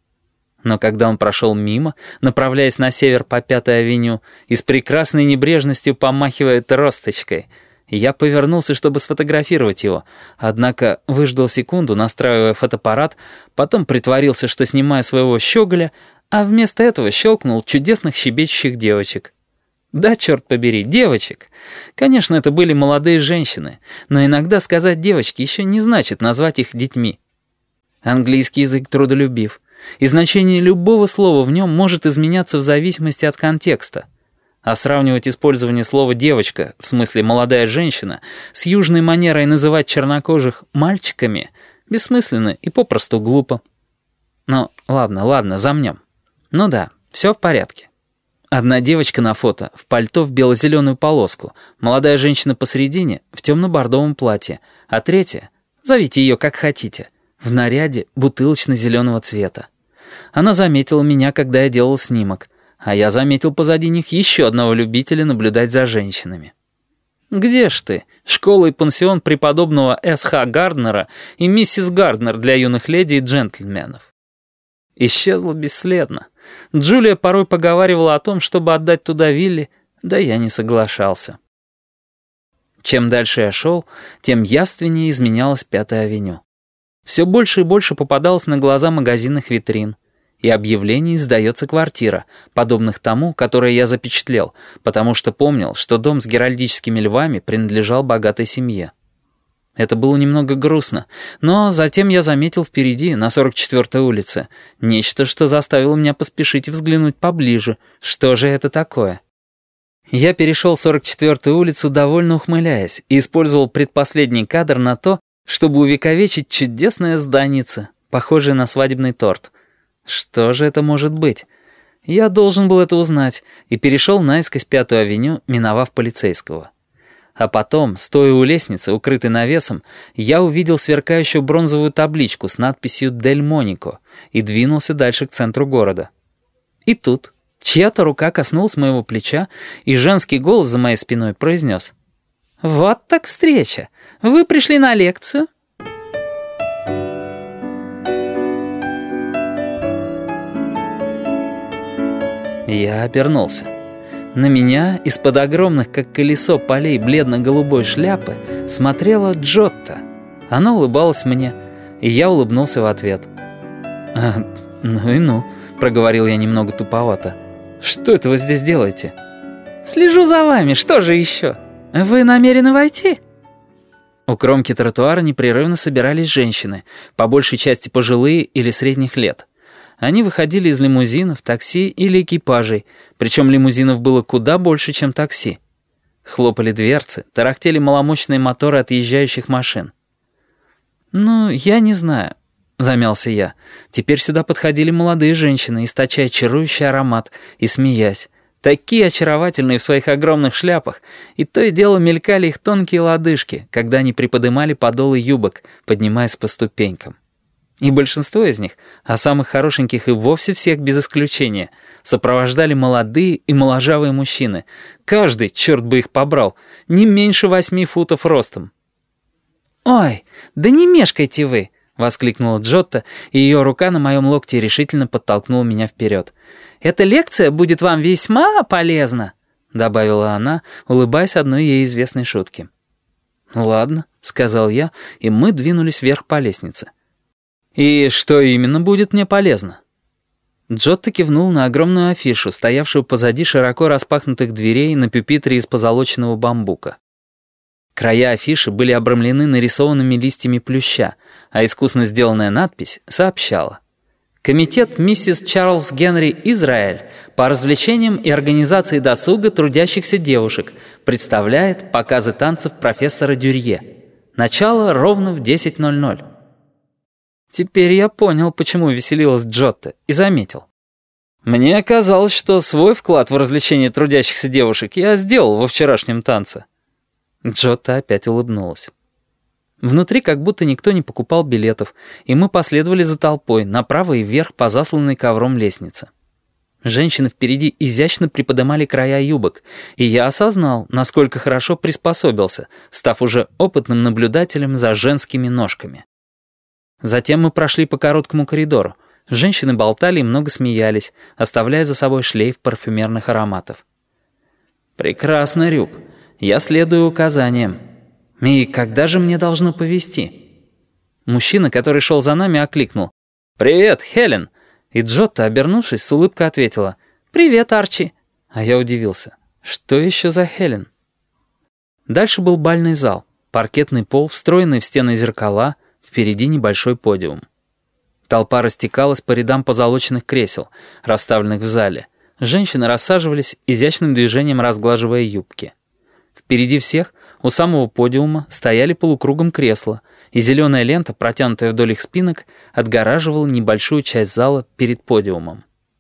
Но когда он прошел мимо, направляясь на север по Пятой авеню и с прекрасной небрежностью помахивая тросточкой, я повернулся, чтобы сфотографировать его, однако выждал секунду, настраивая фотоаппарат, потом притворился, что снимаю своего щеголя, а вместо этого щелкнул чудесных щебечущих девочек. Да, черт побери, девочек. Конечно, это были молодые женщины, но иногда сказать «девочки» еще не значит назвать их детьми. Английский язык трудолюбив, и значение любого слова в нем может изменяться в зависимости от контекста. А сравнивать использование слова «девочка», в смысле «молодая женщина», с южной манерой называть чернокожих «мальчиками» бессмысленно и попросту глупо. Ну, ладно, ладно, замнем. Ну да, все в порядке. Одна девочка на фото в пальто в бело-зеленую полоску, молодая женщина посередине в темно-бордовом платье, а третья, зовите ее как хотите, в наряде бутылочно-зеленого цвета. Она заметила меня, когда я делал снимок, а я заметил позади них еще одного любителя наблюдать за женщинами. «Где ж ты? Школа и пансион преподобного С Х Гарднера и миссис Гарднер для юных леди и джентльменов». Исчезла бесследно. Джулия порой поговаривала о том, чтобы отдать туда Вилли, да я не соглашался. Чем дальше я шел, тем явственнее изменялась Пятая авеню. Все больше и больше попадалось на глаза магазинных витрин, и объявлений «Сдается квартира», подобных тому, которое я запечатлел, потому что помнил, что дом с геральдическими львами принадлежал богатой семье. Это было немного грустно, но затем я заметил впереди, на сорок четвёртой улице, нечто, что заставило меня поспешить и взглянуть поближе. Что же это такое? Я перешел сорок четвёртую улицу, довольно ухмыляясь, и использовал предпоследний кадр на то, чтобы увековечить чудесное зданице, похожее на свадебный торт. Что же это может быть? Я должен был это узнать, и перешел наискось Пятую авеню, миновав полицейского. А потом, стоя у лестницы, укрытой навесом, я увидел сверкающую бронзовую табличку с надписью «Дель Монико» и двинулся дальше к центру города. И тут чья-то рука коснулась моего плеча, и женский голос за моей спиной произнес: «Вот так встреча! Вы пришли на лекцию?» Я обернулся. На меня из-под огромных, как колесо, полей бледно-голубой шляпы смотрела Джотта. Она улыбалась мне, и я улыбнулся в ответ. «А, ну и ну», — проговорил я немного туповато. «Что это вы здесь делаете?» «Слежу за вами, что же еще? Вы намерены войти?» У кромки тротуара непрерывно собирались женщины, по большей части пожилые или средних лет. Они выходили из лимузинов, такси или экипажей, причем лимузинов было куда больше, чем такси. Хлопали дверцы, тарахтели маломощные моторы отъезжающих машин. «Ну, я не знаю», — замялся я. Теперь сюда подходили молодые женщины, источая чарующий аромат и смеясь. Такие очаровательные в своих огромных шляпах, и то и дело мелькали их тонкие лодыжки, когда они приподымали подолы юбок, поднимаясь по ступенькам. И большинство из них, а самых хорошеньких и вовсе всех без исключения, сопровождали молодые и моложавые мужчины. Каждый, черт бы их побрал, не меньше восьми футов ростом. «Ой, да не мешкайте вы!» — воскликнула Джотта, и ее рука на моем локте решительно подтолкнула меня вперед. «Эта лекция будет вам весьма полезна», — добавила она, улыбаясь одной ей известной шутке. «Ладно», — сказал я, и мы двинулись вверх по лестнице. «И что именно будет мне полезно?» Джотто кивнул на огромную афишу, стоявшую позади широко распахнутых дверей на пюпитре из позолоченного бамбука. Края афиши были обрамлены нарисованными листьями плюща, а искусно сделанная надпись сообщала: «Комитет миссис Чарльз Генри Израэль по развлечениям и организации досуга трудящихся девушек представляет показы танцев профессора Дюрье. Начало ровно в десять ноль ноль». Теперь я понял, почему веселилась Джотта, и заметил. Мне казалось, что свой вклад в развлечение трудящихся девушек я сделал во вчерашнем танце. Джотта опять улыбнулась. Внутри как будто никто не покупал билетов, и мы последовали за толпой направо и вверх по засланной ковром лестнице. Женщины впереди изящно приподнимали края юбок, и я осознал, насколько хорошо приспособился, став уже опытным наблюдателем за женскими ножками. Затем мы прошли по короткому коридору. Женщины болтали и много смеялись, оставляя за собой шлейф парфюмерных ароматов. «Прекрасно, Рюб. Я следую указаниям. И когда же мне должно повезти?» Мужчина, который шел за нами, окликнул: «Привет, Хелен!» И Джотта, обернувшись, с улыбкой ответила: «Привет, Арчи!» А я удивился. Что еще за Хелен? Дальше был бальный зал, паркетный пол, встроенный в стены зеркала, впереди небольшой подиум. Толпа растекалась по рядам позолоченных кресел, расставленных в зале. Женщины рассаживались, изящным движением разглаживая юбки. Впереди всех, у самого подиума, стояли полукругом кресла, и зеленая лента, протянутая вдоль их спинок, отгораживала небольшую часть зала перед подиумом.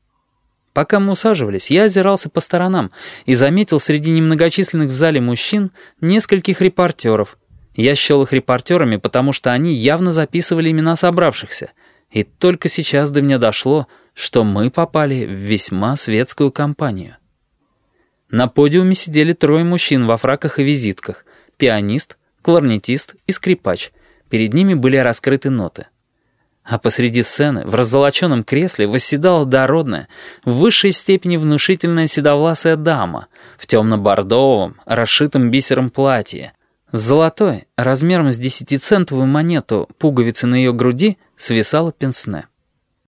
Пока мы усаживались, я озирался по сторонам и заметил среди немногочисленных в зале мужчин нескольких репортеров, Я счел их репортерами, потому что они явно записывали имена собравшихся, и только сейчас до меня дошло, что мы попали в весьма светскую компанию. На подиуме сидели трое мужчин во фраках и визитках, пианист, кларнетист и скрипач. Перед ними были раскрыты ноты. А посреди сцены, в раззолоченном кресле, восседала дородная, в высшей степени внушительная седовласая дама в темно-бордовом, расшитом бисером платье. С золотой, размером с десятицентовую монету, пуговицы на ее груди свисала пенсне.